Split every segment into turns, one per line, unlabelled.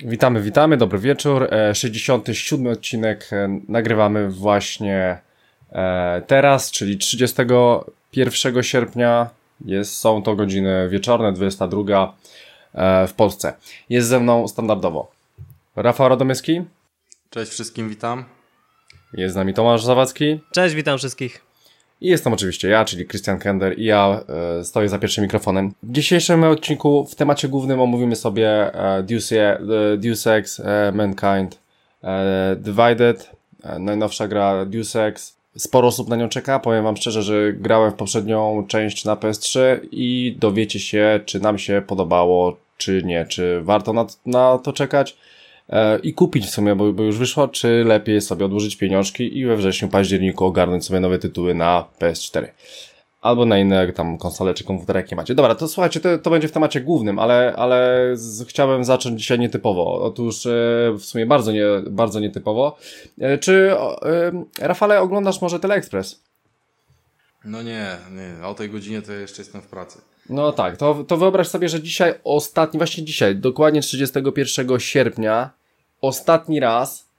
Witamy, dobry wieczór. 67 odcinek nagrywamy właśnie teraz, czyli 31 sierpnia. Są to godziny wieczorne, 22 w Polsce. Jest ze mną standardowo Rafał Radomyski.
Cześć wszystkim, witam.
Jest z nami Tomasz Zawadzki.
Cześć, witam wszystkich. I
jestem oczywiście ja, czyli Christian Kender i ja stoję za pierwszym mikrofonem. W dzisiejszym odcinku w temacie głównym omówimy sobie Deus Ex Mankind Divided, najnowsza gra Deus Ex. Sporo osób na nią czeka, powiem wam szczerze, że grałem w poprzednią część na PS3 i dowiecie się, czy nam się podobało, czy nie, czy warto na to czekać i kupić w sumie, bo już wyszło, czy lepiej sobie odłożyć pieniążki i we wrześniu, październiku ogarnąć sobie nowe tytuły na PS4. Albo na inne tam konsole czy komputery, jakie macie. Dobra, to słuchajcie, to będzie w temacie głównym, ale chciałem zacząć dzisiaj nietypowo. Otóż w sumie bardzo nietypowo. Czy Rafale, oglądasz może Teleexpress?
No nie, o tej godzinie to ja jeszcze jestem w pracy.
No tak, to wyobraź sobie, że dzisiaj, dokładnie 31 sierpnia, ostatni raz,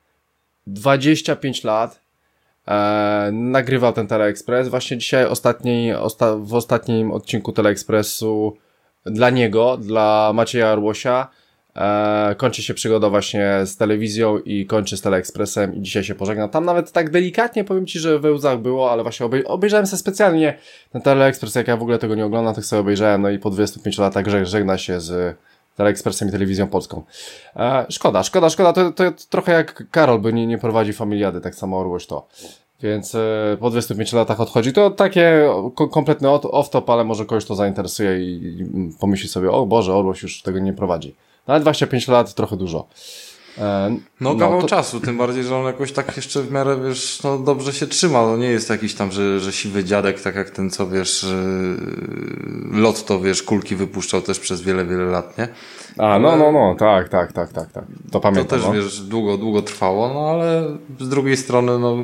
25 lat, nagrywał ten Teleexpress. Właśnie dzisiaj w ostatnim odcinku Teleexpressu dla Macieja Arłosia kończy się przygoda właśnie z telewizją i kończy z Teleexpressem i dzisiaj się pożegna. Tam nawet tak delikatnie powiem Ci, że we łzach było, ale właśnie obejrzałem sobie specjalnie ten Teleexpress, jak ja w ogóle tego nie oglądam, tak sobie obejrzałem, no i po 25 latach żegna się z Teleexpressem i telewizją polską. Szkoda, to trochę jak Karol, by nie prowadzi Familiady, tak samo Orłoś to. Więc po 25 latach odchodzi. To takie kompletny off-top, ale może kogoś to zainteresuje i pomyśli sobie, o Boże, Orłoś już tego nie prowadzi. Ale 25 lat trochę dużo.
Kawał czasu, tym bardziej, że on jakoś tak jeszcze w miarę, wiesz, no dobrze się trzyma. No nie jest jakiś tam, że siwy dziadek, tak jak ten, co wiesz, Lotto, wiesz, kulki wypuszczał też przez wiele lat, nie?
Tak. To pamiętam.
To też, wiesz, długo trwało, no ale z drugiej strony, no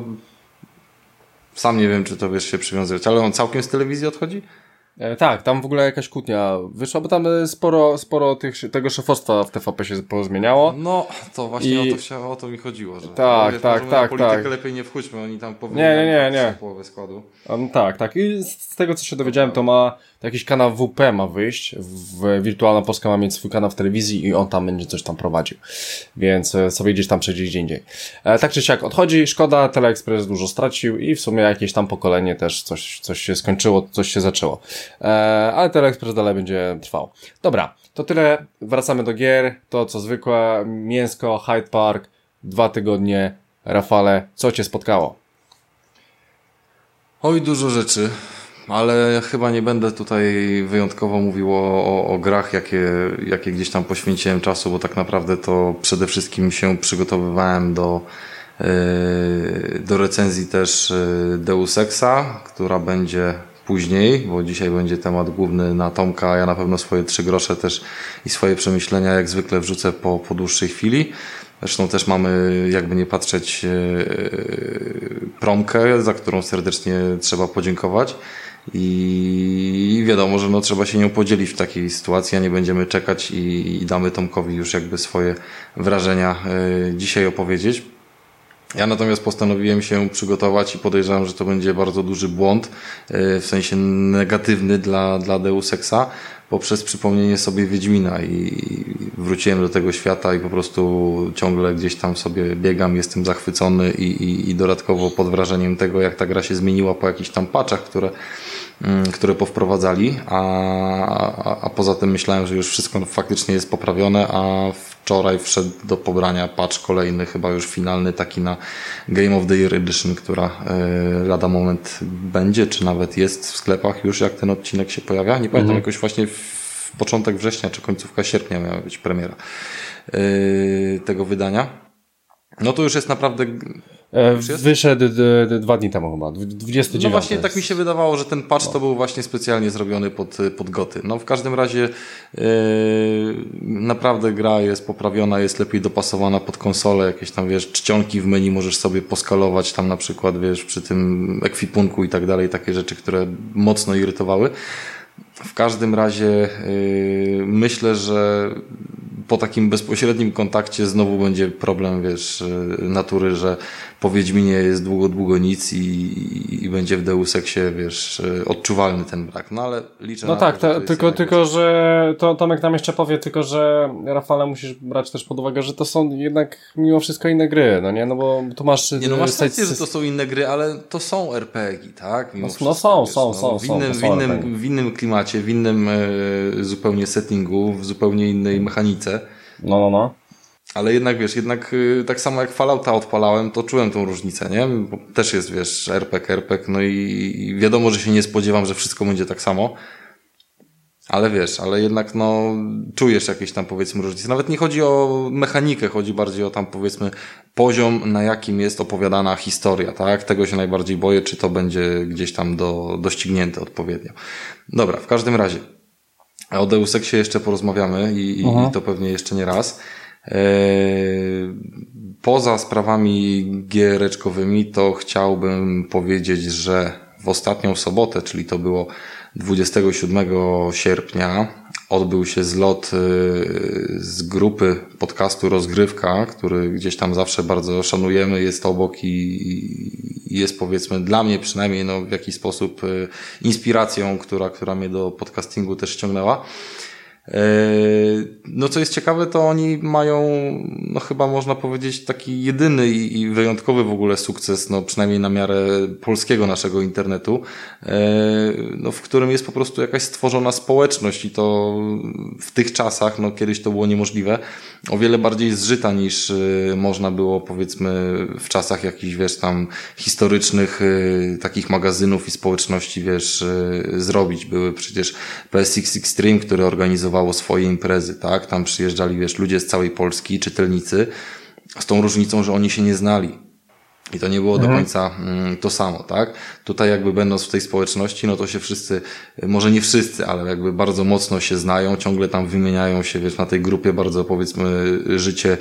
sam nie wiem, czy to, wiesz, się przywiązywać, ale on całkiem z telewizji odchodzi?
Tak, tam w ogóle jakaś kłótnia wyszła, bo tam sporo tego szefostwa w TVP się pozmieniało.
No, to właśnie o to mi chodziło, że
tak.
politykę lepiej nie wchodźmy, oni tam powinni
nie.
połowę składu.
Tak. I z tego, co się dowiedziałem, to jakiś kanał WP ma wyjść, Wirtualna Polska ma mieć swój kanał w telewizji i on tam będzie coś tam prowadził. Więc sobie gdzieś tam przejdzie gdzie indziej. Tak czy siak odchodzi, szkoda, Teleexpress dużo stracił i w sumie jakieś tam pokolenie też coś się skończyło, coś się zaczęło. Ale Teleexpress dalej będzie trwał. Dobra, to tyle. Wracamy do gier. To co zwykłe, mięsko, Hyde Park, 2 tygodnie. Rafale, co Cię spotkało?
Oj, dużo rzeczy, ale chyba nie będę tutaj wyjątkowo mówił o grach, jakie gdzieś tam poświęciłem czasu, bo tak naprawdę to przede wszystkim się przygotowywałem do recenzji też Deus Exa, która będzie później, bo dzisiaj będzie temat główny na Tomka, a ja na pewno swoje 3 grosze też i swoje przemyślenia jak zwykle wrzucę po dłuższej chwili. Zresztą też mamy, jakby nie patrzeć, promkę, za którą serdecznie trzeba podziękować i wiadomo, że trzeba się nią podzielić w takiej sytuacji, a nie będziemy czekać i damy Tomkowi już jakby swoje wrażenia dzisiaj opowiedzieć. Ja natomiast postanowiłem się przygotować i podejrzewam, że to będzie bardzo duży błąd, w sensie negatywny dla Deus Exa, poprzez przypomnienie sobie Wiedźmina i wróciłem do tego świata i po prostu ciągle gdzieś tam sobie biegam, jestem zachwycony i dodatkowo pod wrażeniem tego, jak ta gra się zmieniła po jakichś tam patchach, które powprowadzali, a poza tym myślałem, że już wszystko faktycznie jest poprawione, a wczoraj wszedł do pobrania patch kolejny, chyba już finalny, taki na Game of the Year Edition, która lada moment będzie, czy nawet jest w sklepach już, jak ten odcinek się pojawia. Nie pamiętam, jakoś właśnie w początek września, czy końcówka sierpnia miała być premiera tego wydania. No to już jest naprawdę...
Wyszedł 2 dni temu chyba, 29.
No właśnie tak mi się wydawało, że ten patch to był właśnie specjalnie zrobiony pod goty. No w każdym razie naprawdę gra jest poprawiona, jest lepiej dopasowana pod konsolę, jakieś tam wiesz, czcionki w menu możesz sobie poskalować tam na przykład wiesz przy tym ekwipunku i tak dalej, takie rzeczy, które mocno irytowały. W każdym razie myślę, że po takim bezpośrednim kontakcie znowu będzie problem, wiesz, natury, że po Wiedźminie jest długo nic i będzie w Deus Exie, wiesz, odczuwalny ten brak. No ale liczę
no
na
tak,
to, że
tylko że Tomek nam jeszcze powie, tylko że Rafale, musisz brać też pod uwagę, że to są jednak mimo wszystko inne gry, no nie? No bo tu masz...
Nie, no masz rację, że to są inne gry, ale to są RPG, tak? Mimo
no
są. W innym klimacie, w innym zupełnie settingu, w zupełnie innej mechanice.
No.
Ale jednak, wiesz, tak samo jak Fallouta odpalałem, to czułem tą różnicę, nie? Bo też jest, wiesz, RPG, no i wiadomo, że się nie spodziewam, że wszystko będzie tak samo. Ale wiesz, ale jednak no czujesz jakieś tam, powiedzmy, różnice. Nawet nie chodzi o mechanikę, chodzi bardziej o tam, powiedzmy, poziom, na jakim jest opowiadana historia, tak? Tego się najbardziej boję, czy to będzie gdzieś tam doścignięte odpowiednio. Dobra, w każdym razie o Deus Exie jeszcze porozmawiamy i to pewnie jeszcze nie raz. Poza sprawami giereczkowymi to chciałbym powiedzieć, że w ostatnią sobotę, czyli to było 27 sierpnia, odbył się zlot z grupy podcastu Rozgrywka, który gdzieś tam zawsze bardzo szanujemy, jest obok i jest, powiedzmy, dla mnie przynajmniej no w jakiś sposób inspiracją, która mnie do podcastingu też ściągnęła. No co jest ciekawe, to oni mają, no chyba można powiedzieć, taki jedyny i wyjątkowy w ogóle sukces, no przynajmniej na miarę polskiego naszego internetu, no w którym jest po prostu jakaś stworzona społeczność i to w tych czasach, no kiedyś to było niemożliwe, o wiele bardziej zżyta niż można było, powiedzmy, w czasach jakichś, wiesz, tam historycznych takich magazynów i społeczności, wiesz, zrobić. Były przecież PSX Extreme, który organizowało swoje imprezy, tak? Tam przyjeżdżali, wiesz, ludzie z całej Polski, czytelnicy, z tą różnicą, że oni się nie znali. I to nie było do końca to samo, tak? Tutaj jakby będąc w tej społeczności, no to się wszyscy, może nie wszyscy, ale jakby bardzo mocno się znają, ciągle tam wymieniają się, wiesz, na tej grupie bardzo, powiedzmy, życie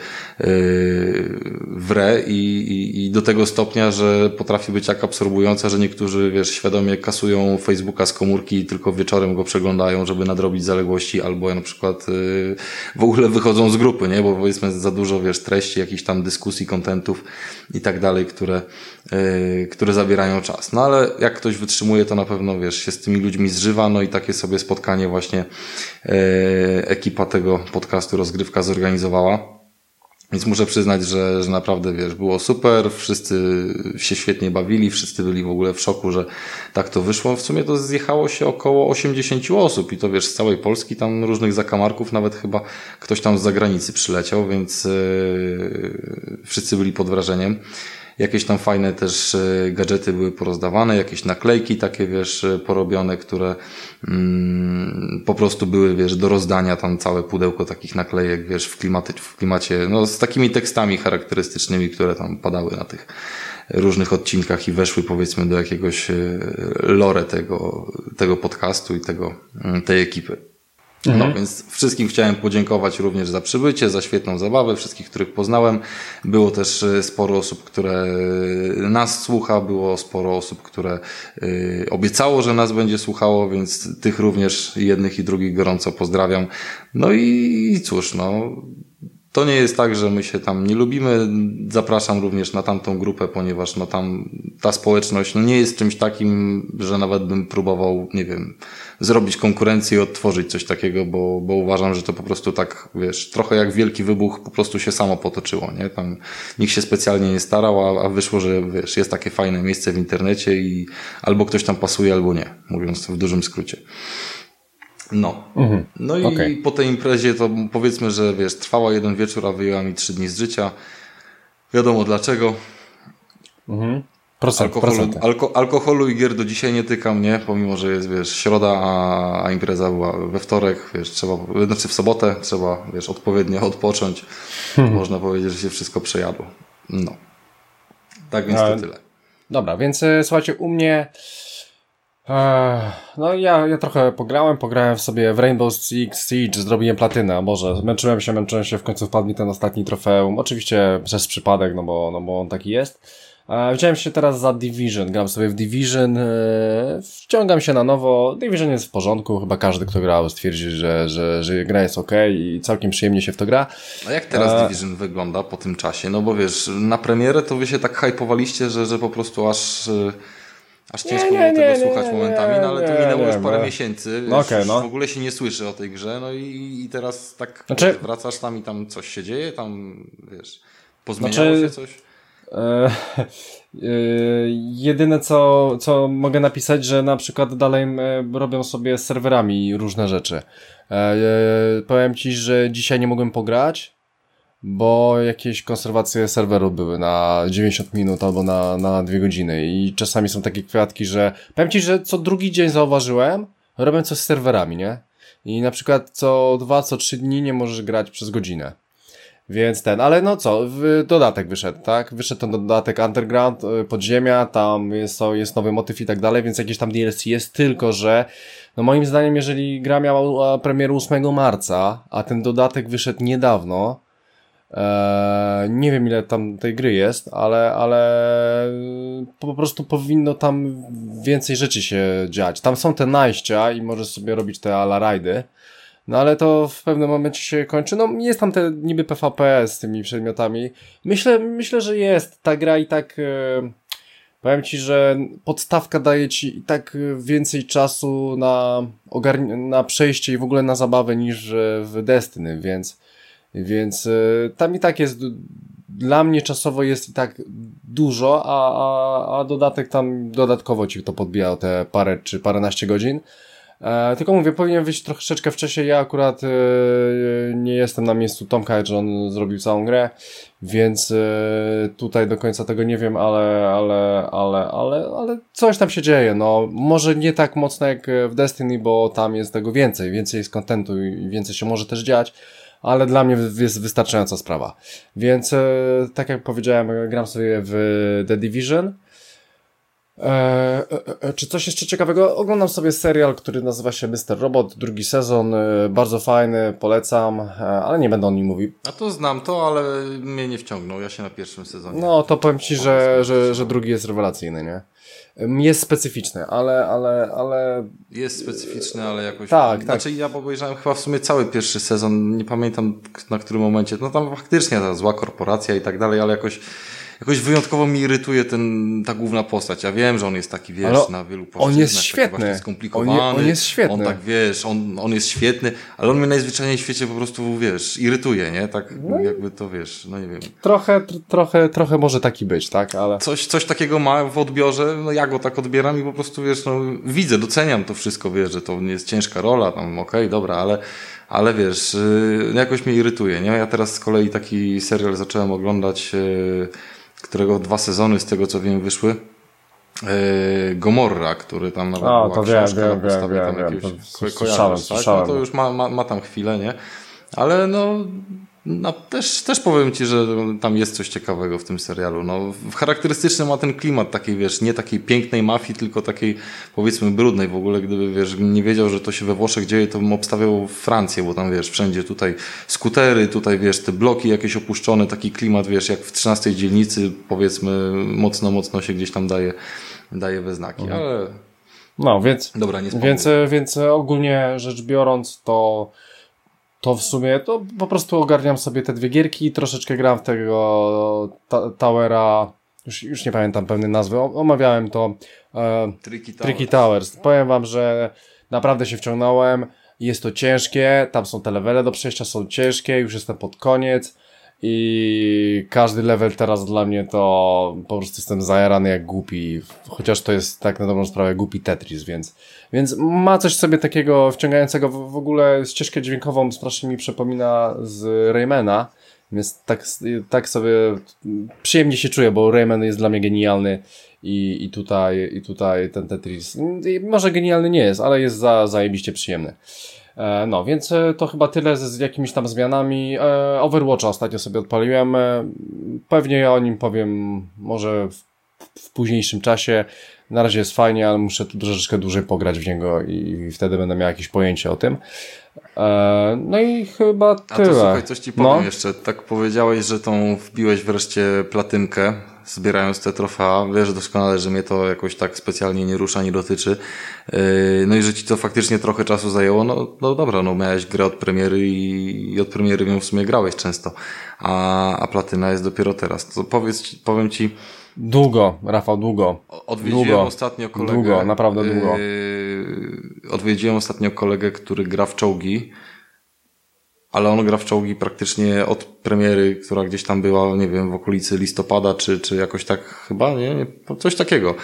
wre i do tego stopnia, że potrafi być tak absorbujące, że niektórzy, wiesz, świadomie kasują Facebooka z komórki i tylko wieczorem go przeglądają, żeby nadrobić zaległości, albo na przykład w ogóle wychodzą z grupy, nie? Bo powiedzmy za dużo, wiesz, treści, jakichś tam dyskusji, kontentów i tak dalej, które zabierają czas. No ale jak ktoś wytrzymuje, to na pewno, wiesz, się z tymi ludźmi zżywa, no i takie sobie spotkanie właśnie ekipa tego podcastu Rozgrywka zorganizowała. Więc muszę przyznać, że naprawdę, wiesz, było super, wszyscy się świetnie bawili, wszyscy byli w ogóle w szoku, że tak to wyszło. W sumie to zjechało się około 80 osób i to, wiesz, z całej Polski, tam różnych zakamarków, nawet chyba ktoś tam z zagranicy przyleciał, więc wszyscy byli pod wrażeniem. Jakieś tam fajne też gadżety były porozdawane, jakieś naklejki takie, wiesz, porobione, które po prostu były, wiesz, do rozdania, tam całe pudełko takich naklejek, wiesz, w klimacie, no z takimi tekstami charakterystycznymi, które tam padały na tych różnych odcinkach i weszły, powiedzmy, do jakiegoś lore tego podcastu i tej ekipy. No, więc wszystkim chciałem podziękować również za przybycie, za świetną zabawę, wszystkich, których poznałem. Było też sporo osób, które nas słucha, było sporo osób, które obiecało, że nas będzie słuchało, więc tych również jednych i drugich gorąco pozdrawiam. No i cóż, no... To nie jest tak, że my się tam nie lubimy. Zapraszam również na tamtą grupę, ponieważ no tam ta społeczność no nie jest czymś takim, że nawet bym próbował, nie wiem, zrobić konkurencję i odtworzyć coś takiego, bo uważam, że to po prostu tak, wiesz, trochę jak wielki wybuch po prostu się samo potoczyło, nie? Tam nikt się specjalnie nie starał, a wyszło, że wiesz, jest takie fajne miejsce w internecie i albo ktoś tam pasuje, albo nie, mówiąc w dużym skrócie. No. No i po tej imprezie to powiedzmy, że wiesz, trwała jeden wieczór, a wyjęła mi 3 dni z życia. Wiadomo dlaczego. Alkoholu i gier do dzisiaj nie tykam, nie? Pomimo, że jest, wiesz, środa, a impreza była we wtorek, wiesz, w sobotę trzeba, wiesz, odpowiednio odpocząć. Można powiedzieć, że się wszystko przejadło. No. Tak więc to tyle.
Dobra, więc słuchajcie, u mnie no ja trochę pograłem sobie w Rainbow Six Siege, zrobiłem platynę, Boże, męczyłem się, w końcu wpadł mi ten ostatni trofeum, oczywiście przez przypadek, no bo on taki jest, Wziąłem się teraz za Division, gram sobie w Division, wciągam się na nowo, Division jest w porządku, chyba każdy, kto grał, stwierdzi, że gra jest okej i całkiem przyjemnie się w to gra.
A jak teraz Division wygląda po tym czasie? No bo wiesz, na premierę to wy się tak hypowaliście, że po prostu aż ciężko było tego słuchać momentami, no ale to minęło już parę miesięcy, już w ogóle się nie słyszy o tej grze, no i teraz tak wracasz tam i tam coś się dzieje, tam wiesz, pozmieniało się coś?
Jedyne co mogę napisać, że na przykład dalej robią sobie z serwerami różne rzeczy. Powiem Ci, że dzisiaj nie mogłem pograć, bo jakieś konserwacje serweru były na 90 minut albo na 2 godziny i czasami są takie kwiatki, że powiem Ci, że co drugi dzień zauważyłem, robią coś z serwerami, nie? I na przykład co 2, co 3 dni nie możesz grać przez godzinę. Więc ale no co, dodatek wyszedł, tak? Wyszedł ten dodatek Underground, Podziemia, tam jest nowy motyw i tak dalej, więc jakieś tam DLC jest, tylko że no moim zdaniem, jeżeli gra miała premierę 8 marca, a ten dodatek wyszedł niedawno, nie wiem ile tam tej gry jest, ale po prostu powinno tam więcej rzeczy się dziać. Tam są te najścia i możesz sobie robić te ala rajdy. No ale to w pewnym momencie się kończy. No jest tam te niby PvP z tymi przedmiotami. Myślę, że jest. Ta gra i tak powiem Ci, że podstawka daje Ci i tak więcej czasu na przejście i w ogóle na zabawę niż w Destiny, więc tam i tak jest, dla mnie czasowo jest i tak dużo, a dodatek tam dodatkowo Ci to podbija o te parę czy paręnaście godzin. Tylko mówię, powinien wyjść troszeczkę wcześniej. Ja akurat nie jestem na miejscu Tomka, że on zrobił całą grę, więc tutaj do końca tego nie wiem, ale coś tam się dzieje. No, może nie tak mocno jak w Destiny, bo tam jest tego więcej jest kontentu i więcej się może też dziać, ale dla mnie jest wystarczająca sprawa. Więc tak jak powiedziałem, gram sobie w The Division. Czy coś jeszcze ciekawego? Oglądam sobie serial, który nazywa się Mr. Robot, 2 sezon, bardzo fajny, polecam, ale nie będę o nim mówił.
A to znam to, ale mnie nie wciągnął, ja się na pierwszym sezonie.
No to powiem Ci, że drugi jest rewelacyjny, nie? Jest specyficzny, ale...
Jest specyficzny, ale jakoś...
Tak.
Znaczy ja obejrzałem chyba w sumie cały pierwszy sezon, nie pamiętam na którym momencie, no tam faktycznie ta zła korporacja i tak dalej, ale jakoś wyjątkowo mi irytuje ta główna postać. Ja wiem, że on jest taki, wiesz, na wielu płaszczyznach.
On jest świetny.
Skomplikowany.
On jest świetny.
On tak, wiesz, on jest świetny, ale on mnie najzwyczajniej w świecie po prostu, wiesz, irytuje, nie? Tak jakby to, wiesz, no nie wiem.
Trochę może taki być, tak? Ale...
Coś takiego ma w odbiorze, no ja go tak odbieram i po prostu, wiesz, no widzę, doceniam to wszystko, wiesz, że to nie jest ciężka rola, tam okej, dobra, ale wiesz, jakoś mnie irytuje, nie? Ja teraz z kolei taki serial zacząłem oglądać, którego 2 sezony z tego co wiem wyszły. Gomorra, który tam nawet była książka na podstawie tam jakiegoś kojarzysz, tak? No to już ma tam chwilę, nie? Ale też powiem Ci, że tam jest coś ciekawego w tym serialu. No, charakterystyczny ma ten klimat takiej, wiesz, nie takiej pięknej mafii, tylko takiej, powiedzmy, brudnej w ogóle. Gdyby, wiesz, nie wiedział, że to się we Włoszech dzieje, to bym obstawiał Francję, bo tam, wiesz, wszędzie tutaj skutery, tutaj, wiesz, te bloki jakieś opuszczone, taki klimat, wiesz, jak w 13 dzielnicy, powiedzmy, mocno się gdzieś tam daje we znaki, ale...
No, więc...
Dobra, nie
więc ogólnie rzecz biorąc, to w sumie to po prostu ogarniam sobie te 2 gierki, troszeczkę gram w tego Towera, już nie pamiętam pewnej nazwy, omawiałem to, Tricky Towers. Powiem Wam, że naprawdę się wciągnąłem, jest to ciężkie, tam są te levele do przejścia, są ciężkie, już jestem pod koniec i każdy level teraz dla mnie to po prostu jestem zajarany jak głupi, chociaż to jest tak na dobrą sprawę głupi Tetris, więc ma coś sobie takiego wciągającego, w ogóle ścieżkę dźwiękową strasznie mi przypomina z Raymana, więc tak sobie przyjemnie się czuję, bo Rayman jest dla mnie genialny i tutaj ten Tetris może genialny nie jest, ale jest zajebiście przyjemny. No, więc to chyba tyle z jakimiś tam zmianami. Overwatcha ostatnio sobie odpaliłem. Pewnie ja o nim powiem może w późniejszym czasie. Na razie jest fajnie, ale muszę tu troszeczkę dłużej pograć w niego i wtedy będę miał jakieś pojęcie o tym. No i chyba tyle.
A to słuchaj, coś Ci powiem jeszcze. Tak powiedziałeś, że wbiłeś wreszcie platynkę zbierając te trofea. Wiesz doskonale, że mnie to jakoś tak specjalnie nie rusza, nie dotyczy. No i że ci to faktycznie trochę czasu zajęło, no dobra, no miałeś grę od premiery i od premiery w nią w sumie grałeś często. A platyna jest dopiero teraz. To powiem ci...
Długo, Rafał, długo.
Odwiedziłem ostatnio kolegę.
Długo, naprawdę długo.
Odwiedziłem ostatnio kolegę, który gra w czołgi, ale on gra w czołgi praktycznie od premiery, która gdzieś tam była, nie wiem, w okolicy listopada, czy jakoś tak chyba, nie? Coś takiego.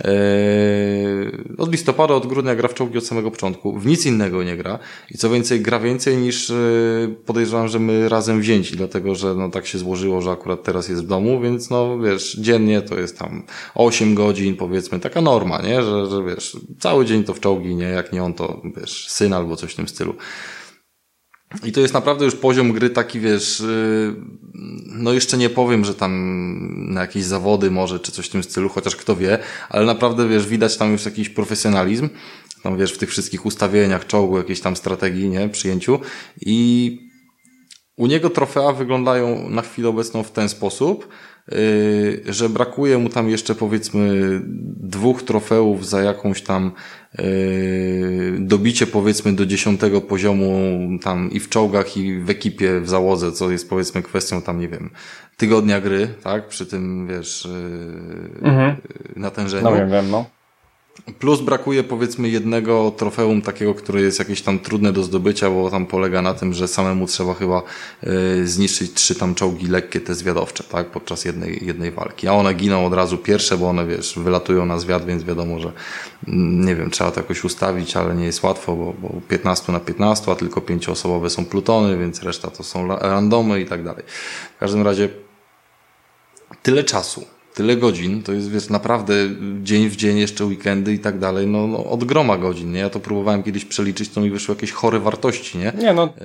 Od listopada, od grudnia gra w czołgi od samego początku. W nic innego nie gra. I co więcej, gra więcej niż podejrzewam, że my razem wzięci, dlatego, że no tak się złożyło, że akurat teraz jest w domu, więc no wiesz, dziennie to jest tam 8 godzin, powiedzmy, taka norma, nie? Że wiesz, cały dzień to w czołgi, nie? Jak nie on, to wiesz, syn albo coś w tym stylu. I to jest naprawdę już poziom gry taki, wiesz, no jeszcze nie powiem, że tam na jakieś zawody może, czy coś w tym stylu, chociaż kto wie, ale naprawdę, wiesz, widać tam już jakiś profesjonalizm, tam wiesz, w tych wszystkich ustawieniach czołgu, jakiejś tam strategii, nie, przyjęciu i u niego trofea wyglądają na chwilę obecną w ten sposób, że brakuje mu tam jeszcze powiedzmy 2 trofeów za jakąś tam dobicie powiedzmy do 10 poziomu tam i w czołgach i w ekipie, w załodze, co jest powiedzmy kwestią tam, nie wiem, tygodnia gry, tak, przy tym wiesz natężeniu.
No wiem, no.
Plus brakuje powiedzmy jednego trofeum takiego, które jest jakieś tam trudne do zdobycia, bo tam polega na tym, że samemu trzeba chyba zniszczyć 3 tam czołgi lekkie, te zwiadowcze, tak, podczas jednej walki. A one giną od razu pierwsze, bo one, wiesz, wylatują na zwiat, więc wiadomo, że nie wiem, trzeba to jakoś ustawić, ale nie jest łatwo, bo 15 na 15, a tylko 5-osobowe są plutony, więc reszta to są randomy i tak dalej. W każdym razie tyle czasu. Tyle godzin, to jest, wiesz, naprawdę dzień w dzień, jeszcze weekendy i tak dalej, no od groma godzin, nie? Ja to próbowałem kiedyś przeliczyć, to mi wyszły jakieś chore wartości, nie?
Nie, no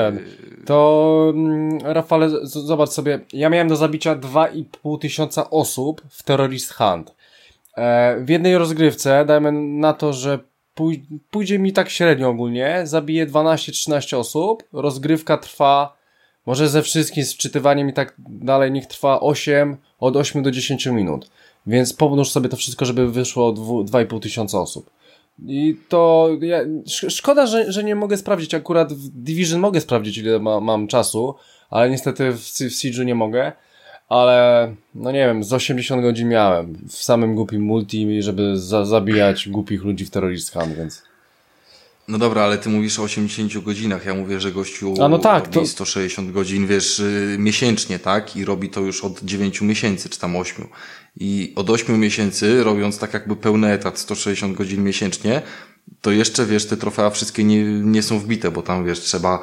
Rafale, zobacz sobie, ja miałem do zabicia 2,5 tysiąca osób w Terrorist Hunt. W jednej rozgrywce, dajmy na to, że pójdzie mi tak średnio ogólnie, zabiję 12-13 osób, rozgrywka trwa, może ze wszystkim, z wczytywaniem i tak dalej, niech trwa od 8 do 10 minut. Więc pomnóż sobie to wszystko, żeby wyszło 2,5 tysiąca osób. I to szkoda, że nie mogę sprawdzić. Akurat w Division mogę sprawdzić, ile mam czasu, ale niestety w Siege'u nie mogę. Ale, no nie wiem, z 80 godzin miałem w samym głupim multi, żeby zabijać głupich ludzi w Terrorist Hunt, więc...
No dobra, ale ty mówisz o 80 godzinach, ja mówię, że gościu
no tak,
robi 160 godzin, wiesz, miesięcznie, tak? I robi to już od 9 miesięcy, czy tam 8. I od 8 miesięcy, robiąc tak jakby pełny etat, 160 godzin miesięcznie, to jeszcze, wiesz, te trofea wszystkie nie są wbite, bo tam, wiesz, trzeba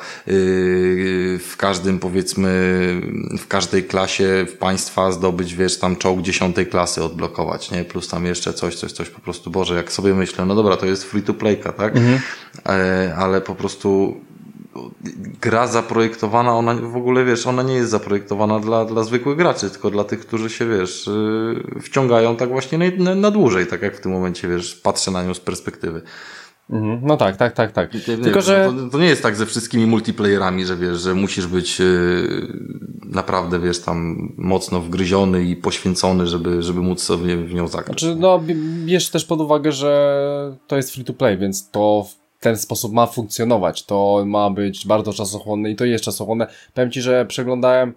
w każdym, powiedzmy, w każdej klasie w państwa zdobyć, wiesz, tam czołg 10 klasy odblokować, nie? Plus tam jeszcze coś, po prostu, Boże, jak sobie myślę, no dobra, to jest free to playka, tak? Mhm. Ale po prostu gra zaprojektowana, ona w ogóle, wiesz, ona nie jest zaprojektowana dla zwykłych graczy, tylko dla tych, którzy się, wiesz, wciągają tak właśnie na dłużej, tak jak w tym momencie, wiesz, patrzę na nią z perspektywy.
No tak.
Tylko, że to nie jest tak ze wszystkimi multiplayerami, że wiesz, że musisz być naprawdę, wiesz, tam mocno wgryziony i poświęcony, żeby móc sobie w nią zagrać.
Znaczy, no, bierz też pod uwagę, że to jest free to play, więc to w ten sposób ma funkcjonować. To ma być bardzo czasochłonne i to jest czasochłonne. Powiem Ci, że przeglądałem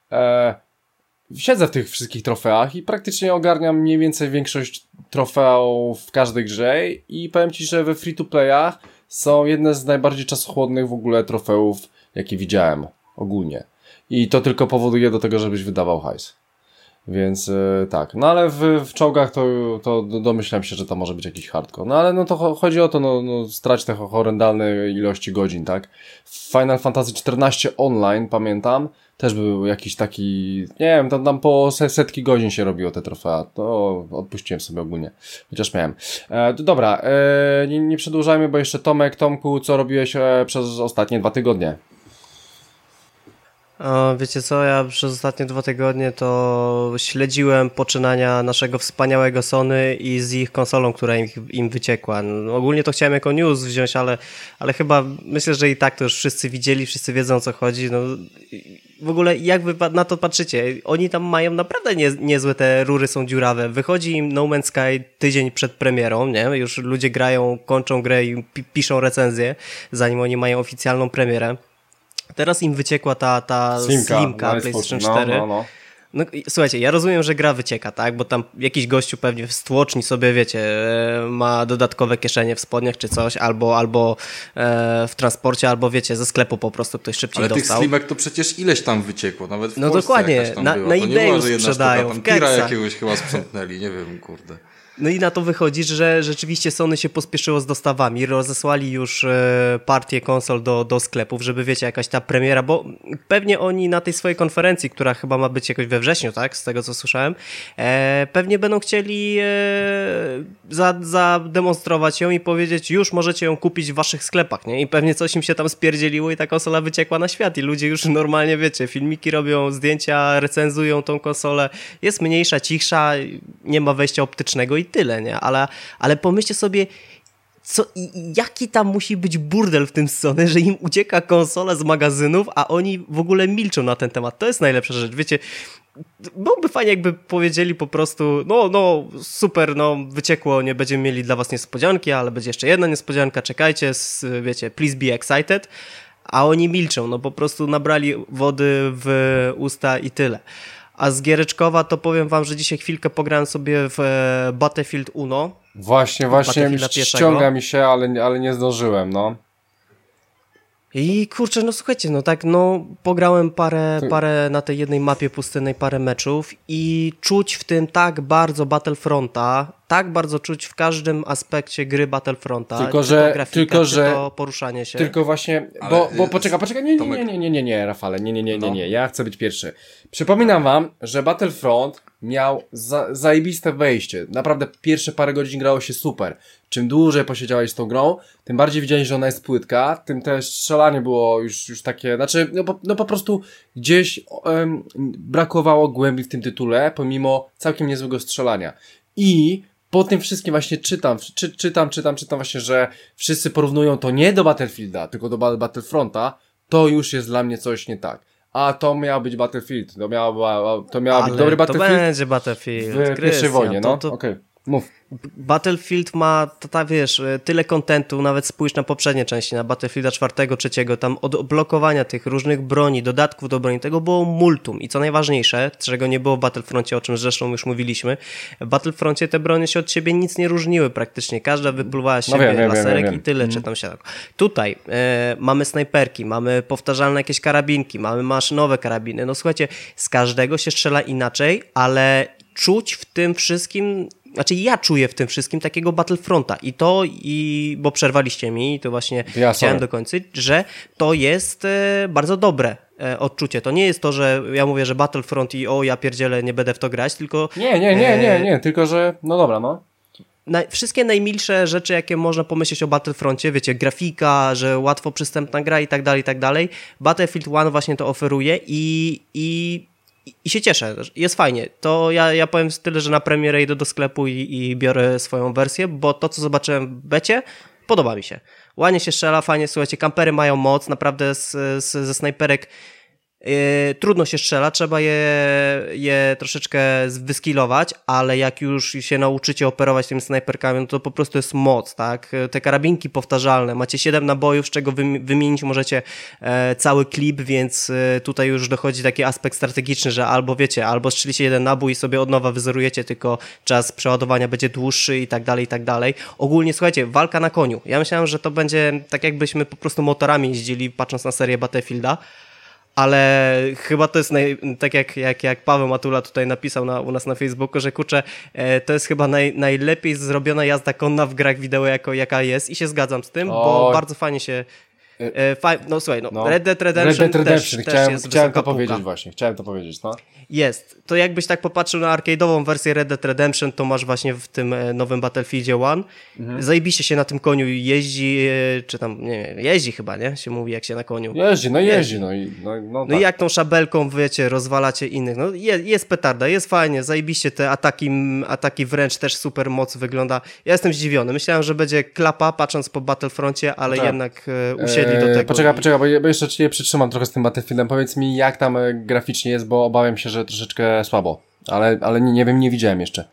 siedzę w tych wszystkich trofeach i praktycznie ogarniam mniej więcej większość trofeów w każdej grze i powiem Ci, że we free-to-playach są jedne z najbardziej czasochłonnych w ogóle trofeów, jakie widziałem ogólnie. I to tylko powoduje do tego, żebyś wydawał hajs. Więc tak, no ale w czołgach to domyślam się, że to może być jakiś hardcore. No ale no to chodzi o to, no strać te horrendalne ilości godzin, tak? W Final Fantasy XIV Online, pamiętam, też był jakiś taki, nie wiem, tam po setki godzin się robiło te trofea. To odpuściłem sobie ogólnie, chociaż miałem. Dobra, nie przedłużajmy, bo jeszcze Tomku, co robiłeś przez ostatnie 2 tygodnie?
Wiecie co, ja przez ostatnie 2 tygodnie to śledziłem poczynania naszego wspaniałego Sony i z ich konsolą, która im wyciekła. No, ogólnie to chciałem jako news wziąć, ale chyba myślę, że i tak to już wszyscy widzieli, wszyscy wiedzą, o co chodzi. No, w ogóle jak wy na to patrzycie? Oni tam mają naprawdę niezłe, te rury są dziurawe. Wychodzi im No Man's Sky tydzień przed premierą, nie? Już ludzie grają, kończą grę i piszą recenzję, zanim oni mają oficjalną premierę. Teraz im wyciekła ta Slimka PlayStation 4. No, słuchajcie, ja rozumiem, że gra wycieka, tak? Bo tam jakiś gościu pewnie w stłoczni sobie, wiecie, ma dodatkowe kieszenie w spodniach czy coś, albo w transporcie, albo wiecie, ze sklepu po prostu ktoś szybciej dostał.
Ale tych Slimek to przecież ileś tam wyciekło, nawet w
no
Polsce
dokładnie,
jakaś tam była.
Na eBayu sprzedają,
tam tira jakiegoś chyba sprzątnęli, nie wiem, kurde.
No i na to wychodzi, że rzeczywiście Sony się pospieszyło z dostawami, rozesłali już partię konsol do sklepów, żeby wiecie, jakaś ta premiera, bo pewnie oni na tej swojej konferencji, która chyba ma być jakoś we wrześniu, tak, z tego co słyszałem, pewnie będą chcieli zademonstrować ją i powiedzieć, już możecie ją kupić w waszych sklepach, nie? I pewnie coś im się tam spierdzieliło i ta konsola wyciekła na świat i ludzie już normalnie, wiecie, filmiki robią, zdjęcia, recenzują tą konsolę, jest mniejsza, cichsza, nie ma wejścia optycznego i tyle, nie? Ale pomyślcie sobie, jaki tam musi być burdel w tym Sony, że im ucieka konsola z magazynów, a oni w ogóle milczą na ten temat. To jest najlepsza rzecz. Wiecie, byłoby fajnie, jakby powiedzieli po prostu, no super, no wyciekło, nie będziemy mieli dla was niespodzianki, ale będzie jeszcze jedna niespodzianka, czekajcie, wiecie, please be excited, a oni milczą, no po prostu nabrali wody w usta i tyle. A z giereczkowa to powiem wam, że dzisiaj chwilkę pograłem sobie w Battlefield Uno.
Właśnie, ściąga mi się, ale nie zdążyłem, no.
I kurczę, no słuchajcie, no tak, no pograłem parę na tej jednej mapie pustynnej, parę meczów i czuć w tym tak bardzo Battlefronta, tak bardzo czuć w każdym aspekcie gry Battlefronta, tylko że to poruszanie się.
Tylko właśnie, bo poczekaj, nie, Rafale, nie, ja chcę być pierwszy. Przypominam wam, że Battlefront miał zajebiste wejście. Naprawdę pierwsze parę godzin grało się super. Czym dłużej posiedziałeś z tą grą, tym bardziej widziałeś, że ona jest płytka, tym też strzelanie było już takie, znaczy, no po prostu gdzieś brakowało głębi w tym tytule, pomimo całkiem niezłego strzelania. I po tym wszystkim właśnie czytam właśnie, że wszyscy porównują to nie do Battlefielda, tylko do Battlefronta, to już jest dla mnie coś nie tak. A to miał być Battlefield, to miał być dobry Battlefield.
To będzie Battlefield.
W pierwszej wojnie, no. Okej, mów.
Battlefield ma, wiesz, tyle kontentu, nawet spójrz na poprzednie części, na Battlefielda 4, 3, tam od odblokowania tych różnych broni, dodatków do broni, tego było multum i co najważniejsze, czego nie było w Battlefroncie, o czym zresztą już mówiliśmy, w Battlefroncie te broni się od siebie nic nie różniły praktycznie, każda wypływała z siebie laserek i tyle, czy tam się tak. Tutaj mamy snajperki, mamy powtarzalne jakieś karabinki, mamy maszynowe karabiny, no słuchajcie, z każdego się strzela inaczej, ale czuć w tym wszystkim, znaczy ja czuję w tym wszystkim takiego Battlefronta bo przerwaliście mi, to właśnie chciałem dokończyć, że to jest bardzo dobre odczucie. To nie jest to, że ja mówię, że Battlefront i ja pierdzielę, nie będę w to grać, tylko...
Nie, tylko że, no dobra, no.
Wszystkie najmilsze rzeczy, jakie można pomyśleć o Battlefroncie, wiecie, grafika, że łatwo przystępna gra i tak dalej, Battlefield 1 właśnie to oferuje i się cieszę, jest fajnie. To ja powiem tyle, że na premierę idę do sklepu i biorę swoją wersję, bo to, co zobaczyłem w becie, podoba mi się. Ładnie się strzela, fajnie, słuchajcie, kampery mają moc, naprawdę ze snajperek trudno się strzela, trzeba je troszeczkę wyskillować, ale jak już się nauczycie operować tymi snajperkami, no to po prostu jest moc, tak? Te karabinki powtarzalne, macie 7 nabojów, z czego wymienić możecie cały klip, więc tutaj już dochodzi taki aspekt strategiczny, że albo wiecie, albo strzelicie jeden nabój i sobie od nowa wyzerujecie, tylko czas przeładowania będzie dłuższy i tak dalej. Ogólnie, słuchajcie, walka na koniu. Ja myślałem, że to będzie tak jakbyśmy po prostu motorami jeździli, patrząc na serię Battlefielda, ale chyba to jest tak jak Paweł Matula tutaj napisał u nas na Facebooku, że kurczę, to jest chyba najlepiej zrobiona jazda konna w grach wideo jaka jest i się zgadzam z tym, bo bardzo fajnie się No słuchaj, Red Dead Redemption też jest
chciałem to
półka.
powiedzieć właśnie, chciałem to powiedzieć, no.
Jest. To jakbyś tak popatrzył na arcade'ową wersję Red Dead Redemption, to masz właśnie w tym nowym Battlefieldzie 1. Zajebiście się na tym koniu jeździ, czy tam, nie wiem, jeździ chyba, nie? Się mówi, jak się na koniu.
Jeździ.
No i jak tą szabelką, wiecie, rozwalacie innych. No jest petarda, jest fajnie, zajebiście te ataki wręcz też super moc wygląda. Ja jestem zdziwiony. Myślałem, że będzie klapa, patrząc po Battlefroncie, ale jednak usiedli do tego.
Poczekaj, bo jeszcze cię przytrzymam trochę z tym Battlefieldem. Powiedz mi, jak tam graficznie jest, bo obawiam się, że troszeczkę słabo. Ale nie wiem, nie widziałem jeszcze.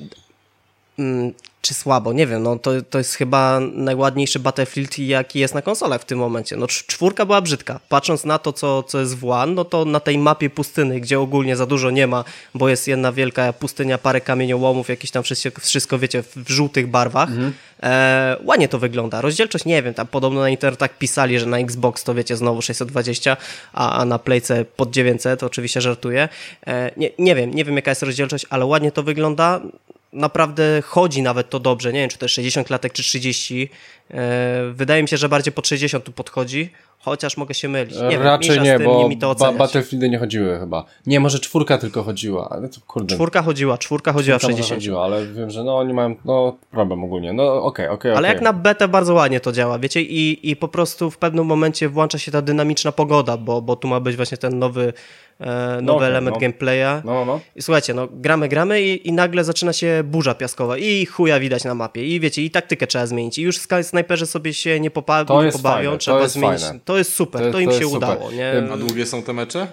Czy słabo, nie wiem, no to jest chyba najładniejszy Battlefield, jaki jest na konsolach w tym momencie. No 4 była brzydka. Patrząc na to, co jest w One, no to na tej mapie pustyny, gdzie ogólnie za dużo nie ma, bo jest jedna wielka pustynia, parę kamieniołomów, jakieś tam wszystko wiecie, w żółtych barwach. Ładnie to wygląda. Rozdzielczość, nie wiem, tam podobno na internetach pisali, że na Xbox to wiecie, znowu 620, a na Playce pod 900, to oczywiście żartuję. Nie wiem jaka jest rozdzielczość, ale ładnie to wygląda. Naprawdę chodzi nawet to dobrze. Nie wiem, czy to jest 60 klatek, czy 30. Wydaje mi się, że bardziej pod 60 tu podchodzi, chociaż mogę się mylić. Nie
Raczej
wiem,
nie,
tym,
bo
nie mi to oceniać.
Battlefieldy nie chodziły chyba. Nie, może 4 tylko chodziła, ale to kurde.
4 chodziła w 60.
Chodziła, ale wiem, że oni mają problem ogólnie. No okej.
Ale jak na betę bardzo ładnie to działa, wiecie, i po prostu w pewnym momencie włącza się ta dynamiczna pogoda, bo tu ma być właśnie ten nowy element gameplaya. I słuchajcie, gramy i nagle zaczyna się burza piaskowa i chuja widać na mapie i wiecie, i taktykę trzeba zmienić i już snajperzy sobie się nie pobawią,
fajne,
trzeba zmienić. To jest super, to im się udało. Nie?
A długie są te mecze?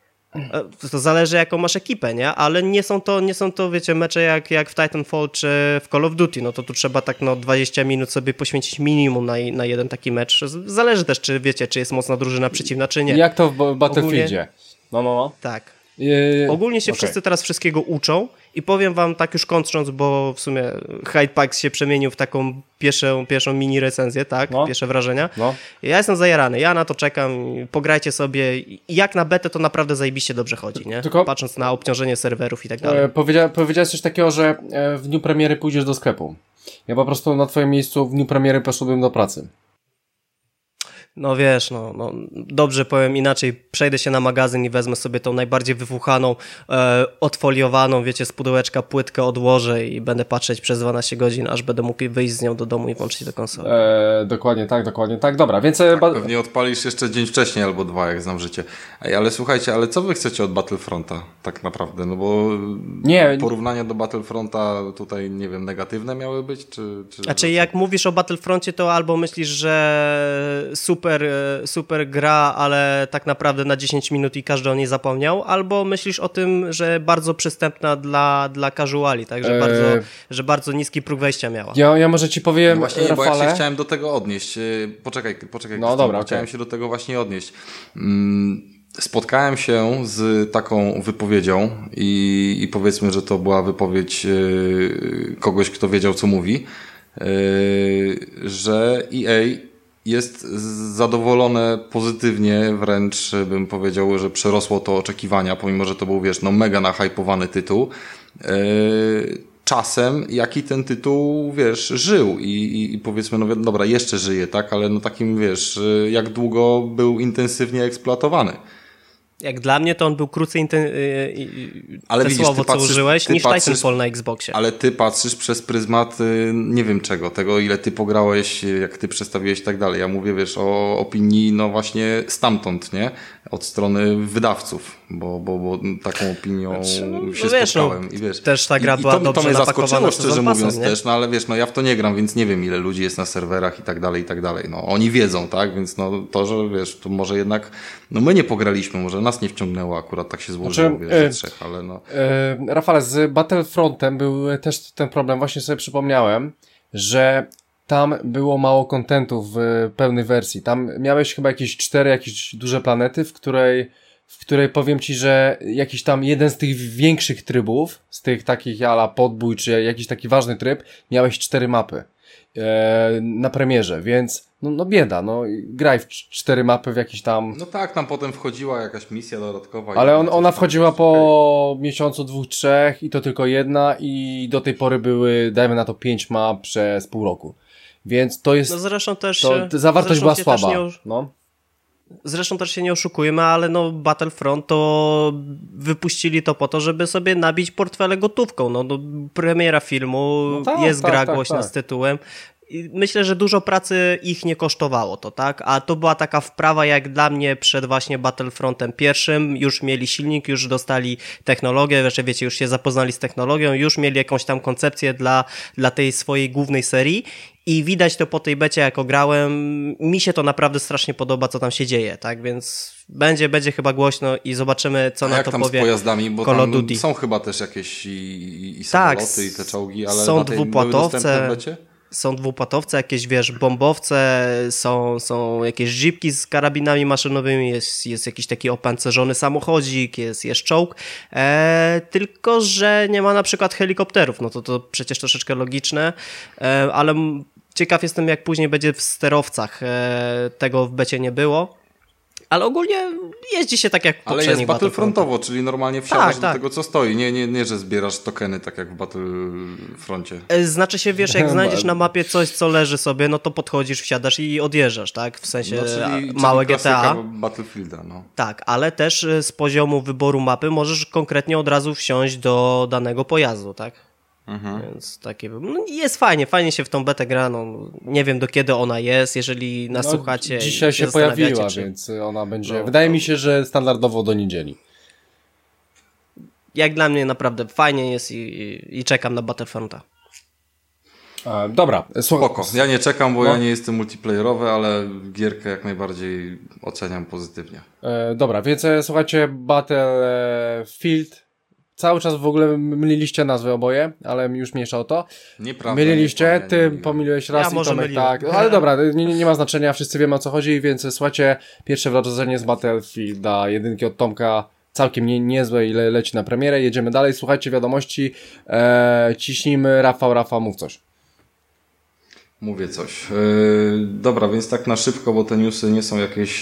To zależy jaką masz ekipę, nie? Ale nie są to wiecie, mecze jak w Titanfall czy w Call of Duty, no to tu trzeba tak 20 minut sobie poświęcić minimum na jeden taki mecz. Zależy też, czy wiecie, czy jest mocna drużyna przeciwna, czy nie.
Jak to w Battlefieldzie? No.
Tak. Ogólnie się wszyscy teraz wszystkiego uczą i powiem wam tak już kończąc, bo w sumie Hyde Park się przemienił w taką pierwszą mini recenzję, tak? Pierwsze wrażenia. Ja jestem zajarany, ja na to czekam, pograjcie sobie i jak na betę to naprawdę zajebiście dobrze chodzi, nie?
Tylko
patrząc na obciążenie serwerów i tak dalej.
Powiedziałeś coś takiego, że w dniu premiery pójdziesz do sklepu. Ja po prostu na twoim miejscu w dniu premiery poszedłem do pracy.
No wiesz, dobrze powiem inaczej, przejdę się na magazyn i wezmę sobie tą najbardziej wyfuchaną, odfoliowaną, wiecie, z pudełeczka płytkę odłożę i będę patrzeć przez 12 godzin, aż będę mógł wyjść z nią do domu i włączyć do konsoli.
Dokładnie tak, dobra, więc...
Pewnie odpalisz jeszcze dzień wcześniej albo 2, jak znam życie. Ale słuchajcie, ale co wy chcecie od Battlefronta tak naprawdę? No bo porównania do Battlefronta tutaj, nie wiem, negatywne miały być? Znaczy
jak mówisz o Battlefroncie, to albo myślisz, że super gra, ale tak naprawdę na 10 minut i każdy o niej zapomniał, albo myślisz o tym, że bardzo przystępna dla casuali, tak, że bardzo niski próg wejścia miała.
Ja może ci powiem,
no właśnie,
Rafale...
bo ja się chciałem do tego odnieść. Poczekaj,
no dobra,
chciałem się do tego właśnie odnieść. Spotkałem się z taką wypowiedzią i powiedzmy, że to była wypowiedź kogoś, kto wiedział, co mówi, że EA jest zadowolone pozytywnie, wręcz bym powiedział, że przerosło to oczekiwania, pomimo że to był, mega nahypowany tytuł. Czasem, jaki ten tytuł, żył i powiedzmy, dobra, jeszcze żyje, tak, ale takim, jak długo był intensywnie eksploatowany.
Jak dla mnie to on był krócej
ale widzisz,
słowo, co użyłeś, niż Titanfall na Xboxie.
Ale ty patrzysz przez pryzmat nie wiem czego, tego ile ty pograłeś, jak ty przedstawiłeś i tak dalej. Ja mówię, o opinii, właśnie stamtąd, nie? Od strony wydawców, bo taką opinią się spotkałem. I
też ta gra była dobrze
napakowana. To mnie zaskoczyło, szczerze mówiąc,
nie?
też, ale ja w to nie gram, więc nie wiem ile ludzi jest na serwerach i tak dalej, i tak dalej. Oni wiedzą, tak? Więc to, że to może jednak, my nie pograliśmy, może nas nie wciągnęło akurat, tak się złożyło, że trzech, ale
Rafale, z Battlefrontem był też ten problem, właśnie sobie przypomniałem, że tam było mało kontentu w pełnej wersji. Tam miałeś chyba jakieś duże planety, w której powiem ci, że jakiś tam jeden z tych większych trybów, z tych takich ala podbój, czy jakiś taki ważny tryb, miałeś 4 mapy na premierze, więc bieda, graj w 4 mapy w jakiś tam...
No tak, tam potem wchodziła jakaś misja dodatkowa.
Ale ona wchodziła po miesiącu, 2, 3 i to tylko jedna i do tej pory były, dajmy na to 5 map przez pół roku. Więc to jest...
No zresztą też...
zawartość była słaba. No.
Zresztą też się nie oszukujemy, ale no Battlefront to wypuścili to po to, żeby sobie nabić portfele gotówką. No premiera filmu, jest gra głośna z tytułem. I myślę, że dużo pracy ich nie kosztowało to, tak? A to była taka wprawa jak dla mnie przed właśnie Battlefrontem pierwszym. Już mieli silnik, już dostali technologię, wreszcie wiecie, już się zapoznali z technologią, już mieli jakąś tam koncepcję dla tej swojej głównej serii. I widać to po tej becie, jako grałem. Mi się to naprawdę strasznie podoba, co tam się dzieje, tak? Więc będzie chyba głośno i zobaczymy, co na to powie.
Jak tam z pojazdami, bo
Call
tam
of Duty.
Są chyba też jakieś i samoloty, i te czołgi, ale
są
na tej były dostępne w becie?
Są dwupłatowce, jakieś, wiesz, bombowce, są jakieś jeepki z karabinami maszynowymi, jest jakiś taki opancerzony samochodzik, jest czołg, tylko że nie ma na przykład helikopterów, no to przecież troszeczkę logiczne, ale ciekaw jestem, jak później będzie w sterowcach, tego w becie nie było. Ale ogólnie jeździ się tak jak w poprzednich.
Ale jest battlefrontowo, czyli normalnie wsiadasz do tego, co stoi. Nie, że zbierasz tokeny, tak jak w Battlefroncie.
Znaczy się, wiesz, jak znajdziesz na mapie coś, co leży sobie, no to podchodzisz, wsiadasz i odjeżdżasz, tak? W sensie małe GTA.
Battlefielda, no.
Tak, ale też z poziomu wyboru mapy możesz konkretnie od razu wsiąść do danego pojazdu, tak? Więc takie, no jest fajnie się w tą betę gra, no nie wiem do kiedy ona jest, jeżeli nas słuchacie.
Dzisiaj się pojawiła, więc ona będzie, wydaje mi się, że standardowo do niedzieli.
Jak dla mnie naprawdę fajnie jest i czekam na Battlefronta.
Dobra,
spoko. Ja nie czekam, bo ja nie jestem multiplayerowy, ale gierkę jak najbardziej oceniam pozytywnie.
Dobra, więc słuchajcie, Battlefield. Cały czas w ogóle myliliście nazwy oboje, ale już mniejsza o to.
Nieprawda.
Myliliście, ty pomyliłeś raz i Tomek tak. Ale dobra, nie ma znaczenia, wszyscy wiemy o co chodzi, więc słuchajcie, pierwsze wrażenie z Battlefielda 1 od Tomka całkiem niezłe i leci na premierę. Jedziemy dalej, słuchajcie wiadomości, ciśnijmy. Rafał, mów coś.
Mówię coś. Dobra, więc tak na szybko, bo te newsy nie są jakieś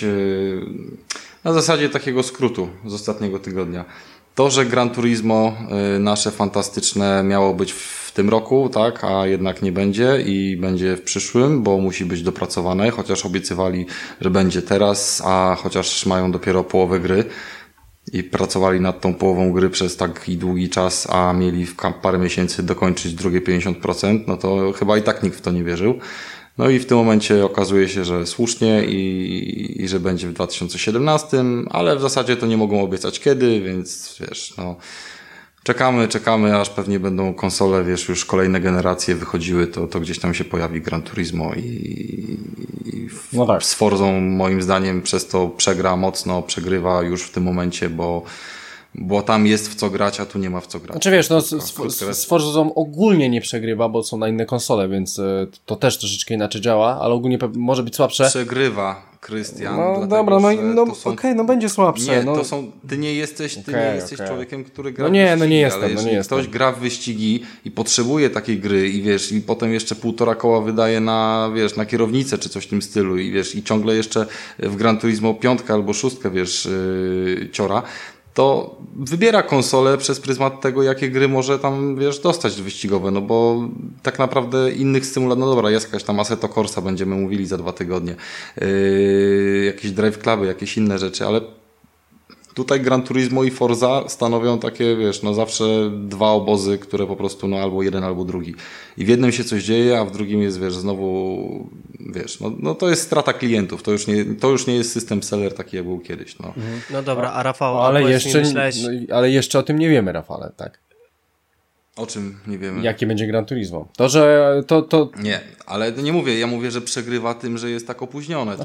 na zasadzie takiego skrótu z ostatniego tygodnia. To, że Gran Turismo nasze fantastyczne miało być w tym roku, tak, a jednak nie będzie i będzie w przyszłym, bo musi być dopracowane, chociaż obiecywali, że będzie teraz, a chociaż mają dopiero połowę gry i pracowali nad tą połową gry przez taki długi czas, a mieli w parę miesięcy dokończyć drugie 50%, no to chyba i tak nikt w to nie wierzył. No i w tym momencie okazuje się, że słusznie i że będzie w 2017, ale w zasadzie to nie mogą obiecać kiedy, więc wiesz, no czekamy, aż pewnie będą konsole, wiesz, już kolejne generacje wychodziły, to gdzieś tam się pojawi Gran Turismo i
no tak.
Z Forzą moim zdaniem przez to przegrywa już w tym momencie, bo tam jest w co grać, a tu nie ma w co grać.
Znaczy wiesz, no z Forzą ogólnie nie przegrywa, bo są na inne konsole, więc to też troszeczkę inaczej działa, ale ogólnie może być słabsze.
Przegrywa, Krystian.
No
dlatego,
dobra, no będzie słabsze.
Nie,
no.
ty nie jesteś człowiekiem, który gra
w wyścigi, nie jestem,
ale jeżeli ktoś gra w wyścigi i potrzebuje takiej gry i wiesz, i potem jeszcze 1,5 koła wydaje na kierownicę czy coś w tym stylu i wiesz, i ciągle jeszcze w Gran Turismo 5 albo 6, wiesz, ciora, to wybiera konsolę przez pryzmat tego, jakie gry może tam, wiesz, dostać wyścigowe, no bo tak naprawdę innych stymulatorów, no dobra, jest jakaś tam Assetto Corsa, będziemy mówili za 2 tygodnie, jakieś Drive Cluby, jakieś inne rzeczy, ale tutaj Gran Turismo i Forza stanowią takie, wiesz, no zawsze dwa obozy, które po prostu, no albo jeden, albo drugi. I w jednym się coś dzieje, a w drugim jest, wiesz, znowu, wiesz, no to jest strata klientów. To już nie jest system seller taki, jak był kiedyś, no.
No dobra, a Rafał,
ale jeszcze o tym nie wiemy, Rafale, tak?
O czym nie wiemy?
Jakie będzie Gran Turismo? To, że to...
Nie, ale nie mówię. Ja mówię, że przegrywa tym, że jest tak opóźnione.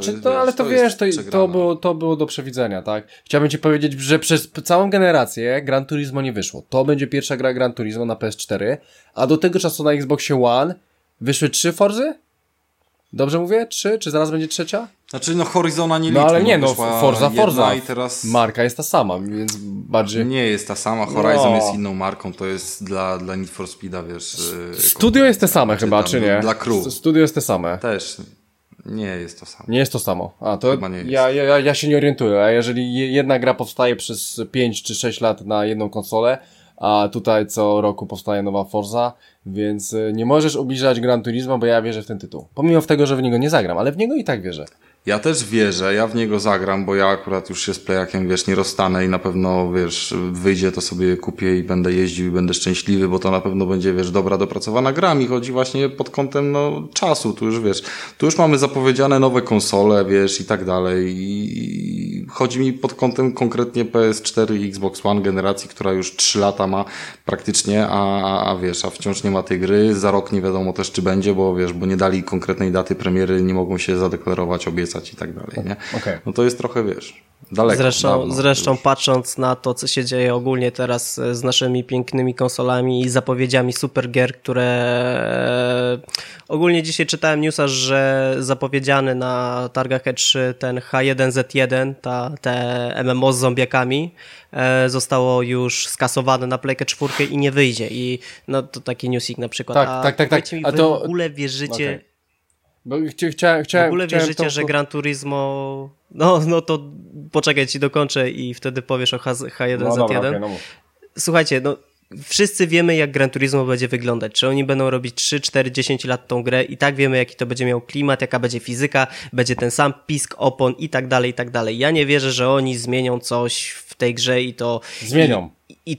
To było do przewidzenia, tak? Chciałbym ci powiedzieć, że przez całą generację Gran Turismo nie wyszło. To będzie pierwsza gra Gran Turismo na PS4, a do tego czasu na Xboxie One wyszły 3 Forzy? Dobrze mówię? 3? Czy zaraz będzie trzecia?
Znaczy, no Horizona nie liczę.
No ale nie, Forza.
I teraz...
Marka jest ta sama, więc bardziej...
Nie jest ta sama. Horizon jest inną marką. To jest dla Need for Speeda, wiesz...
Studio jest te same chyba, czy nie?
Dla crew.
Studio jest te same.
Też. Nie jest to samo.
Nie jest to samo. A, to ja się nie orientuję. A jeżeli jedna gra powstaje przez 5 czy 6 lat na jedną konsolę, a tutaj co roku powstaje nowa Forza, więc nie możesz ubliżać Gran Turismo, bo ja wierzę w ten tytuł. Pomimo tego, że w niego nie zagram, ale w niego i tak wierzę.
Ja też wierzę, ja w niego zagram, bo ja akurat już się z Playakiem, wiesz, nie rozstanę i na pewno, wiesz, wyjdzie, to sobie kupię i będę jeździł i będę szczęśliwy, bo to na pewno będzie, wiesz, dobra, dopracowana gra. Mi chodzi właśnie pod kątem, no, czasu, tu już, wiesz, tu już mamy zapowiedziane nowe konsole, wiesz, i tak dalej i chodzi mi pod kątem konkretnie PS4 i Xbox One generacji, która już 3 lata ma praktycznie, a wiesz, a wciąż nie ma tej gry, za rok nie wiadomo też, czy będzie, bo wiesz, bo nie dali konkretnej daty premiery, nie mogą się zadeklarować, obiecać i tak dalej, nie?
Okay.
No to jest trochę, wiesz, daleko.
Zresztą patrząc na to, co się dzieje ogólnie teraz z naszymi pięknymi konsolami i zapowiedziami super gier, które ogólnie dzisiaj czytałem newsa, że zapowiedziany na targach E3 ten H1Z1, te MMO z zombiakami, zostało już skasowane na Playkę 4 i nie wyjdzie. I no to taki newsik na przykład.
Tak.
Powiedzcie mi,
a to...
w ogóle wierzycie...
Okay. Bo chciałem
w ogóle wierzycie, że Gran Turismo... No to poczekaj, ci dokończę i wtedy powiesz o H1Z1.
No dobra, okay, no mów.
Słuchajcie, no wszyscy wiemy, jak Gran Turismo będzie wyglądać. Czy oni będą robić 3, 4, 10 lat tą grę i tak wiemy, jaki to będzie miał klimat, jaka będzie fizyka, będzie ten sam pisk opon i tak dalej, i tak dalej. Ja nie wierzę, że oni zmienią coś w tej grze i to...
Zmienią.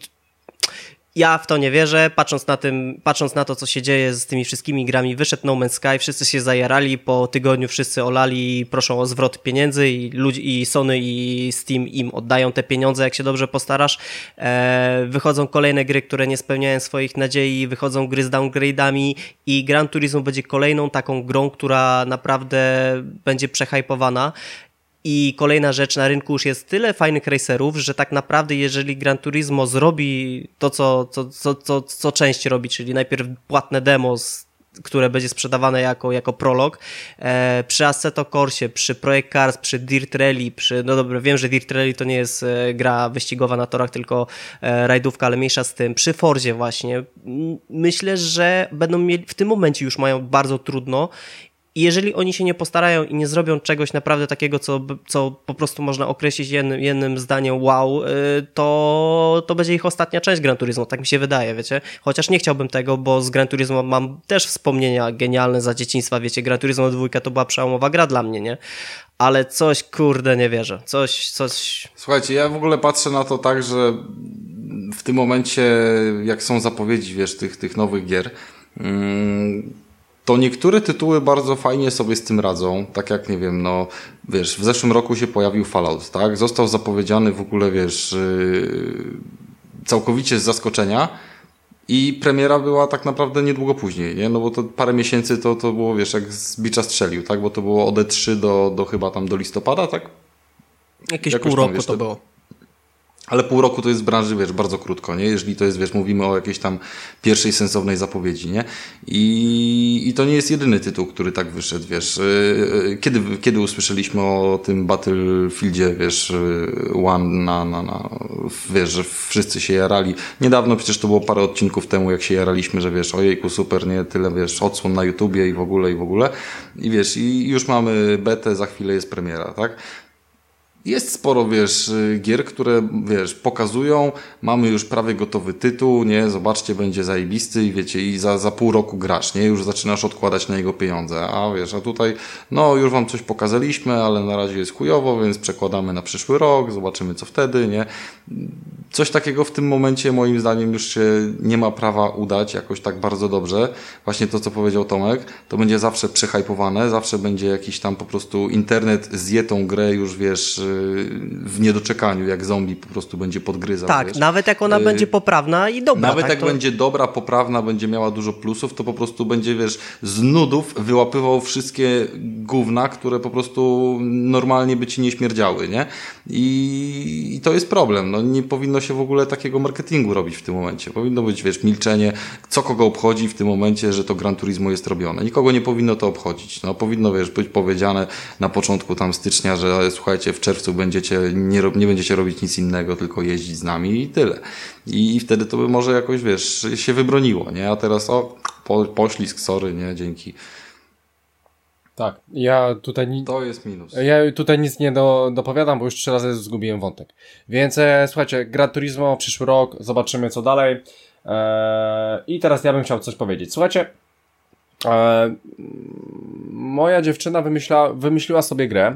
Ja w to nie wierzę, patrząc na to, co się dzieje z tymi wszystkimi grami, wyszedł No Man's Sky, wszyscy się zajarali, po tygodniu wszyscy olali i proszą o zwrot pieniędzy i Sony i Steam im oddają te pieniądze, jak się dobrze postarasz. Wychodzą kolejne gry, które nie spełniają swoich nadziei, wychodzą gry z downgrade'ami i Gran Turismo będzie kolejną taką grą, która naprawdę będzie przehypowana. I kolejna rzecz, na rynku już jest tyle fajnych racerów, że tak naprawdę jeżeli Gran Turismo zrobi to, co część robi, czyli najpierw płatne demo, które będzie sprzedawane jako prolog, przy Assetto Corsie, przy Project Cars, przy Dirt Rally, no dobra, wiem, że Dirt Rally to nie jest gra wyścigowa na torach, tylko rajdówka, ale mniejsza z tym, przy Forzie właśnie, myślę, że będą mieli, w tym momencie już mają bardzo trudno. I jeżeli oni się nie postarają i nie zrobią czegoś naprawdę takiego, co po prostu można określić jednym zdaniem wow, to będzie ich ostatnia część Gran Turismo, tak mi się wydaje, wiecie? Chociaż nie chciałbym tego, bo z Gran Turismo mam też wspomnienia genialne za dzieciństwa, wiecie? Gran Turismo 2 to była przełomowa gra dla mnie, nie? Ale coś, kurde, nie wierzę. Coś...
Słuchajcie, ja w ogóle patrzę na to tak, że w tym momencie, jak są zapowiedzi, wiesz, tych nowych gier, to niektóre tytuły bardzo fajnie sobie z tym radzą, tak jak, nie wiem, no, wiesz, w zeszłym roku się pojawił Fallout, tak? Został zapowiedziany w ogóle, wiesz, całkowicie z zaskoczenia i premiera była tak naprawdę niedługo później, nie? No bo to parę miesięcy to było, wiesz, jak z bicza strzelił, tak? Bo to było od E3 do chyba tam do listopada, tak?
Jakieś pół roku to było.
Ale pół roku to jest w branży, wiesz, bardzo krótko, nie? Jeżeli to jest, wiesz, mówimy o jakiejś tam pierwszej sensownej zapowiedzi, nie? I to nie jest jedyny tytuł, który tak wyszedł, wiesz. Kiedy usłyszeliśmy o tym Battlefieldzie, wiesz, One wiesz, że wszyscy się jarali. Niedawno przecież to było parę odcinków temu, jak się jaraliśmy, że wiesz, ojejku, super, nie? Tyle, wiesz, odsłon na YouTubie i w ogóle. I wiesz, i już mamy betę, za chwilę jest premiera, tak? Jest sporo, wiesz, gier, które, wiesz, pokazują, mamy już prawie gotowy tytuł, nie, zobaczcie, będzie zajebisty i wiecie, i za pół roku grasz, nie, już zaczynasz odkładać na niego pieniądze, a wiesz, a tutaj, no, już wam coś pokazaliśmy, ale na razie jest chujowo, więc przekładamy na przyszły rok, zobaczymy co wtedy, nie. Coś takiego w tym momencie, moim zdaniem, już się nie ma prawa udać jakoś tak bardzo dobrze. Właśnie to, co powiedział Tomek, to będzie zawsze przehypowane, zawsze będzie jakiś tam po prostu internet zje tą grę już, wiesz, w niedoczekaniu, jak zombie po prostu będzie podgryzał.
Tak,
wiesz.
nawet jak ona będzie poprawna i dobra.
Nawet
tak,
jak
to...
będzie dobra, poprawna, będzie miała dużo plusów, to po prostu będzie, wiesz, z nudów wyłapywał wszystkie gówna, które po prostu normalnie by ci nie śmierdziały, nie? I to jest problem. No nie powinno się w ogóle takiego marketingu robić w tym momencie. Powinno być, wiesz, milczenie, co kogo obchodzi w tym momencie, że to Gran Turismo jest robione. Nikogo nie powinno to obchodzić. No powinno, wiesz, być powiedziane na początku tam stycznia, że słuchajcie, w czerwcu nie będziecie robić nic innego, tylko jeździć z nami i tyle. I wtedy to by może jakoś, wiesz, się wybroniło, nie? A teraz poślizg, sorry, nie? Dzięki.
Tak, ja tutaj
To jest minus.
Ja tutaj nic nie dopowiadam, bo już 3 razy zgubiłem wątek. Więc słuchajcie, Gran Turismo, przyszły rok, zobaczymy co dalej. I teraz ja bym chciał coś powiedzieć. Słuchajcie, moja dziewczyna wymyśliła sobie grę.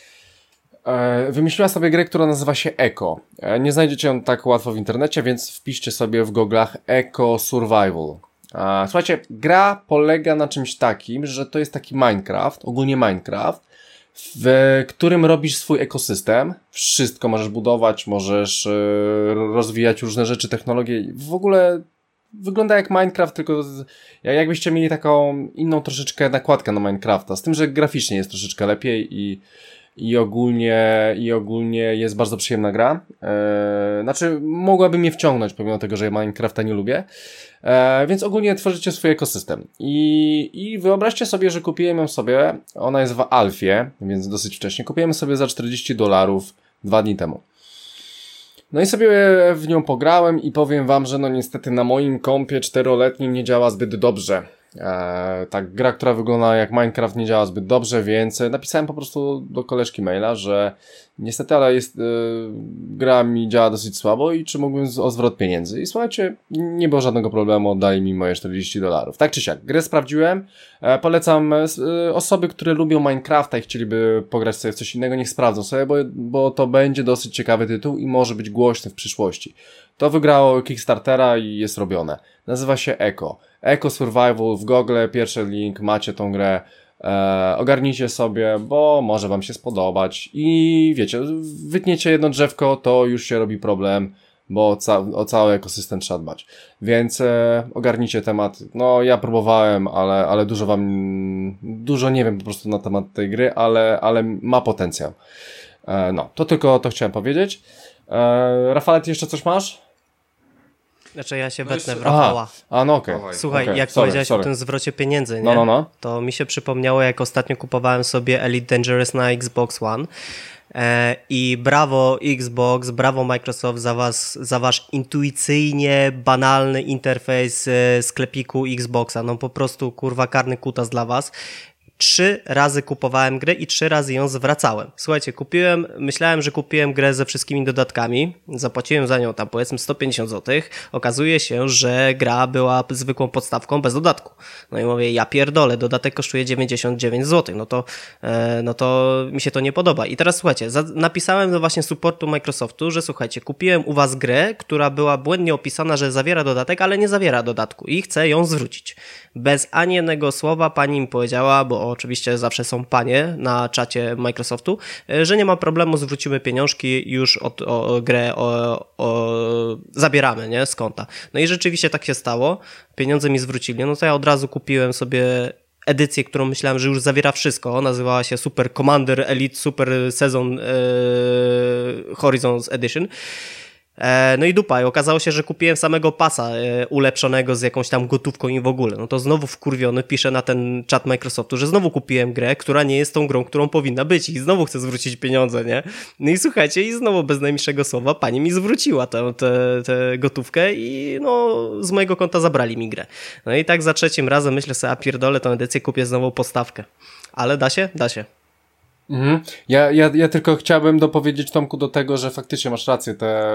Wymyśliła sobie grę, która nazywa się Eco. Nie znajdziecie ją tak łatwo w internecie, więc wpiszcie sobie w goglach Eco Survival. Słuchajcie, gra polega na czymś takim, że to jest taki Minecraft, ogólnie Minecraft, w którym robisz swój ekosystem. Wszystko możesz budować, możesz rozwijać różne rzeczy, technologie. W ogóle wygląda jak Minecraft, tylko jakbyście mieli taką inną troszeczkę nakładkę na Minecrafta. Z tym, że graficznie jest troszeczkę lepiej i ogólnie jest bardzo przyjemna gra. Znaczy, mogłaby mnie wciągnąć, pomimo tego, że ja Minecrafta nie lubię. Więc ogólnie tworzycie swój ekosystem. I wyobraźcie sobie, że kupiłem ją sobie, ona jest w alfie, więc dosyć wcześnie. Kupiłem sobie za $40 2 dni temu. No i sobie w nią pograłem i powiem wam, że no niestety na moim kompie 4-letnim nie działa zbyt dobrze. Tak, gra, która wygląda jak Minecraft, nie działa zbyt dobrze, więc napisałem po prostu do koleżki maila, że niestety, ale gra mi działa dosyć słabo i czy mógłbym o zwrot pieniędzy. I słuchajcie, nie było żadnego problemu, oddali mi moje $40. Tak czy siak, grę sprawdziłem, polecam osoby, które lubią Minecrafta i chcieliby pograć sobie w coś innego, niech sprawdzą sobie, bo to będzie dosyć ciekawy tytuł i może być głośny w przyszłości. To wygrało Kickstartera i jest robione. Nazywa się Eco. Eco Survival w Google, pierwszy link, macie tą grę. Ogarnijcie sobie, bo może wam się spodobać i wiecie, wytniecie jedno drzewko, to już się robi problem, bo o cały ekosystem trzeba dbać. Więc ogarnijcie temat. No ja próbowałem, ale dużo nie wiem po prostu na temat tej gry, ale ma potencjał. No, to tylko to chciałem powiedzieć. Rafale, ty jeszcze coś masz?
Znaczy ja się wetnę w Rafała.
No okej.
Słuchaj, jak powiedziałeś o tym zwrocie pieniędzy, nie?
No.
To mi się przypomniało, jak ostatnio kupowałem sobie Elite Dangerous na Xbox One. I brawo Xbox, brawo Microsoft za wasz intuicyjnie banalny interfejs sklepiku Xboxa. No po prostu kurwa karny kutas dla was. 3 razy kupowałem grę i 3 razy ją zwracałem. Słuchajcie, myślałem, że kupiłem grę ze wszystkimi dodatkami, zapłaciłem za nią tam powiedzmy 150 zł, okazuje się, że gra była zwykłą podstawką bez dodatku. No i mówię, ja pierdolę, dodatek kosztuje 99 zł, no to mi się to nie podoba. I teraz słuchajcie, napisałem do właśnie supportu Microsoftu, że słuchajcie, kupiłem u was grę, która była błędnie opisana, że zawiera dodatek, ale nie zawiera dodatku i chcę ją zwrócić. Bez ani jednego słowa pani mi powiedziała, bo oczywiście zawsze są panie na czacie Microsoftu, że nie ma problemu, zwrócimy pieniążki, już grę zabieramy, nie, z konta. No i rzeczywiście tak się stało, pieniądze mi zwrócili, no to ja od razu kupiłem sobie edycję, którą myślałem, że już zawiera wszystko, nazywała się Super Commander Elite Super Season Horizons Edition. No i dupa, i okazało się, że kupiłem samego pasa ulepszonego z jakąś tam gotówką i w ogóle. No to znowu wkurwiony piszę na ten czat Microsoftu, że znowu kupiłem grę, która nie jest tą grą, którą powinna być i znowu chcę zwrócić pieniądze, nie? No i słuchajcie, i znowu bez najmniejszego słowa pani mi zwróciła tę gotówkę i no z mojego konta zabrali mi grę. No i tak za 3 razem myślę sobie, a pierdolę tę edycję, kupię znowu podstawkę. Ale da się? Da się.
Mhm. Ja tylko chciałbym dopowiedzieć Tomku do tego, że faktycznie masz rację,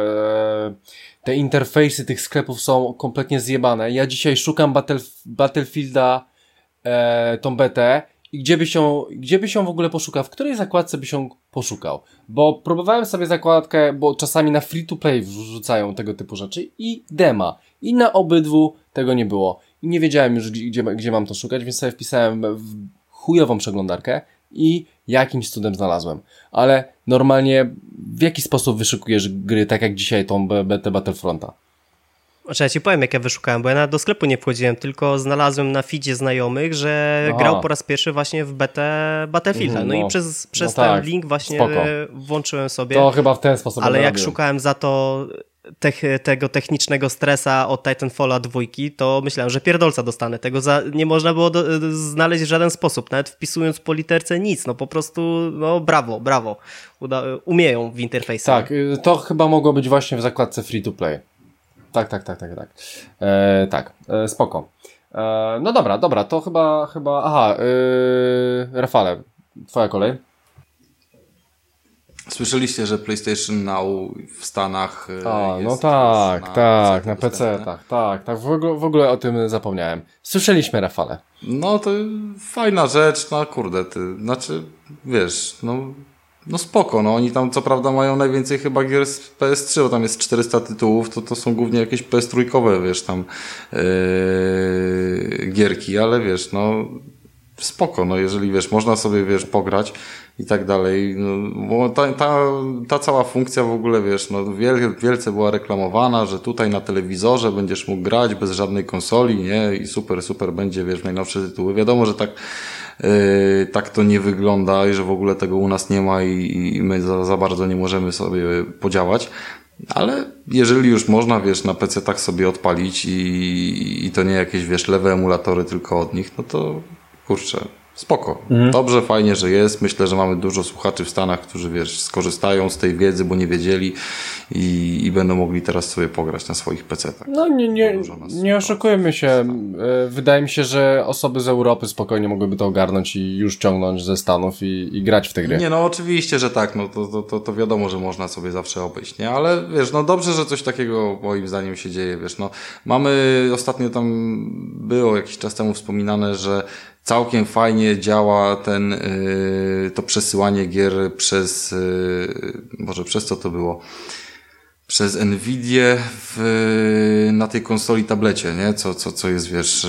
te interfejsy tych sklepów są kompletnie zjebane. Ja dzisiaj szukam Battlefielda, tą betę i gdzie by się w ogóle poszukał, w której zakładce by się poszukał, bo próbowałem sobie zakładkę, bo czasami na free to play wrzucają tego typu rzeczy i dema i na obydwu tego nie było i nie wiedziałem już gdzie mam to szukać, więc sobie wpisałem w chujową przeglądarkę i jakimś cudem znalazłem. Ale normalnie w jaki sposób wyszukujesz gry, tak jak dzisiaj tą betę Battlefronta?
Znaczy ja ci powiem, jak ja wyszukałem, bo ja nawet do sklepu nie wchodziłem, tylko znalazłem na feedzie znajomych, że grał po raz pierwszy właśnie w betę Battlefielda. No i przez ten
tak,
link właśnie włączyłem sobie.
To chyba w ten sposób.
Ale jak szukałem za to tego technicznego stresa od Titanfalla 2, to myślałem, że pierdolca dostanę. Tego nie można było znaleźć w żaden sposób, nawet wpisując po literce nic. No po prostu, no brawo. Umieją w interfejsie.
Tak, to chyba mogło być właśnie w zakładce free to play. Tak. Spoko. No dobra, to chyba, Rafale, twoja kolej.
Słyszeliście, że PlayStation Now w Stanach jest
no tak, na PC-tach, tak, w ogóle o tym zapomniałem. Słyszeliśmy, Rafale.
No to fajna rzecz, no kurde, znaczy, wiesz, no spoko, no oni tam co prawda mają najwięcej chyba gier z PS3, bo tam jest 400 tytułów, to są głównie jakieś PS3-kowe, wiesz, tam gierki, ale wiesz, no spoko, no jeżeli wiesz, można sobie, wiesz, pograć i tak dalej, no, bo ta cała funkcja w ogóle, wiesz, no wielce była reklamowana, że tutaj na telewizorze będziesz mógł grać bez żadnej konsoli, nie, i super będzie, wiesz, najnowsze tytuły. Wiadomo, że tak to nie wygląda i że w ogóle tego u nas nie ma i my za bardzo nie możemy sobie podziałać. Ale jeżeli już można, wiesz, na PC-tach sobie odpalić i to nie jakieś, wiesz, lewe emulatory tylko od nich, no to kurczę, spoko. Dobrze, fajnie, że jest. Myślę, że mamy dużo słuchaczy w Stanach, którzy, wiesz, skorzystają z tej wiedzy, bo nie wiedzieli i będą mogli teraz sobie pograć na swoich PC-tach.
No nie oszukujmy się. Wydaje mi się, że osoby z Europy spokojnie mogłyby to ogarnąć i już ciągnąć ze Stanów i grać w te gry.
Nie, no oczywiście, że tak. No to wiadomo, że można sobie zawsze obejść, nie? Ale wiesz, no dobrze, że coś takiego moim zdaniem się dzieje, wiesz, no mamy ostatnio tam było jakiś czas temu wspominane, że całkiem fajnie działa to przesyłanie gier przez, może przez co to było? Przez Nvidię na tej konsoli tablecie, nie? Co jest, wiesz,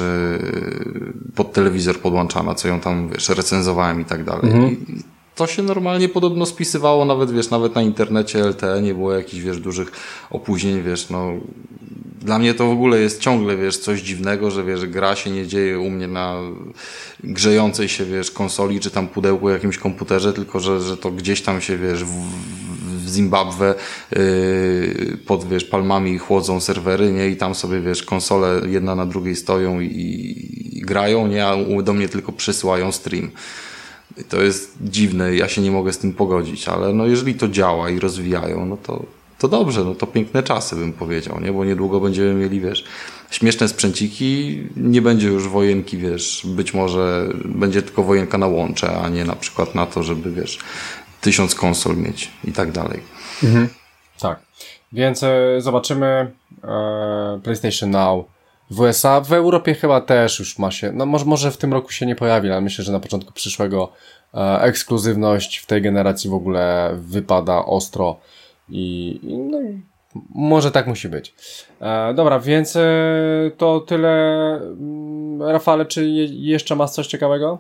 pod telewizor podłączana, co ją tam, wiesz, recenzowałem i tak dalej. I to się normalnie podobno spisywało nawet na internecie LTE, nie było jakichś, wiesz, dużych opóźnień, wiesz, no. Dla mnie to w ogóle jest ciągle, wiesz, coś dziwnego, że, wiesz, gra się nie dzieje u mnie na grzejącej się, wiesz, konsoli, czy tam pudełku jakimś komputerze, tylko, że to gdzieś tam się, wiesz, w Zimbabwe pod, wiesz, palmami chłodzą serwery, nie? I tam sobie, wiesz, konsole jedna na drugiej stoją i grają, nie? A do mnie tylko przysyłają stream. I to jest dziwne, ja się nie mogę z tym pogodzić, ale no jeżeli to działa i rozwijają, no to dobrze, no to piękne czasy, bym powiedział, nie? Bo niedługo będziemy mieli, wiesz, śmieszne sprzęciki, nie będzie już wojenki, wiesz, być może będzie tylko wojenka na łącze, a nie na przykład na to, żeby, wiesz, 1000 konsol mieć i tak dalej.
Tak, więc zobaczymy PlayStation Now w USA, w Europie chyba też już ma się, no może w tym roku się nie pojawi, ale myślę, że na początku przyszłego ekskluzywność w tej generacji w ogóle wypada ostro i może tak musi być. Dobra, więc to tyle. Rafale, czy jeszcze masz coś ciekawego?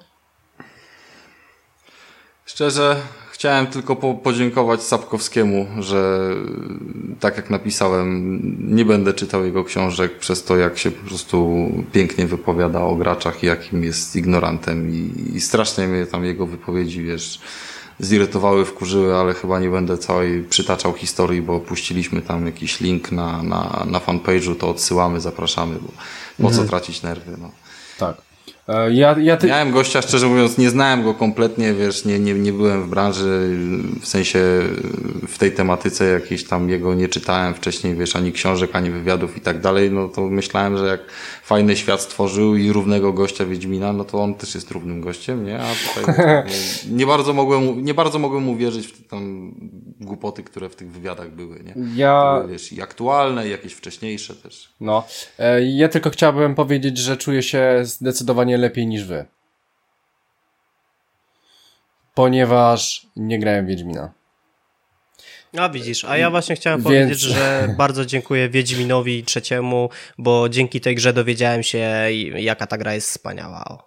Szczerze, chciałem tylko podziękować Sapkowskiemu, że tak jak napisałem, nie będę czytał jego książek przez to, jak się po prostu pięknie wypowiada o graczach i jakim jest ignorantem i strasznie mnie tam jego wypowiedzi, wiesz, zirytowały, wkurzyły, ale chyba nie będę całej przytaczał historii, bo puściliśmy tam jakiś link na fanpage'u, to odsyłamy, zapraszamy, bo po co tracić nerwy, no.
Tak.
Miałem gościa, szczerze mówiąc, nie znałem go kompletnie, wiesz, nie byłem w branży, w sensie w tej tematyce jakiejś tam jego nie czytałem wcześniej, wiesz, ani książek, ani wywiadów i tak dalej, no to myślałem, że jak fajny świat stworzył i równego gościa Wiedźmina, no to on też jest równym gościem, nie? A tutaj nie bardzo mogłem uwierzyć w te tam głupoty, które w tych wywiadach były, nie? To były, wiesz, i aktualne, i jakieś wcześniejsze też.
No, ja tylko chciałbym powiedzieć, że czuję się zdecydowanie lepiej niż wy. Ponieważ nie grałem w Wiedźmina.
A widzisz, a ja właśnie chciałem powiedzieć, że bardzo dziękuję Wiedźminowi III, bo dzięki tej grze dowiedziałem się, jaka ta gra jest wspaniała.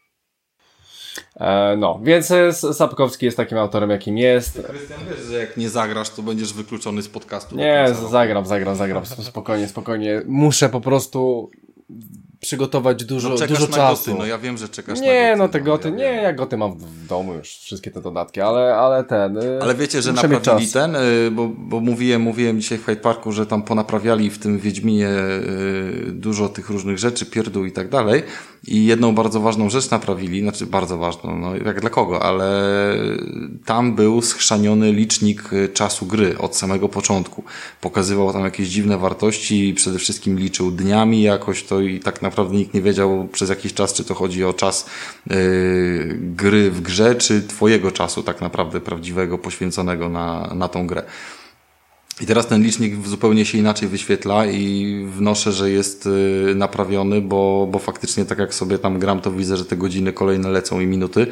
No, więc Sapkowski jest takim autorem, jakim jest.
Krystian, wiesz, że jak nie zagrasz, to będziesz wykluczony z podcastu.
Nie, zagram. Spokojnie. Muszę po prostu przygotować dużo czasu.
Goty, no ja wiem, że czekasz na
goty. No te goty, ja goty mam w domu już, wszystkie te dodatki, ale
Ale wiecie, że naprawili bo mówiłem dzisiaj w Hyde Parku, że tam ponaprawiali w tym Wiedźminie dużo tych różnych rzeczy, pierdół i tak dalej i jedną bardzo ważną rzecz naprawili, znaczy bardzo ważną, no jak dla kogo, ale tam był schrzaniony licznik czasu gry od samego początku. Pokazywał tam jakieś dziwne wartości i przede wszystkim liczył dniami jakoś to i tak naprawdę nikt nie wiedział przez jakiś czas, czy to chodzi o czas gry w grze, czy twojego czasu tak naprawdę prawdziwego, poświęconego na tą grę. I teraz ten licznik zupełnie się inaczej wyświetla i wnoszę, że jest naprawiony, bo faktycznie tak jak sobie tam gram, to widzę, że te godziny kolejne lecą i minuty.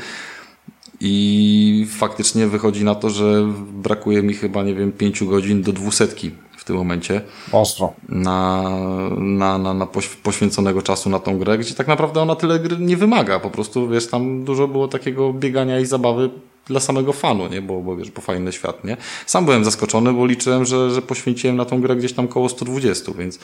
I faktycznie wychodzi na to, że brakuje mi chyba, nie wiem, 5 godzin do 200 w tym momencie.
Ostro.
Na poświęconego czasu na tą grę, gdzie tak naprawdę ona tyle gry nie wymaga. Po prostu, wiesz, tam dużo było takiego biegania i zabawy dla samego fanu, nie? Bo wiesz, bo fajny świat, nie? Sam byłem zaskoczony, bo liczyłem, że poświęciłem na tą grę gdzieś tam koło 120, więc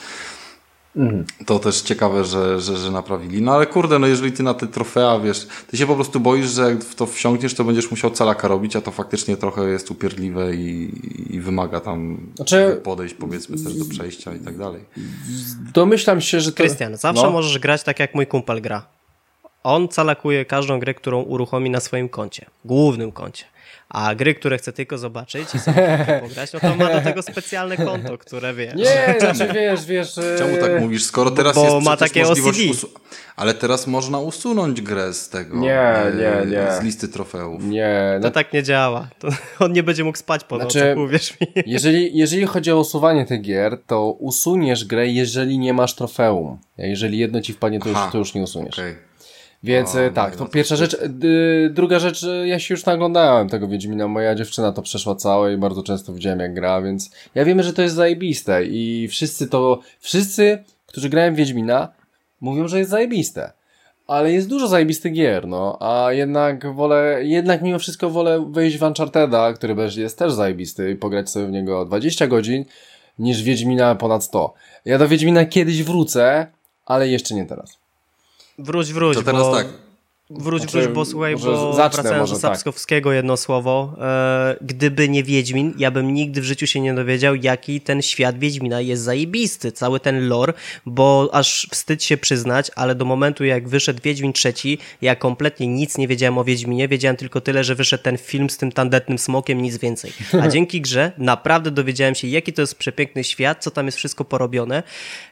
to też ciekawe, że naprawili. No ale kurde, no jeżeli ty na te trofea, wiesz, ty się po prostu boisz, że jak w to wsiąkniesz, to będziesz musiał calaka robić, a to faktycznie trochę jest upierdliwe i wymaga tam podejść, powiedzmy, też do przejścia i tak dalej.
Domyślam się, że to...
Krystian, zawsze możesz grać tak, jak mój kumpel gra. On calakuje każdą grę, którą uruchomi na swoim koncie, głównym koncie. A gry, które chce tylko zobaczyć i sobie pograć, no to ma do tego specjalne konto, które wiesz.
Nie, znaczy wiesz...
Czemu tak mówisz? Skoro teraz
bo
jest
ma takie
możliwość ale teraz można usunąć grę z tego.
Nie.
Z listy trofeów.
Nie.
To tak nie działa. To on nie będzie mógł spać po nocach, uwierz mi.
Jeżeli chodzi o usuwanie tych gier, to usuniesz grę, jeżeli nie masz trofeum. A jeżeli jedno ci wpadnie, to już nie usuniesz.
Okay.
Więc tak, to pierwsza rzecz. Druga rzecz, ja się już naglądałem tego Wiedźmina, moja dziewczyna to przeszła całe i bardzo często widziałem jak gra, więc ja wiemy, że to jest zajebiste i wszyscy, którzy grają w Wiedźmina, mówią, że jest zajebiste. Ale jest dużo zajebistych gier, no, a jednak mimo wszystko wolę wejść w Uncharteda, który jest też zajebisty i pograć sobie w niego 20 godzin, niż Wiedźmina ponad 100. Ja do Wiedźmina kiedyś wrócę, ale jeszcze nie teraz.
Wróć,
to teraz
bo...
tak.
Wróć, bo słuchaj, bo wracając do Sapkowskiego jedno słowo. Gdyby nie Wiedźmin, ja bym nigdy w życiu się nie dowiedział, jaki ten świat Wiedźmina jest zajebisty. Cały ten lore, bo aż wstyd się przyznać, ale do momentu jak wyszedł Wiedźmin III, ja kompletnie nic nie wiedziałem o Wiedźminie, wiedziałem tylko tyle, że wyszedł ten film z tym tandetnym smokiem, nic więcej. A dzięki grze naprawdę dowiedziałem się, jaki to jest przepiękny świat, co tam jest wszystko porobione.